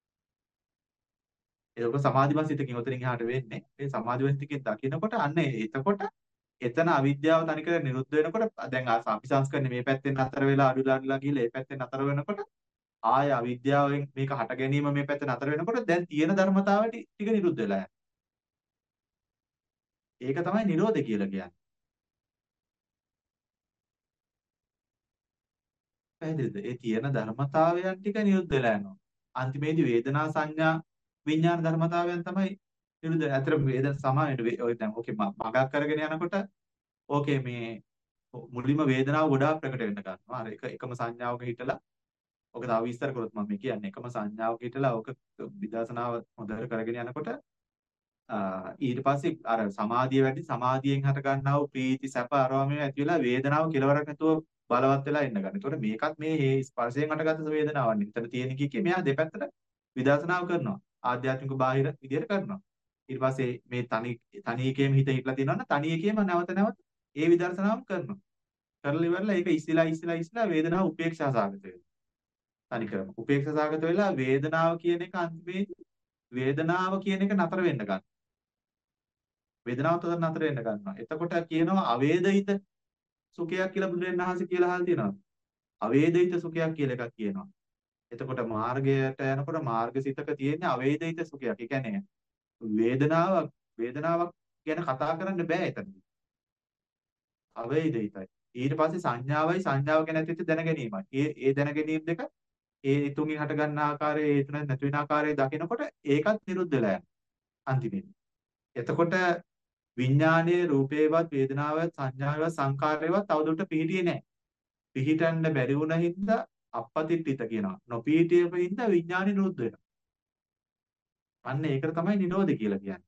ඒක සමාධිමත් සිතකින් උතරින් එහාට වෙන්නේ. මේ සමාධිමත් සිතකින් දකිනකොට අන්න එතකොට එතන අවිද්‍යාව තනිකර නිරුද්ධ වෙනකොට දැන් අපි සංස්කරණේ මේ පැත්තෙන් නතර වෙලා අඩුලා අඩුලා ගිහලා ඒ පැත්තෙන් නතර වෙනකොට ආය අවිද්‍යාවෙන් මේක හට ගැනීම මේ පැත්තේ නතර වෙනකොට දැන් තියෙන ධර්මතාව ටික නිරුද්ධ වෙලා යනවා. ඒක තමයි නිරෝධය කියලා කියන්නේ. පැහැදිලිද? ඒ තියෙන ධර්මතාවයන් ටික නිරුද්ධ වෙලා යනවා. අන්තිමේදී වේදනා සංඥා විඥාන ධර්මතාවයන් තමයි නිරුද්ධ වෙන්නේ. අතර වේදන සමානයි. ඔය දැන් ඕකේ මගක් කරගෙන යනකොට ඕකේ මේ මුලින්ම වේදනාව ගොඩාක් ප්‍රකට වෙන්න ගන්නවා. අර එක එකම සංඥාවක හිටලා ඔක තව විස්තර කරොත් මම මේ කියන්නේ එකම සංඥාවක හිටලා ඔක විදර්ශනාව හොඳට කරගෙන යනකොට ඊට පස්සේ අර සමාධිය වැඩි සමාධියෙන් හට ගන්නා වූ ප්‍රීති සැප අරවම ඇති වෙලා වේදනාව කෙලවරක් නැතුව බලවත් වෙලා ඉන්න ගන්න. ඒතකොට මේකත් මේ ස්පර්ශයෙන් හටගත්ත වේදනාවක් නේ. මෙතන තියෙන කීකේ මෙයා දෙපැත්තට විදර්ශනාව කරනවා. ආධ්‍යාත්මික බාහිර විදියට කරනවා. ඊට පස්සේ මේ තනි තනි එකේම හිත හිටලා තියෙනවා නම් තනි එකේම නැවත නැවත ඒ විදර්ශනාව කරනවා. කරලා ඉවරලා ඒක ඉස්සලා ඉස්සලා ඉස්සලා වේදනාව උපේක්ෂා සාගත වෙනවා. තනි කරම. උපේක්ෂා සාගත වෙලා වේදනාව කියන එක අන්තිමේදී වේදනාව කියන එක නතර වෙන්න ගන්නවා. වේදනාව තොර නතර වෙන්න ගන්නවා. එතකොට කියනවා අවේදිත සුඛයක් කියලා බුදුරජාණන් වහන්සේ කියලා අහලා තියෙනවා. අවේදිත සුඛයක් කියලා එකක් කියනවා. එතකොට මාර්ගයට යනකොට මාර්ගසිතක තියෙන අවේදිත සුඛයක්. ඒ කියන්නේ වේදනාවක් වේදනාවක් ගැන කතා කරන්න බෑ එතනදී. අවේදිතයි. ඊට පස්සේ සංඥාවයි සංඥාව ගැන ඇතිවෙච්ච දැනගැනීමයි. ඒ ඒ දැනගැනීම් දෙක ඒ තුنين හට ගන්න ආකාරයේ ඒ තුන නැති වෙන ආකාරයේ දකිනකොට ඒකත් නිරුද්ධ වෙලා යනවා. අන්තිමේදී. එතකොට විඥානයේ රූපේවත් වේදනාවත් සංඥාවත් සංකාරයවත් තවදුරට පිහිටියේ නැහැ. පිහිටන්න බැරි වුණ හින්දා අපපතිට්ඨිත කියනවා. නොපිහිටියප හින්දා විඥානෙ නිරුද්ධ වෙනවා. අන්න ඒකට තමයි නිරෝධය කියලා කියන්නේ.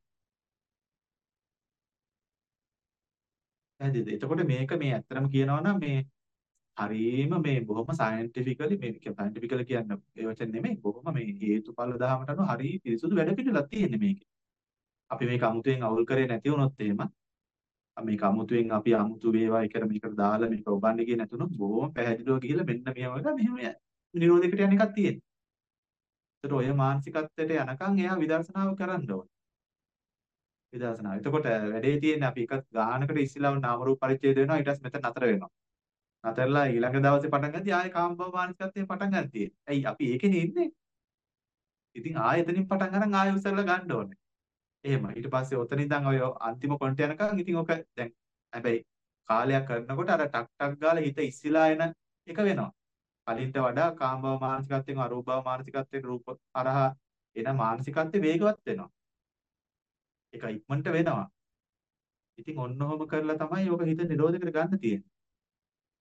පැහැදිලිද? එතකොට මේක මේ ඇත්තටම කියනවා නම් මේ හරීම මේ බොහොම සයන්ටිෆිකලි මේ සයන්ටිෆිකලි කියන්නේ ඒ වචන නෙමෙයි බොහොම මේ හේතුඵල දහමට අනුව හරි පිරිසුදු වැඩ පිළිවෙලක් තියෙන්නේ මේකේ. අපි මේක අමුතුවෙන් අවුල් කරේ නැති වුණොත් එහෙම මේක අමුතුවෙන් අපි අමුතු වේවා එකට මේකට දාලා මේක ඔබන්නේ කිය නැතුනොත් බොහොම පැහැදිලිව ගිහිල්ලා මෙන්න මෙහෙම එක මෙහෙම නිරෝධයකට යන එකක් තියෙනවා. ඒතර ඔය මානසිකත්වයට යනකම් එයා විදර්ශනාව කරන්න ඕනේ. විදර්ශනාව. එතකොට වැඩේ තියෙන්නේ අපි එක ගානකට ඉස්සෙල්ලාම නාම රූප පරිච්ඡේද වෙනවා ඊට පස්සේ මෙතන නතර වෙනවා. නතරලා ඊළඟ දවසේ පටන් ගත්තී ආයේ කාමභව මානසිකත්වයෙන් පටන් ගන්න තියෙන්නේ. ඇයි අපි ඒකනේ ඉන්නේ. ඉතින් ආයෙ එතනින් පටන් අරන් ආයෙ උසරලා ගන්න ඕනේ. එහෙම ඊට පස්සේ ඔතන ඉඳන් ඔය අන්තිම පොයින්ට් යනකම් ඉතින් ඔක දැන් හැබැයි කාලයක් කරනකොට අර ටක් ටක් ගාලා හිත ඉස්සිලා එන එක වෙනවා. කලින්ට වඩා කාමභව මානසිකත්වයෙන් අරූපභව මානසිකත්වයෙන් රූප අරහා එන මානසිකත්වය වේගවත් වෙනවා. ඒක ඉක්මනට වෙනවා. ඉතින් ඔන්න ඔහොම කරලා තමයි ඔක හිත නිරෝධයකට ගන්න තියෙන්නේ.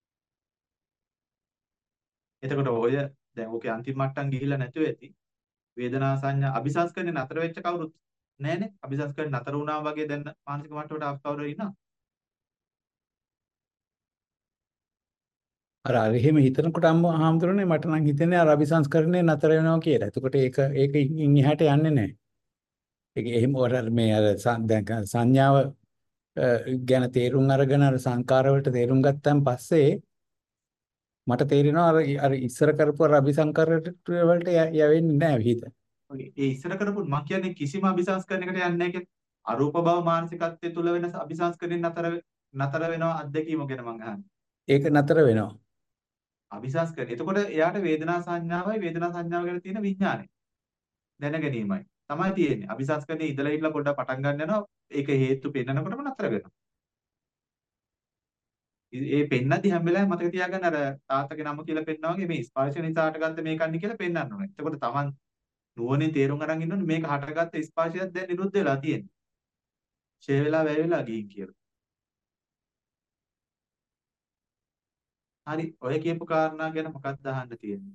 එතකොට ඔය දැන් ඔකේ අන්තිම මට්ටම් ගිහිල්ලා නැතුව ඇති. වේදනා සංඥා අபிසංස්කරණය නතර වෙච්ච කවුරුත් නැහැනේ. අபிසංස්කරණය නතර වුණා වගේ දැන් මානසික මට්ටමට ආපු කවුරු ඉන්නවා? අර අර එහෙම හිතනකොට අම්ම හාමුදුරනේ මට නම් හිතෙන්නේ අර අபிසංස්කරණය නතර වෙනවා කියලා. එතකොට ඒක ඒක ඉන් එහාට යන්නේ නැහැ. ඒක එහෙම අර මේ අර සං- දැන් සංඥාව අ, ගැන තේරුම් අරගෙන අර සංකාර වලට තේරුම් ගත්තන් පස්සේ මට තේරෙනවා අර අර ඉස්සර කරපු අර අபிසංකාර වලට ය- යවෙන්නේ නැහැ හිත. ඔය ඒ ඉස්සර කරපු මම කියන්නේ කිසිම අபிසංස්කරණයකට යන්නේ නැහැ කියලා. අරූප භව මානසිකත්වයේ තුල වෙන අபிසංස්කරණය නතර නතර වෙනවා අත්දැකීම ගැන මම අහන්නේ. ඒක නතර වෙනවා. අபிසංස්කරණය. එතකොට එයාට වේදනා සංඥාවයි වේදනා සංඥාව ගැන තියෙන විඥානය දැන ගැනීමයි තමයි තියෙන්නේ. අபிසංස්කරණයේ ඉඳලා හිටලා පොඩ්ඩක් පටන් ගන්න යනවා. ඒක හේතු පෙන්නනකොටම නතර වෙනවා. ඒ ඒ පෙන්නද්දි හැම වෙලාවෙම මතක තියාගන්න අර තාත්තගේ නම කියලා පෙන්නා වගේ මේ ස්පර්ශ නිසා හටගත්ත මේකන්නේ කියලා පෙන්වන්න ඕනේ. එතකොට Taman නුවණින් තේරුම් අරන් ඉන්න ඕනේ මේක හටගත්ත ස්පර්ශයක් දැන් නිරුද්ධ වෙලා තියෙන්නේ. ඡේ වෙලා වැය වෙලා ගිහින් කියලා. හරි ඔය කියපු කාරණා ගැන මොකක්ද අහන්න තියෙන්නේ?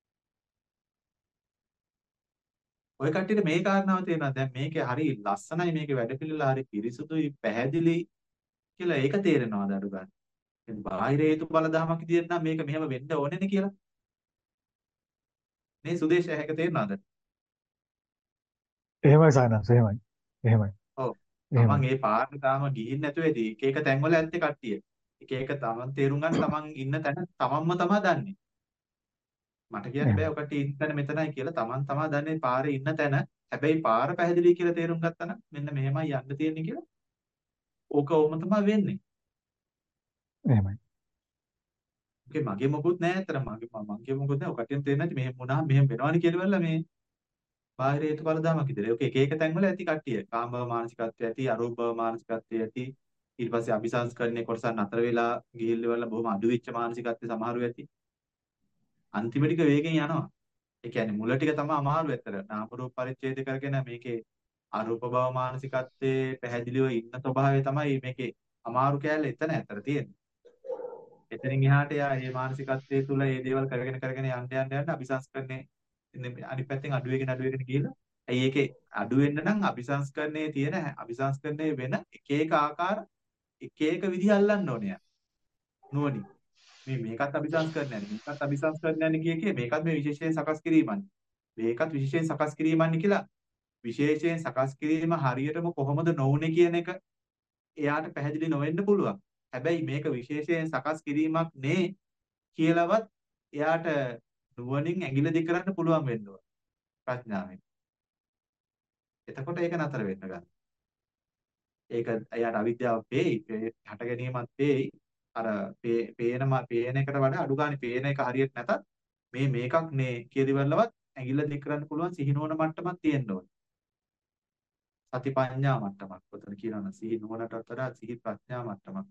ඔය කට්ටියට මේ කාරණාව තේරෙනවා. දැන් මේකේ හරි ලස්සනයි මේකේ වැඩපිළිවෙල හරි පිරිසුදුයි පැහැදිලි කියලා ඒක තේරෙනවද අඩු ගන්න? ඉතින් බාහිර හේතු බල දහමක් විදියට නම් මේක මෙහෙම වෙන්න ඕනේ නේ කියලා. මේ සුදේශය හැක තේරෙනවද? එහෙමයි සායනස් එහෙමයි. එහෙමයි. ඔව්. එහෙමයි. තමන් ඒ පාරට තාම ගිහින් නැතුව ඇති. එක එක තැන්වල ඇත්තේ කට්ටිය. එක එක තමන් තේරුම් ගන්න තමන් ඉන්න තැන තමන්ම තමා දන්නේ. මට කියන්න බෑ එහෙමයි. ඔකට ඉන්න තැන මෙතනයි කියලා. තමන් තමා දන්නේ පාරේ ඉන්න තැන. හැබැයි පාර පැහැදිලි කියලා තේරුම් ගත්තා නම් මෙන්න මෙහෙමයි යන්න තියෙන්නේ කියලා. ඕක ඕම තමයි වෙන්නේ. එහෙමයි. ඕකේ මගේ මොකුත් නැහැ අතර මගේ මගේ මොකුත් නැහැ. ඔකටින් තේරෙන්නේ නැති මෙහෙම වුණාම මෙහෙම වෙනවනේ කියලා බලලා මේ බාහිර හේතු බල දහමක් විතර. ඕක එක එක තැන්වල ඇති කට්ටිය. කාමභව මානසිකත්වය ඇති, අරූපභව මානසිකත්වය ඇති. ඊට පස්සේ අபிසංස්කරණයේ කොටසක් නතර වෙලා ගිහිල්ල වෙලා බොහොම අඩු වෙච්ච මානසිකත්වය සමහරු ඇති. අන්තිම ටික වේගෙන් යනවා. ඒ කියන්නේ මුල ටික තමයි අමාරු ඇත්තට. නාම රූප පරිච්ඡේද කරගෙන මේකේ අරූප භව මානසිකත්වයේ පැහැදිලිව ඉන්න ස්වභාවය තමයි මේකේ අමාරු කෑල්ල එතන ඇත්තට තියෙන්නේ. එතනින් එහාට යා මේ මානසිකත්වයේ තුල මේ දේවල් කරගෙන කරගෙන යන්න යන්න යන්න අபிසංස්කරණේ අනිත් පැත්තෙන් අඩු වෙගෙන අඩු වෙගෙන ගිහලා ඇයි ඒකේ අඩු වෙන්න නම් අபிසංස්කරණයේ තියෙන අபிසංස්කරණයේ වෙන එක එක ආකාර එක එක විදිහ අල්ලන්න ඕනේ. නුවණින් මේ මේකත් අபிසංස්කරණයනේ මේකත් අபிසංස්කරණයනේ කිය කිය මේකත් මේ විශේෂයෙන් සකස් කිරීමන්නේ. මේකත් විශේෂයෙන් සකස් කිරීමන්නේ කියලා විශේෂයෙන් සකස් කිරීම හරියටම කොහොමද නොවුනේ කියන එක එයාට පැහැදිලි නොවෙන්න පුළුවන්. හැබැයි මේක විශේෂයෙන් සකස් කිරීමක් නේ කියලාවත් එයාට නුවණින් ඇඟිල්ල දික් කරන්න පුළුවන් වෙන්න ඕන ප්‍රඥාවෙන්. එතකොට ඒක නතර වෙන්න ගන්න. ඒක එයාට අවිද්‍යාව පේයි, හට ගැනීමත් පේයි. අර පේන පේන එකට වඩා අඩු ගන්න පේන එක හරියට නැතත් මේ මේකක් නේ කියලාවත් ඇඟිල්ල දික් කරන්න පුළුවන් සිහිනුවන මට්ටමක් තියෙන්න ඕන. සති පඤ්ඤා මට්ටමක්. ඔතන කියනවා සිහි නුවණටත් වඩා සිහි ප්‍රඥා මට්ටමක්.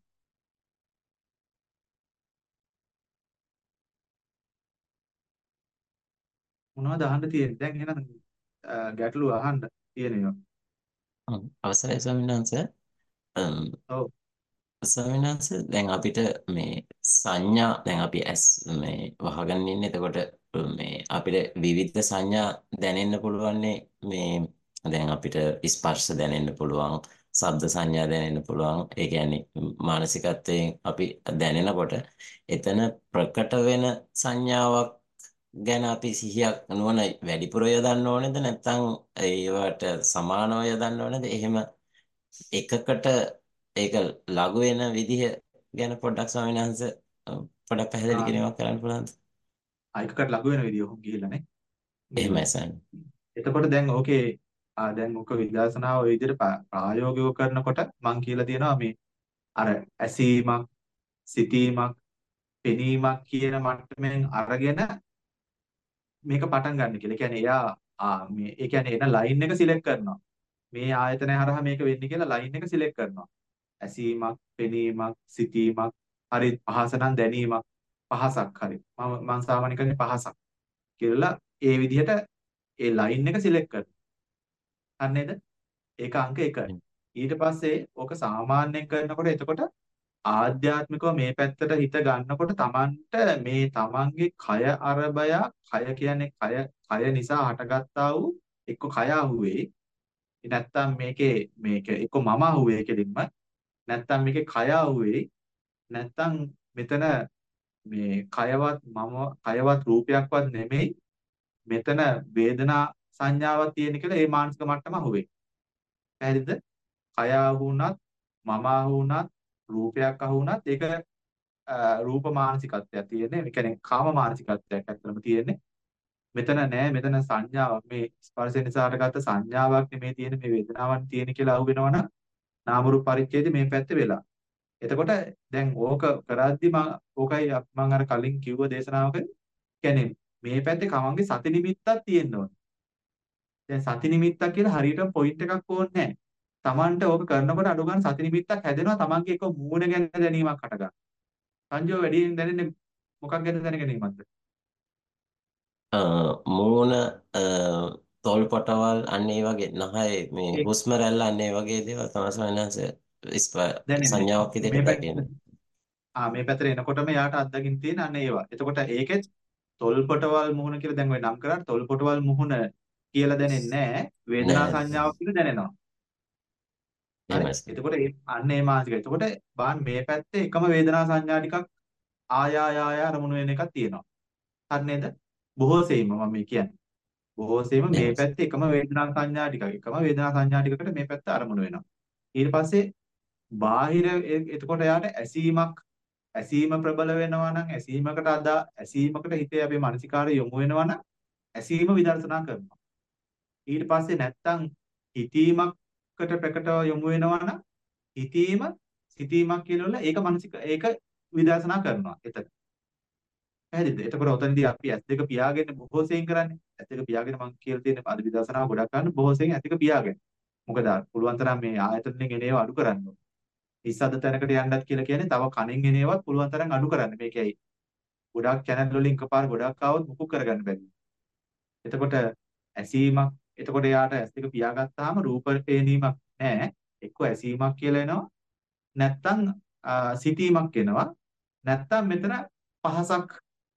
මොනවද අහන්න තියෙන්නේ? දැන් එහෙනම් ගැටලුව අහන්න තියෙනවා. ඔව්. අවසරයි ස්වාමීන් වහන්සේ. අම්, ඔව්. ස්වාමීන් වහන්සේ දැන් අපිට මේ සංඥා දැන් අපි ඇස් මේ වහගෙන ඉන්නේ එතකොට මේ අපිට විවිධ සංඥා දැනෙන්න පුළුවන්නේ මේ දැන් අපිට ස්පර්ශ දැනෙන්න පුළුවන් ශබ්ද සංඥා දැනෙන්න පුළුවන් ඒ කියන්නේ මානසිකත්වයෙන් අපි දැනෙනකොට එතන ප්‍රකට වෙන සංඥාවක් ගැන අපි සිහියක් නුවණ වැඩිපුර යොදන්න ඕනේද නැත්නම් ඒවට සමානව යොදන්න ඕනේද එහෙම එකකට ඒක ලඝු වෙන විදිහ ගැන පොඩ්ඩක් ස්වාමීන් වහන්සේ පොඩ්ඩක් පැහැදිලි කිරීමක් කරන්න පුළුවන්ද? අයිකකට ලඝු වෙන විදිය ඔහොම ගිහිල්ලා නේ. එහෙමයි ස්වාමීන්. එතකොට දැන් ඕකේ ආ දැන් ඔක විදර්ශනාව ඔය විදිහට ප්‍රායෝගිකව කරනකොට මම කියලා තියෙනවා මේ අර ඇසීමක්, සිතීමක්, පෙනීමක් කියන මට්ටමින් අරගෙන මේක පටන් ගන්න කියලා. ඒ කියන්නේ එයා ආ මේ ඒ කියන්නේ එන ලයින් එක සිලෙක්ට් කරනවා. මේ ආයතනය හරහා මේක වෙන්නේ කියලා ලයින් එක සිලෙක්ට් කරනවා. ඇසීමක්, පෙනීමක්, සිතීමක්, හරි පහස නම් දැනීමක්, පහසක් හරි. මම මම සාමාන්‍ය කරන්නේ පහසක් කියලා ඒ විදිහට ඒ ලයින් එක සිලෙක්ට් කරනවා. හරි නේද? ඒක අංක එක. ඊට පස්සේ ඕක සාමාන්‍යයෙන් කරනකොට එතකොට ආධ්‍යාත්මිකව මේ පැත්තට හිත ගන්නකොට Tamanට මේ Tamanගේ කය අරබය කය කියන්නේ කය කය නිසා හටගත්තා වූ එක්ක කය අහුවේ නැත්තම් මේකේ මේක එක්ක මම අහුවේ කෙලින්ම නැත්තම් මේකේ කය අහුවේ නැත්තම් මෙතන මේ කයවත් මම කයවත් රූපයක්වත් නෙමෙයි මෙතන වේදනා සංඥාවක් තියෙන කියලා ඒ මානසික මට්ටම අහුවේ. පැහැදිලිද? කය අහුණත් මම අහුණත් රූපයක් අහුණත් ඒක රූප මානසිකත්වයක් තියෙන්නේ. ඒ කියන්නේ කාම මානසිකත්වයක් ඇත්තටම තියෙන්නේ. මෙතන නෑ මෙතන සංඥාවක් මේ ස්පර්ශය නිසා හටගත්ත සංඥාවක් නෙමේ තියෙන්නේ මේ වේදනාවක් තියෙන කියලා අහු වෙනවනම් නාම රූප පරිච්ඡේදය මේ පැත්තේ වෙලා. එතකොට දැන් ඕක කරද්දි මම ඕකයි මම අර කලින් කිව්ව දේශනාවක කියන්නේ මේ පැත්තේ කමංගේ සති නිමිත්තක් තියෙන්න ඕනේ. දැන් සති නිමිත්තක් කියලා හරියටම පොයින්ට් එකක් ඕනේ නැහැ. Tamanට ඕක කරනකොට අඩු ගන්න සති නිමිත්තක් හැදෙනවා Tamanගේ එක මූණ ගැන දැනීමක් හටගන්න. සංජෝ වැඩියෙන් දැනෙන්නේ මොකක් ගැන දැන ගැනීමක්ද? අ, මූණ අ, තොල් පොටවල් අන්න ඒ වගේ නහය මේ ඒ හුස්ම රැල්ල අන්න ඒ වගේ දේවල් තමයි සවනස දැනෙන්නේ. සංඥාවක් මේ විදිහට පැත්ත දකින්නේ. ආ මේ පැත්තට එනකොටම යාට අත්දකින්න තියෙන අන්න ඒවා. එතකොට ඒකෙත් තොල් පොටවල් මුහුණ කියලා දැන් ඔය නම් කරාට තොල් පොටවල් මුහුණ කියලා දැනෙන්නේ නැහැ. වේදනා නෑ සංඥාවක් කියලා දැනෙනවා. හරි. එහෙමයි සර්. එතකොට ඒ අන්න ඒ මානසික. එතකොට බාන් මේ පැත්තේ එකම වේදනා සංඥා ටිකක් ආයා ආයා අරමුණු වෙන එකක් තියෙනවා. හරි නේද? බොහෝ සෙයින්ම මම මේ කියන්නේ. බොහෝ සෙයින්ම මේ එහෙමයි සර්. පැත්තේ එකම වේදනා සංඥා ටිකක් එකම වේදනා සංඥා ටිකකට මේ පැත්ත අරමුණු වෙනවා. ඊට පස්සේ බාහිර ඒ- එතකොට යාට ඇසීමක් ඇසීම ප්‍රබල වෙනවා නම් ඇසීමකට අදා ඇසීමකට හිතේ අපේ මානසිකාරය යොමු වෙනවා නම් ඇසීම විදර්ශනා කරනවා. ඊට පස්සේ නැත්තම් හිතීමකට ප්‍රකටව යොමු වෙනවා නම් හිතීම සිතීමක් කියනවල ඒක මානසික ඒක විදර්ශනා කරනවා. එතන. පැහැදිලිද? එතකොට ඔතනදී අපි ඇස් දෙක පියාගෙන බොහෝ සෙයින් කරන්නේ. ඇස් දෙක පියාගෙන මම කියලා තියෙන අද විදර්ශනාව ගොඩක් ගන්න බොහෝ සෙයින් ඇස් දෙක පියාගෙන. මොකද පුළුවන් තරම් මේ ආයතන වලින් එන ඒවා අඩු කරන්න ඕනේ. ඉස්සද්ද තැනකට යන්නත් කියලා කියන්නේ තව කණෙන් එන ඒවාත් පුළුවන් තරම් අඩු කරන්න. මේකයි ගොඩක් channel වලින් එකපාර ගොඩක් ආවොත් මුකුත් කරගන්න බැරි. එතකොට ඇසීමක් එතකොට යාට ඇස් දෙක පියාගත්තාම රූප පේනීමක් නැහැ. එක්ක ඇසීමක් කියලා එනවා. නැත්තම් අ, සිතීමක් එනවා. නැත්තම් මෙතන පහසක්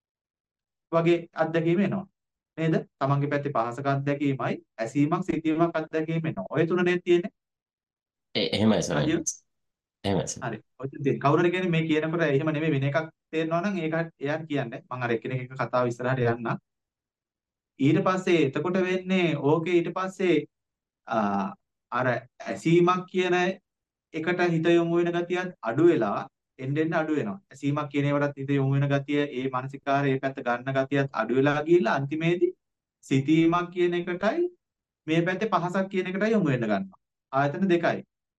වගේ අත්දැකීම එනවා. නේද? තමන්ගේ පැත්තේ පහසක අත්දැකීමයි ඇසීමක් සිතීමක් අත්දැකීම එනවා. ඔය තුන නේද තියෙන්නේ? ඒ එහෙමයි රජීව? සවනස. එහෙමයි සර්. හරි. ඔය තුන තියෙන්නේ. කවුරු හරි කියන්නේ මේ කියනකොට එහෙම නෙමෙයි වෙන එකක් තේරෙනවා නම් ඒක එයාට කියන්නේ. මම අර එකිනෙක එක කතාව ඉස්සරහට යන්න. ඊට පස්සේ එතකොට වෙන්නේ ඕකේ ඊට පස්සේ අ, අර ඇසීමක් කියන එකට හිත යොමු වෙන ගතියත් අඩු වෙලා එන්න එන්න අඩු වෙනවා. ඇසීමක් කියන ඒවටත් හිත යොමු වෙන ගතිය, ඒ මානසිකාරය ඒ පැත්ත ගන්න ගතියත් අඩු වෙලා ගිහිල්ලා අන්තිමේදී සිතීමක් කියන එකටයි මේ පැත්තේ පහසක් කියන එකටයි යොමු වෙන්න ගන්නවා. ආයතන දෙකයි.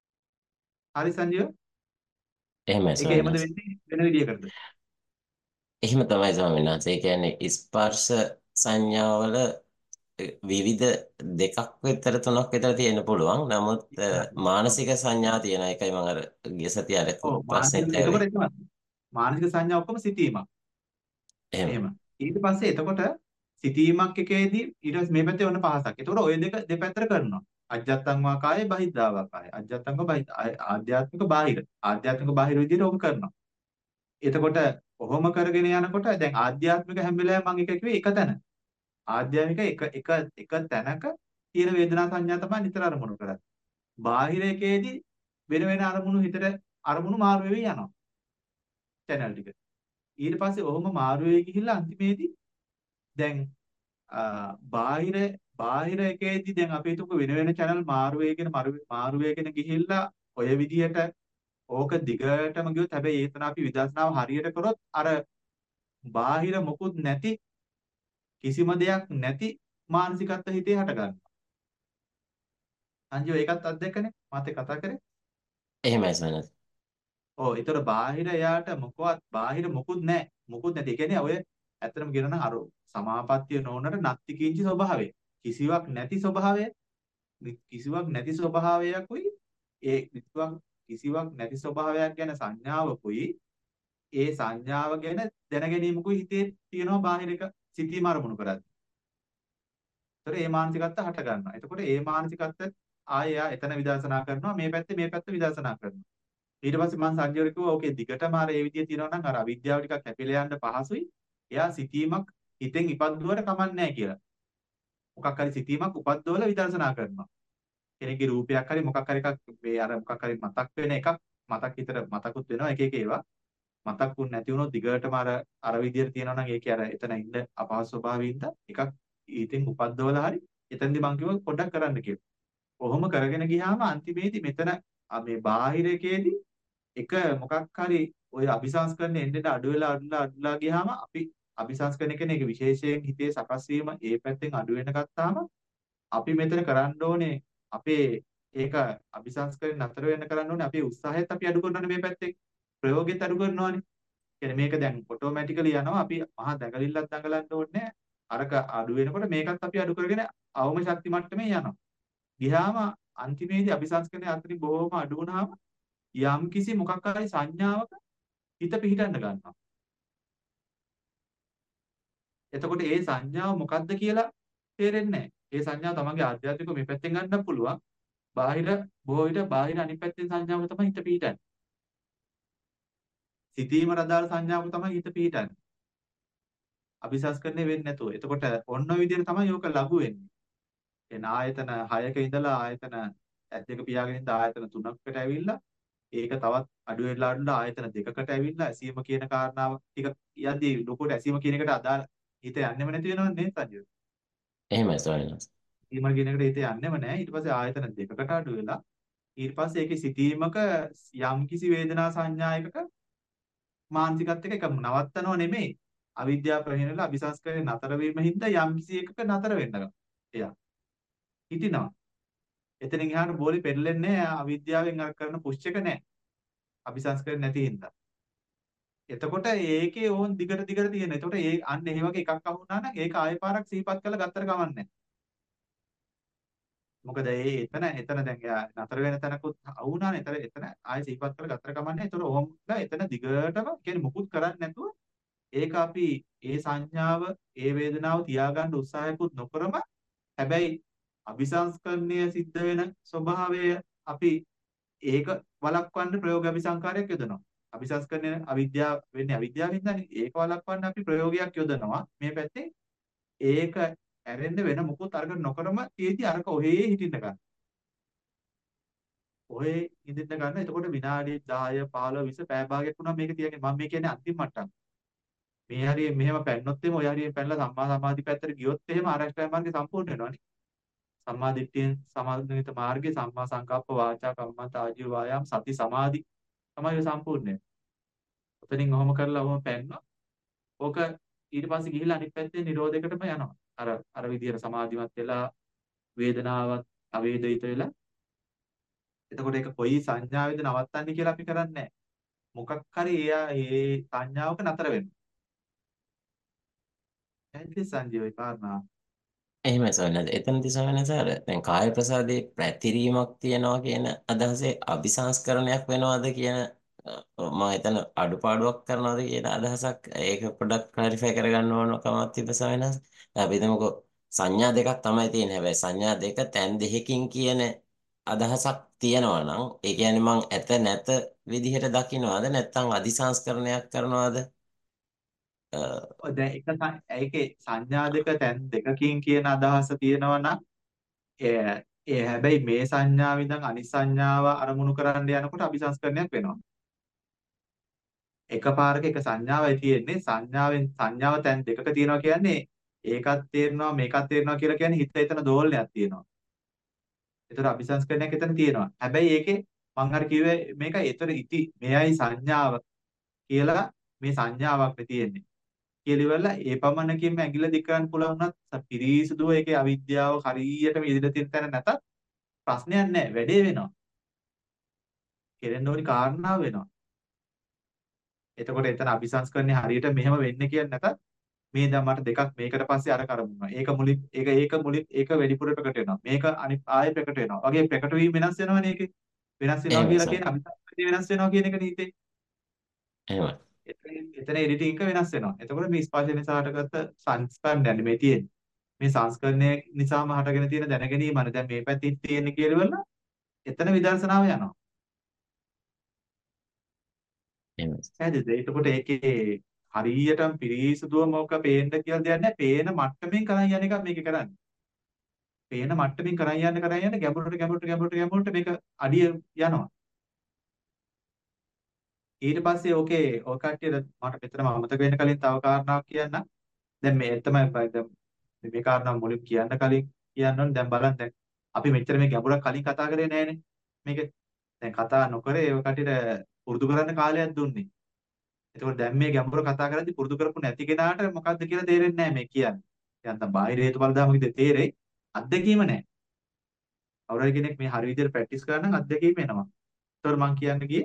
හරි සංජීව? එහෙමයි ඒක එහෙමද සවනස. වෙන්නේ වෙන විදියකටද? එහෙම තමයි ස්වාමීන් වහන්සේ. ඒ කියන්නේ ස්පර්ශ සංඥාවල විවිධ දෙකක් විතර තුනක් විතර තියෙන්න පුළුවන්. නමුත් අ, මානසික සංඥා තියෙන එකයි මම අර ගිය සතිය අර ඔව් ප්‍රශ්නෙත් මානසික ඇහුවේ. එතකොට එතන මානසික සංඥා ඔක්කොම සිතීමක්. එහෙම. එහෙම. ඊට පස්සේ එතකොට සිතීමක් එකේදී ඊට පස්සේ මේ පැත්තේ වන්න පහසක්. එතකොට ওই දෙක දෙපැත්තට කරනවා. අජ්ජත්තං වා කායේ බහිද්ධා වා කායේ. අජ්ජත්තං වා බහිද්ධ ආධ්‍යාත්මික බාහිර. ආධ්‍යාත්මික බාහිර විදිහට ඕක කරනවා. එතකොට කොහොම කරගෙන යනකොට දැන් ආධ්‍යාත්මික හැම වෙලාවෙම මම එක කිව්වේ එක තැන. ආධ්‍යාත්මික එක එක එක තැනක තියෙන වේදනා සංඥා තමයි නිතර අරමුණු කරන්නේ. බාහිර එකේදී වෙන වෙන අරමුණු හිතට අරමුණු මාරු වෙවි යනවා. channel ටික. ඊට පස්සේ ඔහොම මාරු වෙවි ගිහිල්ලා අන්තිමේදී දැන් අ, බාහිර බාහිර එකේදී දැන් අපි හිතමු වෙන වෙන channel මාරු වෙගෙන මාරු වෙගෙන ගිහිල්ලා ඔය විදිහට ඕක දිගටම ගියොත් හැබැයි ඒතන අපි විදර්ශනාව හරියට කරොත් අර බාහිර මොකුත් නැති කිසිම දෙයක් නැති මානසිකත්ව හිතේ හට ගන්නවා. අංජෝ ඒකත් අත්දැකනේ මාත් එක්ක කතා කරේ. එහෙමයි සවනස. ඔව් ඒතර බාහිර එයාට මොකවත් බාහිර මොකුත් නැහැ. මොකුත් නැති. ඒ කියන්නේ ඔය ඇත්තටම කියනවා නම් අර සමාපත්තිය නොවනට නත්ති කිංචි ස්වභාවය. කිසිවක් නැති ස්වභාවය කිසිවක් නැති ස්වභාවයකුයි ඒ කිසිවක් කිසිවක් නැති ස්වභාවයක් ගැන සංඥාවකුයි ඒ සංඥාව ගැන දැනගැනීමකුයි හිතේ තියෙනවා බාහිර එක සිතීම අරමුණු කරද්දී. ඒතර ඒ මානසිකත්ව හට ගන්නවා. එතකොට ඒ මානසිකත්ව ආයෙ එයා එතන විදර්ශනා කරනවා මේ පැත්තේ මේ පැත්ත විදර්ශනා කරනවා. ඊට පස්සේ මම සංජයවට කිව්වා ඕකේ දිගටම අර ඒ විදිය තියෙනවා නම් අර අවිද්‍යාව ටිකක් කැපිලා යන්න පහසුයි. එයා සිතීමක් හිතෙන් ඉපද්දුවට කමක් නැහැ කියලා. මොකක් හරි සිතීමක් උපද්දවල විදර්ශනා කරනවා. කෙනෙක්ගේ රූපයක් හරි මොකක් හරි එකක් මේ අර මොකක් හරි මතක් වෙන එකක් මතක් හිතට මතකුත් වෙනවා එක එක ඒවා. මතක් වුනේ නැති වුණොත් දිගටම අර අර විදියට තියෙනවා නම් ඒකේ අර එතන ඉන්න අපහසු ස්වභාවයෙන්ද එකක් ඊටින් උපද්දවලා හරි එතනදි මං කිව්වා පොඩ්ඩක් කරන්න කියලා. කොහොම කරගෙන ගියාම අන්තිමේදී මෙතන මේ බාහිර එකේදී එක මොකක් හරි ওই අபிසංස්කරණය එන්න අඩු වෙලා අඩුලා අඩුලා ගියාම අපි අபிසංස්කරණය කියන එක විශේෂයෙන් හිතේ සකස් වීම ඒ පැත්තෙන් අඩු වෙන ගත්තාම අපි මෙතන කරන්න ඕනේ අපේ ඒක අபிසංස්කරණය නතර වෙන්න කරන්න ඕනේ අපේ උත්සාහයත් අපි අඩු කරනවානේ මේ පැත්තේ ප්‍රයෝගෙත් අඩු කරනවානේ. කියන්නේ මේක දැන් ඔටෝමැටිකලි යනවා අපි මහා දඟලිල්ලක් දඟලන්න ඕනේ අරක අඩු වෙනකොට මේකත් අපි අඩු කරගෙන අවම ශක්ති මට්ටමේ යනවා. ගියාම අන්තිමේදී අபிසංස්කරණය අතරින් බොහොම අඩු වුණාම යම් කිසි මොකක් හරි සංඥාවක හිත පිහිටන්න ගන්නවා. එතකොට ඒ සංඥාව මොකක්ද කියලා තේරෙන්නේ නැහැ. ඒ සංඥාව තමන්ගේ ආධ්‍යාත්මික මේ පැත්තෙන් ගන්නත් පුළුවන්. බාහිර බොහෝ විට බාහිර අනිත් පැත්තෙන් සංඥාව තමයි හිත පිහිටන්නේ. සිතීම රදාල සංඥාව තමයි හිත පිහිටන්නේ. අபிසංස්කරණය වෙන්නේ නැතුව. එතකොට ඔන්න ඔය විදිහට තමයි යෝක ලඝු වෙන්නේ. එන ආයතන හයක ඉඳලා ආයතන ඇස් දෙක පියාගෙන ඉඳලා ආයතන තුනකට ඇවිල්ලා ඒක තවත් අඩු වෙලා අඩුලා ආයතන දෙකකට ඇවිල්ලා ඇසීම කියන කාරණාව ටික යද්දී ලොකුට ඇසීම කියන එකට අදාළ හිත යන්නෙම නැති වෙනවද නේද සංජීව? එහෙමයි ස්වාමීන් වහන්සේ. ඇසීම කියන එකට හිත යන්නෙම නැහැ. ඊට පස්සේ ආයතන දෙකකට අඩු වෙලා ඊට පස්සේ ඒකේ සිටීමක යම් කිසි වේදනා සංඥා එකක මානසිකත් එක එක නවත්තනව නෙමෙයි. අවිද්‍යාව ප්‍රහීන වෙලා අபிසංස්කරණය නතර වීම හින්දා යම් කිසි එකක නතර වෙන්න ගන්නවා. එයා හිටිනවා. එතනින් එහාට බෝලි පෙරලෙන්නේ නැහැ. අවිද්‍යාවෙන් අර කරන පුෂ් එක නැහැ. අபிසංස්කරණය නැති හින්දා. එතකොට ඒකේ ඕන් දිගට දිගට තියෙන. එතකොට ඒ අන්න ඒ වගේ එකක් අහුණා නම් ඒක ආයෙ පාරක් සිහිපත් කරලා ගත්තට කමක් නැහැ. මොකද ඒ එතන එතන දැන් එයා නතර වෙන තැනකුත් අහුණානේ. එතන එතන ආයෙ සිහිපත් කරලා ගත්තට කමක් නැහැ. එතකොට ඕම්ලා එතන දිගටම කියන්නේ මුකුත් කරන්නේ නැතුව ඒක අපි ඒ සංඥාව ඒ වේදනාව තියාගන්න උත්සාහයකුත් නොකරම හැබැයි අபிසංස්කරණය සිද්ධ වෙන ස්වභාවය අපි ඒක වළක්වන්න ප්‍රයෝග අபிසංකාරයක් යොදනවා. අபிසංස්කරණය අවිද්‍යාව වෙන්නේ අවිද්‍යාවෙන්දනේ. ඒක වළක්වන්න අපි ප්‍රයෝගයක් යොදනවා. මේ පැත්තේ ඒක ඇරෙන්න වෙන මොකුත් අරක නොකරම තියෙදි අරක ඔහේ හිටින්න ගන්න. ඔහේ ඉඳින්න ගන්න. එතකොට විනාඩි දහය පහළොව විස්ස පැය භාගයක් වුණා මේක තියන්නේ. මම මේ කියන්නේ අන්තිම මට්ටම. මේ හරිය මෙහෙම පැන්නොත් එimhe ඔය හරියෙන් පැනලා සම්මා සමාධි පැත්තට ගියොත් එහෙම ආරෂ්ඨාය මාර්ගය සම්පූර්ණ වෙනවානේ. සම්මා දිට්ඨියෙන් සමාධිනිත මාර්ගයේ සම්මා සංකප්ප වාචා කම්මන්ත ආජීව වායාම සති සමාධි තමයි සම්පූර්ණ වෙන්නේ. ඔතනින් ඔහොම කරලා ඔහොම පැන්නොත් ඕක ඊට පස්සේ ගිහිල්ලා අනිත් පැත්තේ නිරෝධයකටම යනවා. අර අර විදියට සමාධිමත් වෙලා වේදනාවත් අවේදිත වෙලා එතකොට ඒක කොයි සංඥාවේද නවත්තන්නේ කියලා අපි කරන්නේ නැහැ. මොකක් හරි එයා ඒ සංඥාවක නතර වෙනවා. ඇයි සංජීවයි කාරණා එහෙමයි ස්වාමීන් වහන්සේ. එතනදී ස්වාමීන් වහන්සේ අර දැන් කාය ප්‍රසාදේ පැතිරීමක් තියනවා කියන අදහසේ අபிසංස්කරණයක් වෙනවද කියන මම එතන අඩුපාඩුවක් කරනවද කියන අදහසක් ඒක පොඩ්ඩක් ක්ලැරිෆයි කරගන්න ඕන කමක් තිබ්බ ස්වාමීන් වහන්සේ. අපි හිතමුකෝ සංඥා දෙකක් තමයි තියෙන්නේ. හැබැයි සංඥා දෙක තැන් දෙකකින් කියන අදහසක් තියෙනවා නම් ඒ කියන්නේ මං ඇත නැත විදිහට දකින්නවද නැත්නම් අදිසංස්කරණයක් කරනවද? ඔය දැන් එක සං- ඒකේ සංඥා දෙක තැන් දෙකකින් කියන අදහස තියෙනවා නම් ඒ ඒ හැබැයි මේ සංඥාව ඉඳන් අනිත් සංඥාව අරමුණු කරන්න යනකොට අபிසංස්කරණයක් වෙනවා. එකපාරක එක සංඥාවයි තියෙන්නේ සංඥාවෙන් සංඥාව තැන් දෙකක තියෙනවා කියන්නේ ඒකත් තේරෙනවා මේකත් තේරෙනවා කියලා කියන්නේ හිත එතන දෝලනයක් තියෙනවා. ඒතර අபிසංස්කරණයක් එතන තියෙනවා. හැබැයි ඒකේ මම අර කිව්වේ මේක ඒතර ඉති මෙයයි සංඥාව කියලා මේ සංඥාවක් නේ තියෙන්නේ. කියලා ඉවරලා ඒ පමණකින්ම ඇඟිල්ල දික් කරන්න පුළුවන් වුණත් පිරිසිදුව ඒකේ අවිද්‍යාව හරියටම ඉදිරියට තියෙන තැන නැතත් ප්‍රශ්නයක් නැහැ. වැඩේ වෙනවා. කෙරෙන්න ඕනි කාරණාව වෙනවා. එතකොට එතන අபிසංස්කරණේ හරියට මෙහෙම වෙන්නේ කියන්නේ නැතත් මේ දැන් මට දෙකක් මේකට පස්සේ අර කරමුනවා. ඒක මුලින් ඒක ඒක මුලින් ඒක වැඩිපුර ප්‍රකට වෙනවා. මේක අනිත් ආයෙ ප්‍රකට වෙනවා. වගේ ප්‍රකට වීම වෙනස් වෙනවනේ ඒකේ. වෙනස් වෙනවා එහෙමයි කියලා සර්. කියන්නේ අபிසංස්කරණේ වෙනස් වෙනවා කියන එක නීතේ. එහෙමයි. එතන එතන එඩිටිං එක වෙනස් වෙනවා. එතකොට මේ ස්පර්ශ නිසා හටගත්ත සංස්කරණයන්නේ මේ තියෙන්නේ. මේ සංස්කරණය නිසාම හටගෙන තියෙන දැනගැනීමනේ දැන් මේ පැත්තේ තියෙන්නේ කියලා ඉවරලා එතන විදර්ශනාව යනවා. එහෙමයි. පැහැදිලිද? එතකොට ඒකේ හරියටම පිරිසිදුවම ඔක පේන්න කියලා දෙයක් නැහැ. පේන මට්ටමින් කරන් යන එක මේක කරන්නේ. පේන මට්ටමින් කරන් යන්න කරන් යන්න ගැඹුරට ගැඹුරට ගැඹුරට ගැඹුරට මේක අඩිය යනවා. ඊට පස්සේ ඕකේ ඔය කට්ටියට මට මෙතනම අමතක වෙන්න කලින් තව කාරණාවක් කියන්න. දැන් මේ තමයි දැන් මේ කාරණා මුලින් කියන්න කලින් කියන්න ඕනේ. දැන් බලන්න දැන් අපි මෙච්චර මේ ගැඹුරක් කලින් කතා කරේ නෑනේ. මේක දැන් කතා නොකර ඒ කට්ටියට පුරුදු කරන්න කාලයක් දුන්නේ. එතකොට දැන් මේ ගැඹුර කතා කරද්දී පුරුදු කරපු නැති කෙනාට මොකද්ද කියලා තේරෙන්නේ නැහැ මේ කියන්නේ. යන්තම් බාහිර හේතුඵල ධර්මකදී තේරෙයි අත්දැකීම නැහැ. කවුරු හරි කෙනෙක් මේ හරි විදිහට ප්‍රැක්ටිස් කරා නම් අත්දැකීම එනවා. ඒතකොට මම කියන්න ගියේ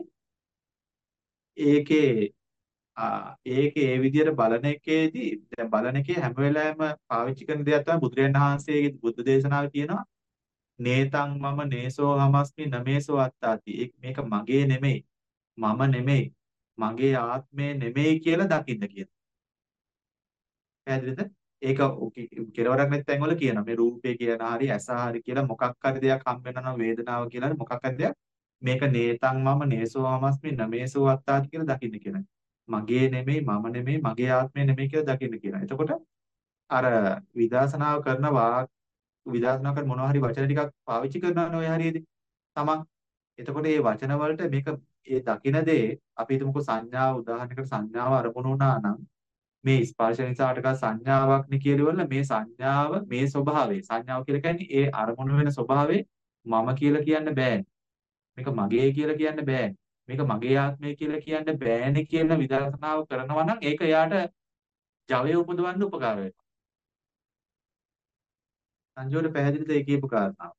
ඒකේ ආ ඒකේ ඒ විදිහට බලන එකේදී දැන් බලන එකේ හැම වෙලාවෙම පාවිච්චි කරන දෙයක් තමයි බුදුරජාණන් වහන්සේගේ බුද්ධ දේශනාවේ තියෙනවා නේතං මම නේසෝ හමස්මි නමේසෝ අත්තාති. මේක මගේ නෙමෙයි මම නෙමෙයි මගේ ආත්මය නෙමෙයි කියලා දකින්න කියන. පැහැදිලිද? ඒක කෙලවරක් නැති තැන්වල කියනවා මේ රූපේ කියන හරි ඇස හරි කියලා මොකක් හරි දෙයක් හම් වෙනවා වේදනාව කියලා මොකක් හරි දෙයක් මේක නේතං මම නේසෝ හමස්මි නමේසෝ අත්තාති කියලා දකින්න කියනවා. මගේ නෙමෙයි මම නෙමෙයි මගේ ආත්මය නෙමෙයි කියලා දකින්න කියනවා. එතකොට අර විදර්ශනාව කරන වා විදර්ශනා කරන මොනවා හරි වචන ටිකක් පාවිච්චි කරනවනේ ඔය හරියේදී තමන්. එතකොට මේ වචන වලට මේක ඒ දකින දේ අපි හිතමුකෝ සංඥාව උදාහරණයකට සංඥාව අරමුණු වුණා නම් මේ ස්පර්ශ නිසා අටක සංඥාවක් නේ කියලවල මේ සංඥාව මේ ස්වභාවය සංඥාව කියලා කියන්නේ ඒ අරමුණු වෙන ස්වභාවය මම කියලා කියන්න බෑනේ. මේක මගේ කියලා කියන්න බෑනේ. මේක මගේ ආත්මය කියලා කියන්න බෑනේ කියන විදර්ශනාව කරනවා නම් ඒක එයාට ජවය උපදවන්න උපකාර වෙනවා. සංජෝල පැහැදිලිද ඒ කියපු කාරණාව?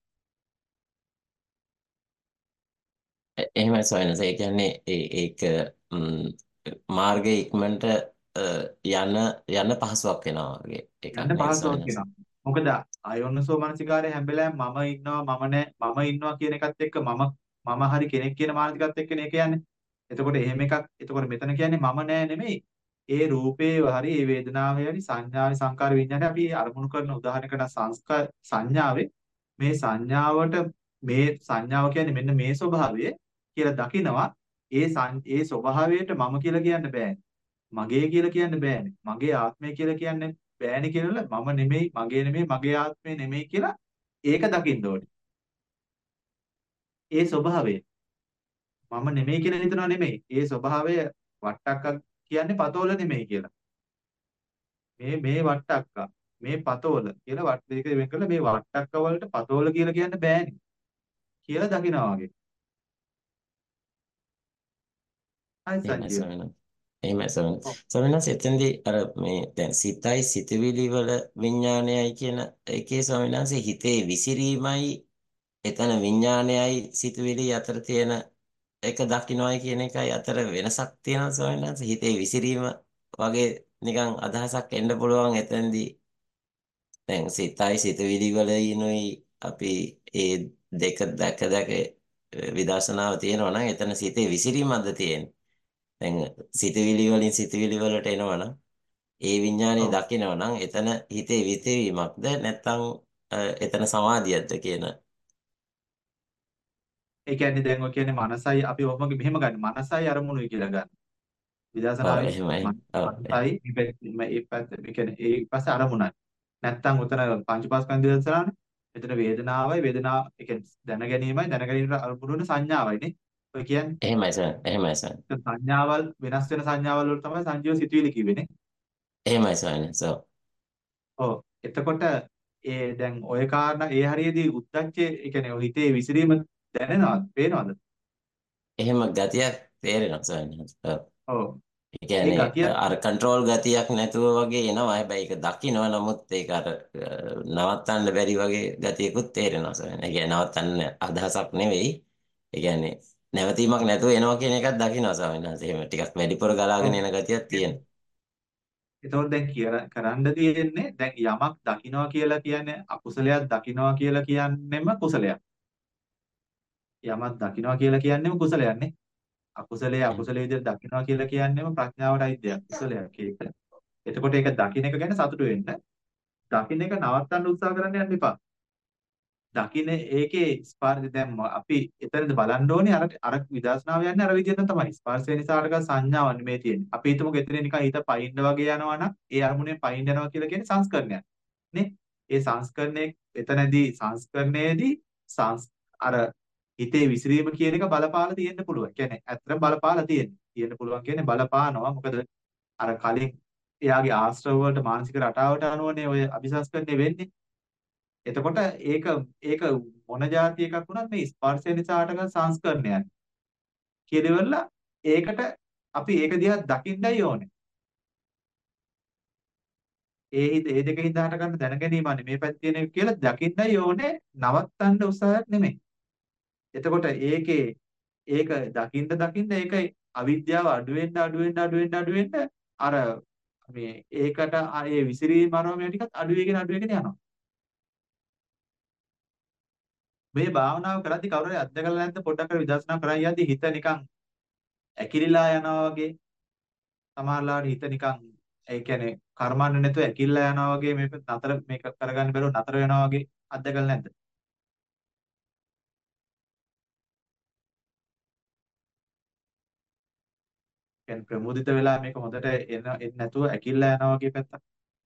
එ- එහෙමයි සොයනස. ඒ කියන්නේ ඒ- ඒක ම්, මාර්ගයේ ඉක්මනට අ, යන යන පහසුවක් වෙනවා වගේ එකක් යන්න නේද පහසුවක් සොයනස? වෙනවා. මොකද අයෝනිසෝ මනසිකාරය හැම වෙලාවෙම මම ඉන්නවා මම නෑ මම ඉන්නවා කියන එකත් එක්ක මම මම හරි කෙනෙක් කියන මානසිකත් එක්කනේ ඒක යන්නේ. එතකොට එහෙම එකක් එතකොට මෙතන කියන්නේ මම නෑ නෙමෙයි. ඒ රූපේ හරි ඒ වේදනාවේ හරි සංඥාවේ සංකාර විඥානේ අපි අරමුණු කරන උදාහරණයකට සංස්කාර සංඥාවේ මේ සංඥාවට මේ සංඥාව කියන්නේ මෙන්න මේ ස්වභාවය කියලා දකිනවා. ඒ සං- ඒ ස්වභාවයට මම කියලා කියන්න බෑනේ. මගේ කියලා කියන්න බෑනේ. මගේ ආත්මය කියලා කියන්න බෑනේ කියලා මම නෙමෙයි මගේ නෙමෙයි මගේ ආත්මය නෙමෙයි කියලා ඒක දකින්න ඕනේ. ඒ ස්වභාවය මම නෙමෙයි කියලා හිතනවා නෙමෙයි. ඒ ස්වභාවය වට්ටක්ක කියන්නේ පතෝල නෙමෙයි කියලා. මේ මේ වට්ටක්ක මේ පතෝල කියලා වට දෙක වෙන් කරලා මේ වට්ටක්ක වලට පතෝල කියලා කියන්න බෑනේ කියලා දකිනවා වගේ. හරි එහෙමයි සංජීව. සොයනස. එහෙමයි සොයනස. ඔව්. සොයනස එතෙන්දී අර මේ දැන් සිතයි සිතවිලි වල විඥානයයි කියන එකේ සොයනස හිතේ විසිරීමයි එතන විඥානයයි සිතවිලි අතර තියෙන එක දකින්නයි කියන එකයි අතර වෙනසක් තියෙනවා සොයනස. හිතේ විසිරීම වගේ නිකන් අදහසක් එන්න පුළුවන් එතෙන්දී. දැන් සිතයි සිතවිලි වල ඉනුයි අපි ඒ දෙක දැක දැක විදර්ශනාව තියෙනවා නම් එතන සිතේ විසිරීමක්ද තියෙන්නේ. දැන් සිතවිලි වලින් සිතවිලි වලට එනවා නම් ඒ විඥානය ඔව්. දකිනවා නම් එතන හිතේ විතවීමක්ද නැත්නම් අ, එතන සමාධියක්ද කියන. ඒ කියන්නේ දැන් ඔය කියන්නේ මනසයි අපි ඔහොම මෙහෙම ගන්න. මනසයි අරමුණුයි කියලා ගන්න. ඔව් විදර්ශනාවේ එහෙමයි. ඔව් මනසයි මේ පැත්තේ මේ පැත්ත ඒ කියන්නේ ඒ පස්සේ අරමුණයි. නැත්තම් උතන පංචපාස්කන්ධ විදර්ශනානේ. මෙතන වේදනාවයි වේදනාව ඒ කියන්නේ දැන ගැනීමයි දැන ගැනීමට අරමුණු වෙන සංඥාවයිනේ. ඔය කියන්නේ එහෙමයි සර්. එහෙමයි සර්. සංඥාවල් වෙනස් වෙන සංඥාවල් වල තමයි සංජීව සිතුවිලි කිව්වේනේ. එහෙමයි සර්. සෝ ඔව්. එතකොට ඒ දැන් ඔය කාරණා ඒ හරියේදී උද්දච්චයේ ඒ කියන්නේ ඔය හිතේ විසිරීම දැනෙනවද? පේනවද? එහෙම ගතියක් තේරෙනවා සර්. ඔව්. ඔව්. ඒ ඒ කියන්නේ ගතිය අර කන්ට්‍රෝල් ගතියක් නැතුව වගේ එනවා. හැබැයි ඒක දකින්නවා නමුත් ඒක අර අ, නවත්තන්න බැරි වගේ ගතියකුත් තේරෙනවා සර්. ඒ කියන්නේ නවත්තන්න අදහසක් නෙවෙයි. ඒ කියන්නේ නැවතීමක් නැතුව එනවා කියන එකක් දකින්නවා ස්වාමීන් වහන්සේ. එහෙම ටිකක් වැඩිපුර ගලාගෙන ඔව්. එන ගතියක් තියෙනවා. එතකොට දැන් කියලා කරන්න තියෙන්නේ දැන් යමක් දකින්නවා කියලා කියන්නේ අකුසලයක් දකින්නවා කියලා කියන්නෙම කුසලයක්. යමක් දකින්නවා කියලා කියන්නෙම කුසලයක්නේ. අකුසලයේ එහෙම. අකුසලයේ විදිහට දකින්නවා කියලා කියන්නෙම ප්‍රඥාවට අයිති දෙයක්. කුසලයක් ඒක. එතකොට ඒක දකින්න එක ගැන සතුටු වෙන්න. දකින්න එක නවත්තන්න උත්සාහ කරන්න යන්න එපා. දකින්න ඒකේ ස්පර්ශ දැන් ම- අපි එතනද බලන්න ඕනේ අර අර විදර්ශනාව යන්නේ අර විදිහට තමයි. ස්පර්ශය නිසා අරක සංඥාවක් නෙමෙයි තියෙන්නේ. අපි හිතමුකෝ එතන නිකන් හිත පයින්න වගේ යනවා නම් ඒ අරමුණෙන් පයින්න යනවා කියලා කියන්නේ සංස්කරණයක්. නේ? ඒ සංස්කරණයේ එතනදී සංස්කරණයේදී සංස් අර හිතේ විසිරීම කියන එක බලපාලා තියෙන්න පුළුවන්. කියන්නේ ඇත්තටම බලපාලා තියෙන්න. තියෙන්න පුළුවන් කියන්නේ බලපානවා. මොකද අර කලින් එයාගේ ආශ්‍රව වලට මානසික රටාවට අනුවනේ ඔය අபிසංස්කරණය වෙන්නේ. එතකොට ඒක ඒක මොන જાති එකක් වුණත් මේ ස්පර්ශය නිසා හටගන්න සංස්කරණයක් කියලා ඉවරලා ඒකට අපි ඒක දිහා දකින්නයි ඕනේ. ඒ හිත ඒ දෙක හින්දා හටගන්න දැනගැනීමනේ මේ පැත්තේ නේ කියලා දකින්නයි ඕනේ නවත්තන්න උත්සාහයක් නෙමෙයි. එතකොට ඒකේ ඒක දකින්න දකින්න ඒක අවිද්‍යාව අඩු වෙන්න අඩු වෙන්න අඩු වෙන්න අඩු වෙන්න අර මේ ඒකට ඒ විසිරීම අරම ටිකත් අඩු වෙගෙන අඩු වෙගෙන යනවා. මේ භාවනාව කරද්දී කවුරු හරි අත්දකලා නැද්ද පොඩ්ඩක් අර විදර්ශනා කරා යද්දී හිත නිකන් ඇකිලිලා යනවා වගේ සමහරලාට හිත නිකන් ඒ කියන්නේ කර්මන්න නැතුව ඇකිලිලා යනවා වගේ මේක නතර මේක කරගන්න බැරුව නතර වෙනවා වගේ අත්දකලා නැද්ද? කියන්නේ ප්‍රමුදිත වෙලා මේක හොඳට එන එන්නේ නැතුව ඇකිලිලා යනවා වගේ පැත්තක්.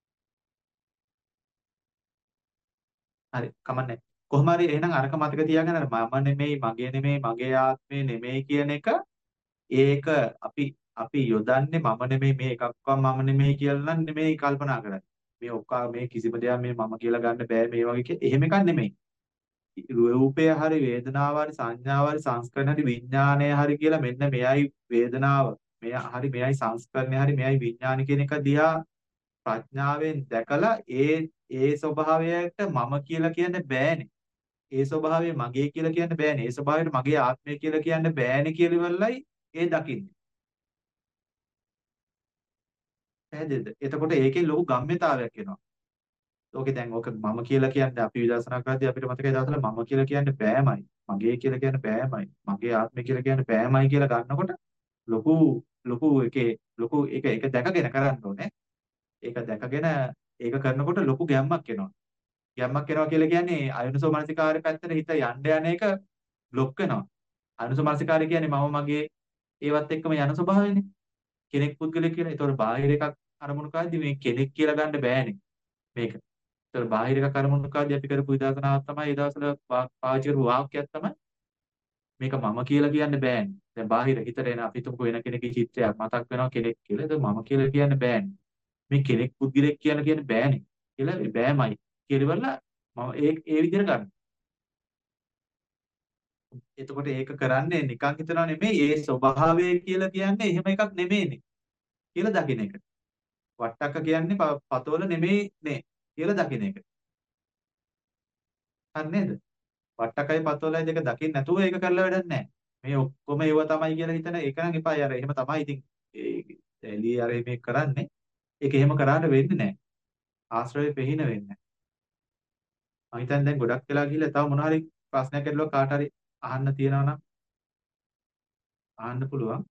හරි කමන්නේ. කොහොම හරි එහෙනම් අරක මතක තියාගන්න අර මම නෙමෙයි මගේ නෙමෙයි මගේ ආත්මේ නෙමෙයි කියන එක ඒක අපි අපි යොදන්නේ මම නෙමෙයි මේ එකක්වත් මම නෙමෙයි කියලා නම් නෙමෙයි කල්පනා කරන්නේ. මේ ඔක්කොම මේ කිසිම දෙයක් මේ මම කියලා ගන්න බෑ මේ වගේ කිය- එහෙම එකක් නෙමෙයි. රූපය හරි වේදනාව හරි සංඥාව හරි සංස්කරණ හරි විඥානය හරි කියලා මෙන්න මෙයයි වේදනාව මෙය හරි මෙයයි සංස්කරණය හරි මෙයයි විඥාන කියන එක දිහා ප්‍රඥාවෙන් දැකලා ඒ ඒ ස්වභාවයට මම කියලා කියන්න බෑනේ. ඒ ස්වභාවය මගේ කියලා කියන්න බෑනේ. ඒ ස්වභාවයට මගේ ආත්මය කියලා කියන්න බෑනේ කියලා ඉවරලයි ඒ දකින්නේ. පැහැදිලිද? එතකොට ඒකේ ලොකු ගම්ම්‍යතාවයක් එනවා. ඕකේ දැන් ඕක මම කියලා කියන්නේ අපි විදර්ශනා කරද්දී අපිට මතකයි දවසල මම කියලා කියන්න බෑමයි. මගේ කියලා කියන්න බෑමයි. මගේ ආත්මය කියලා කියන්න බෑමයි කියලා ගන්නකොට ලොකු ලොකු එකේ ලොකු එක එක දැකගෙන කරන්න ඕනේ. ඒක දැකගෙන ඒක කරනකොට ලොකු ගැම්මක් එනවා. ගැම්මක් එනවා කියලා කියන්නේ අයුනසෝ මනසිකාරය පැත්තට හිත යන්න යන එක බ්ලොක් වෙනවා. අයුනසෝ මනසිකාරය කියන්නේ මම මගේ ඒවත් එක්කම යන ස්වභාවයනේ. කෙනෙක් පුද්ගලෙක් කියලා. ඒතකොට බාහිර එකක් අරමුණු කරද්දී මේ කෙනෙක් කියලා ගන්න බෑනේ මේක. ඒතකොට බාහිර එකක් අරමුණු කරද්දී අපි කරපු විදර්ශනාවක් තමයි ඒ දවස්වල පා- පාවිච්චි කරපු වාක්‍යයක් තමයි මේක මම කියලා කියන්න බෑනේ. දැන් බාහිර හිතට එන අපි තුමුකෝ වෙන කෙනෙක්ගේ චිත්‍රයක් මතක් වෙනවා කෙනෙක් කියලා. ඒක මම කියලා කියන්න බෑනේ. මේ කෙනෙක් පුද්ගලෙක් කියලා කියන්න බෑනේ. කියලා බෑමයි කියලා ඉවරලා මම ඒ ඒ විදිහට ගන්න. එතකොට ඒක කරන්නේ නිකන් හිතනවා නෙමෙයි ඒ ස්වභාවය කියලා කියන්නේ එහෙම එකක් නෙමෙයිනේ කියලා දකින්න එක. වට්ටක්ක කියන්නේ ප- පතෝල නෙමෙයි නේ කියලා දකින්න එක. හරි නේද? වට්ටකයි පතෝලයි දෙක දකින්න නැතුව ඒක කරලා වැඩක් නැහැ. මේ ඔක්කොම ඒව තමයි කියලා හිතන ඒක නම් එපා. යාර එහෙම තමයි ඉතින් ඒ එළිය අර මේ කරන්නේ. ඒක එහෙම කරාට වෙන්නේ නැහැ. ආශ්‍රවේ පෙහින වෙන්නේ නැහැ. මම හිතන්නේ දැන් ගොඩක් වෙලා ගිහිල්ලා තව මොනවා හරි ප්‍රශ්නයක් ඇදලා කාට හරි අහන්න තියෙනවා නම් අහන්න පුළුවන්.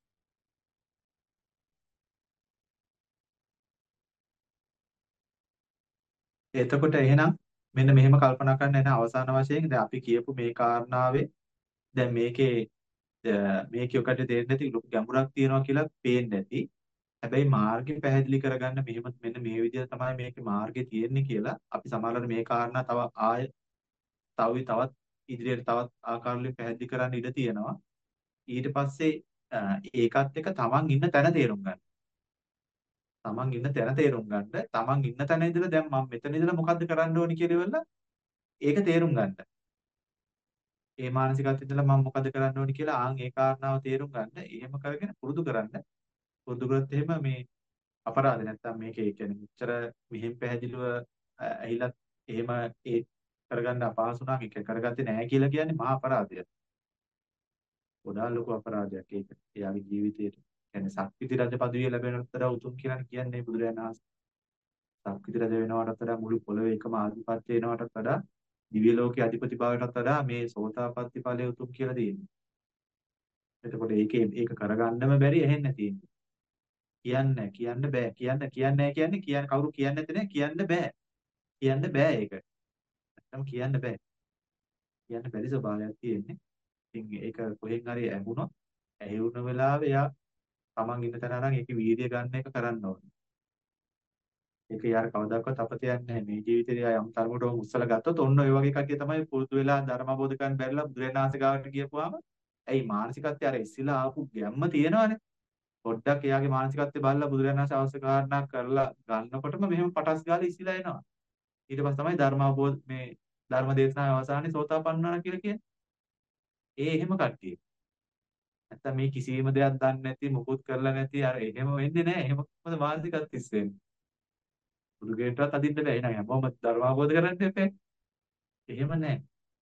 එතකොට එහෙනම් මෙන්න මෙහෙම කල්පනා කරන්න එන අවසාන වශයෙන් දැන් අපි කියපු මේ කාරණාවේ දැන් මේකේ අ, මේකේ ඔකට තේරෙන්නේ නැති ලොකු ගැඹුරක් තියෙනවා කියලා පේන්නේ නැති. හැබැයි මාර්ගය පැහැදිලි කරගන්න මෙහෙම මෙන්න මේ විදිහට තමයි මේකේ මාර්ගය තියෙන්නේ කියලා අපි සමහරවල් මේ කාරණා තව ආය තව තවත් ඉදිරියට තවත් ආකාරවලින් පැහැදිලි කරන්න ඉඩ තියෙනවා. ඊට පස්සේ අ, ඒකත් එක්ක තමන් ඉන්න තැන තේරුම් ගන්න. තමන් ඉන්න තැන තේරුම් ගන්න. තමන් ඉන්න තැන ඉඳලා දැන් මම මෙතන ඉඳලා මොකද්ද කරන්න ඕනි කියලා ඉවරලා ඒක තේරුම් ගන්න. ඒ මානසිකත්වයට ඉඳලා මම මොකද කරන්න ඕනි කියලා ආන් ඒ කාරණාව තේරුම් ගන්න. එහෙම කරගෙන පුරුදු කරන්න. පුරුදු කරොත් එහෙම මේ අපරාධ නැත්තම් මේකේ කියන්නේ මෙච්චර මෙහෙම පැහැදිලිව අ- ඇහිලා එහෙම ඒ කරගන්න අපහසු නම් ඒක කරගත්තේ නැහැ කියලා කියන්නේ මහා අපරාධයක්. ගොඩාක් ලොකු අපරාධයක් ඒක. එයාගේ ජීවිතේට. කියන්නේ සක්විති රජ පදවිය ලැබෙනවට වඩා උතුම් කියලා කියන්නේ බුදුරජාණන් වහන්සේ. සක්විති රජ වෙනවටත් වඩා මුළු පොළොවේ එකම ආධිපත්‍ය වෙනවටත් වඩා දිව්‍ය ලෝකයේ අධිපති භාවයටත් වඩා මේ සෝතාපට්ටි ඵලය උතුම් කියලා තියෙනවා. එතකොට ඒකේ ඒක කරගන්නම බැරි ඇහෙන්නේ තියෙන්නේ. කියන්නේ කියන්න බෑ. කියන්න කියන්නේ නැහැ කියන්නේ කියන්න කවුරු කියන්නේ නැති නෑ කියන්න බෑ. කියන්න බෑ ඒක. නැත්තම් කියන්න බෑ. කියන්න බැරි ස්වභාවයක් තියෙන්නේ. ඉතින් ඒක කොහෙන් හරි ඇහුනොත් ඇහුන වෙලාවේ එයා තමන් ඉන්න තැන අරන් ඒකේ වීර්ය ගන්න එක කරන්න ඕනේ. ඒක යාර කවදාකවත් අපතයක් නැහැ. මේ ජීවිතේ යා යම් තරමකට උස්සලා ගත්තොත් ඔන්න ඔය වගේ කට්ටිය තමයි පුරුදු වෙලා ධර්ම අවබෝධ කරගන්න බැරිලා බුදුරජාණන් වහන්සේ ගාවට ගියපුවාම ඇයි මානසිකත්වයේ අර ඉස්සෙල්ලා ආපු ගැම්ම තියෙනවනේ. පොඩ්ඩක් එයාගේ මානසිකත්වය බලලා බුදුරජාණන් වහන්සේ අවශ්‍ය කාරණා කරලා ගන්නකොටම මෙහෙම පටස් ගාලා ඉසිලා එනවා. ඊට පස්සේ තමයි ධර්ම අවබෝධ මේ ධර්ම දේශනාවේ අවසානයේ සෝතාපන්න වෙනවා කියලා කියන්නේ. ඒ එහෙම කට්ටිය. නැත්තම් මේ කිසිම දෙයක් දන්නේ නැති මුකුත් කරලා නැති අර එහෙම වෙන්නේ නැහැ. එහෙම කොහොමද මානසිකත්වය ඉස්සෙන්නේ? බුදු ගේටවත් අදින්න බෑ. එහෙනම් හැමෝම ධර්ම අවබෝධ කරගන්න එපේ. එහෙම නැහැ.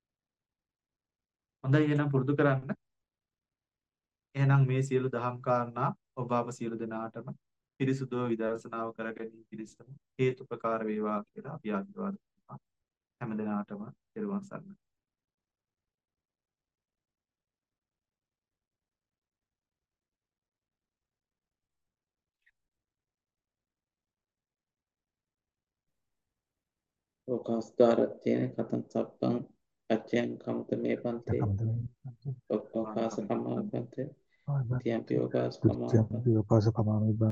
හොඳයි එහෙනම් පුරුදු කරන්න. එහෙනම් මේ සියලු දහම් කාරණා ඔබ අප සියලු දෙනාටම පිරිසුදුව විදර්ශනාව කරගැනීම පිණිසම හේතුපකාර වේවා කියලා අපි ආශිර්වාද කරනවා. හැම දිනාටම පෙරවන් සරණයි. ඕකාස්කාරත්තේන කතං සප්පං අච්චයන් කමත මේ පන්තේ ඔක්කාස කමාපන්තේ තියම්පි ඕකාස කමාපන්තේ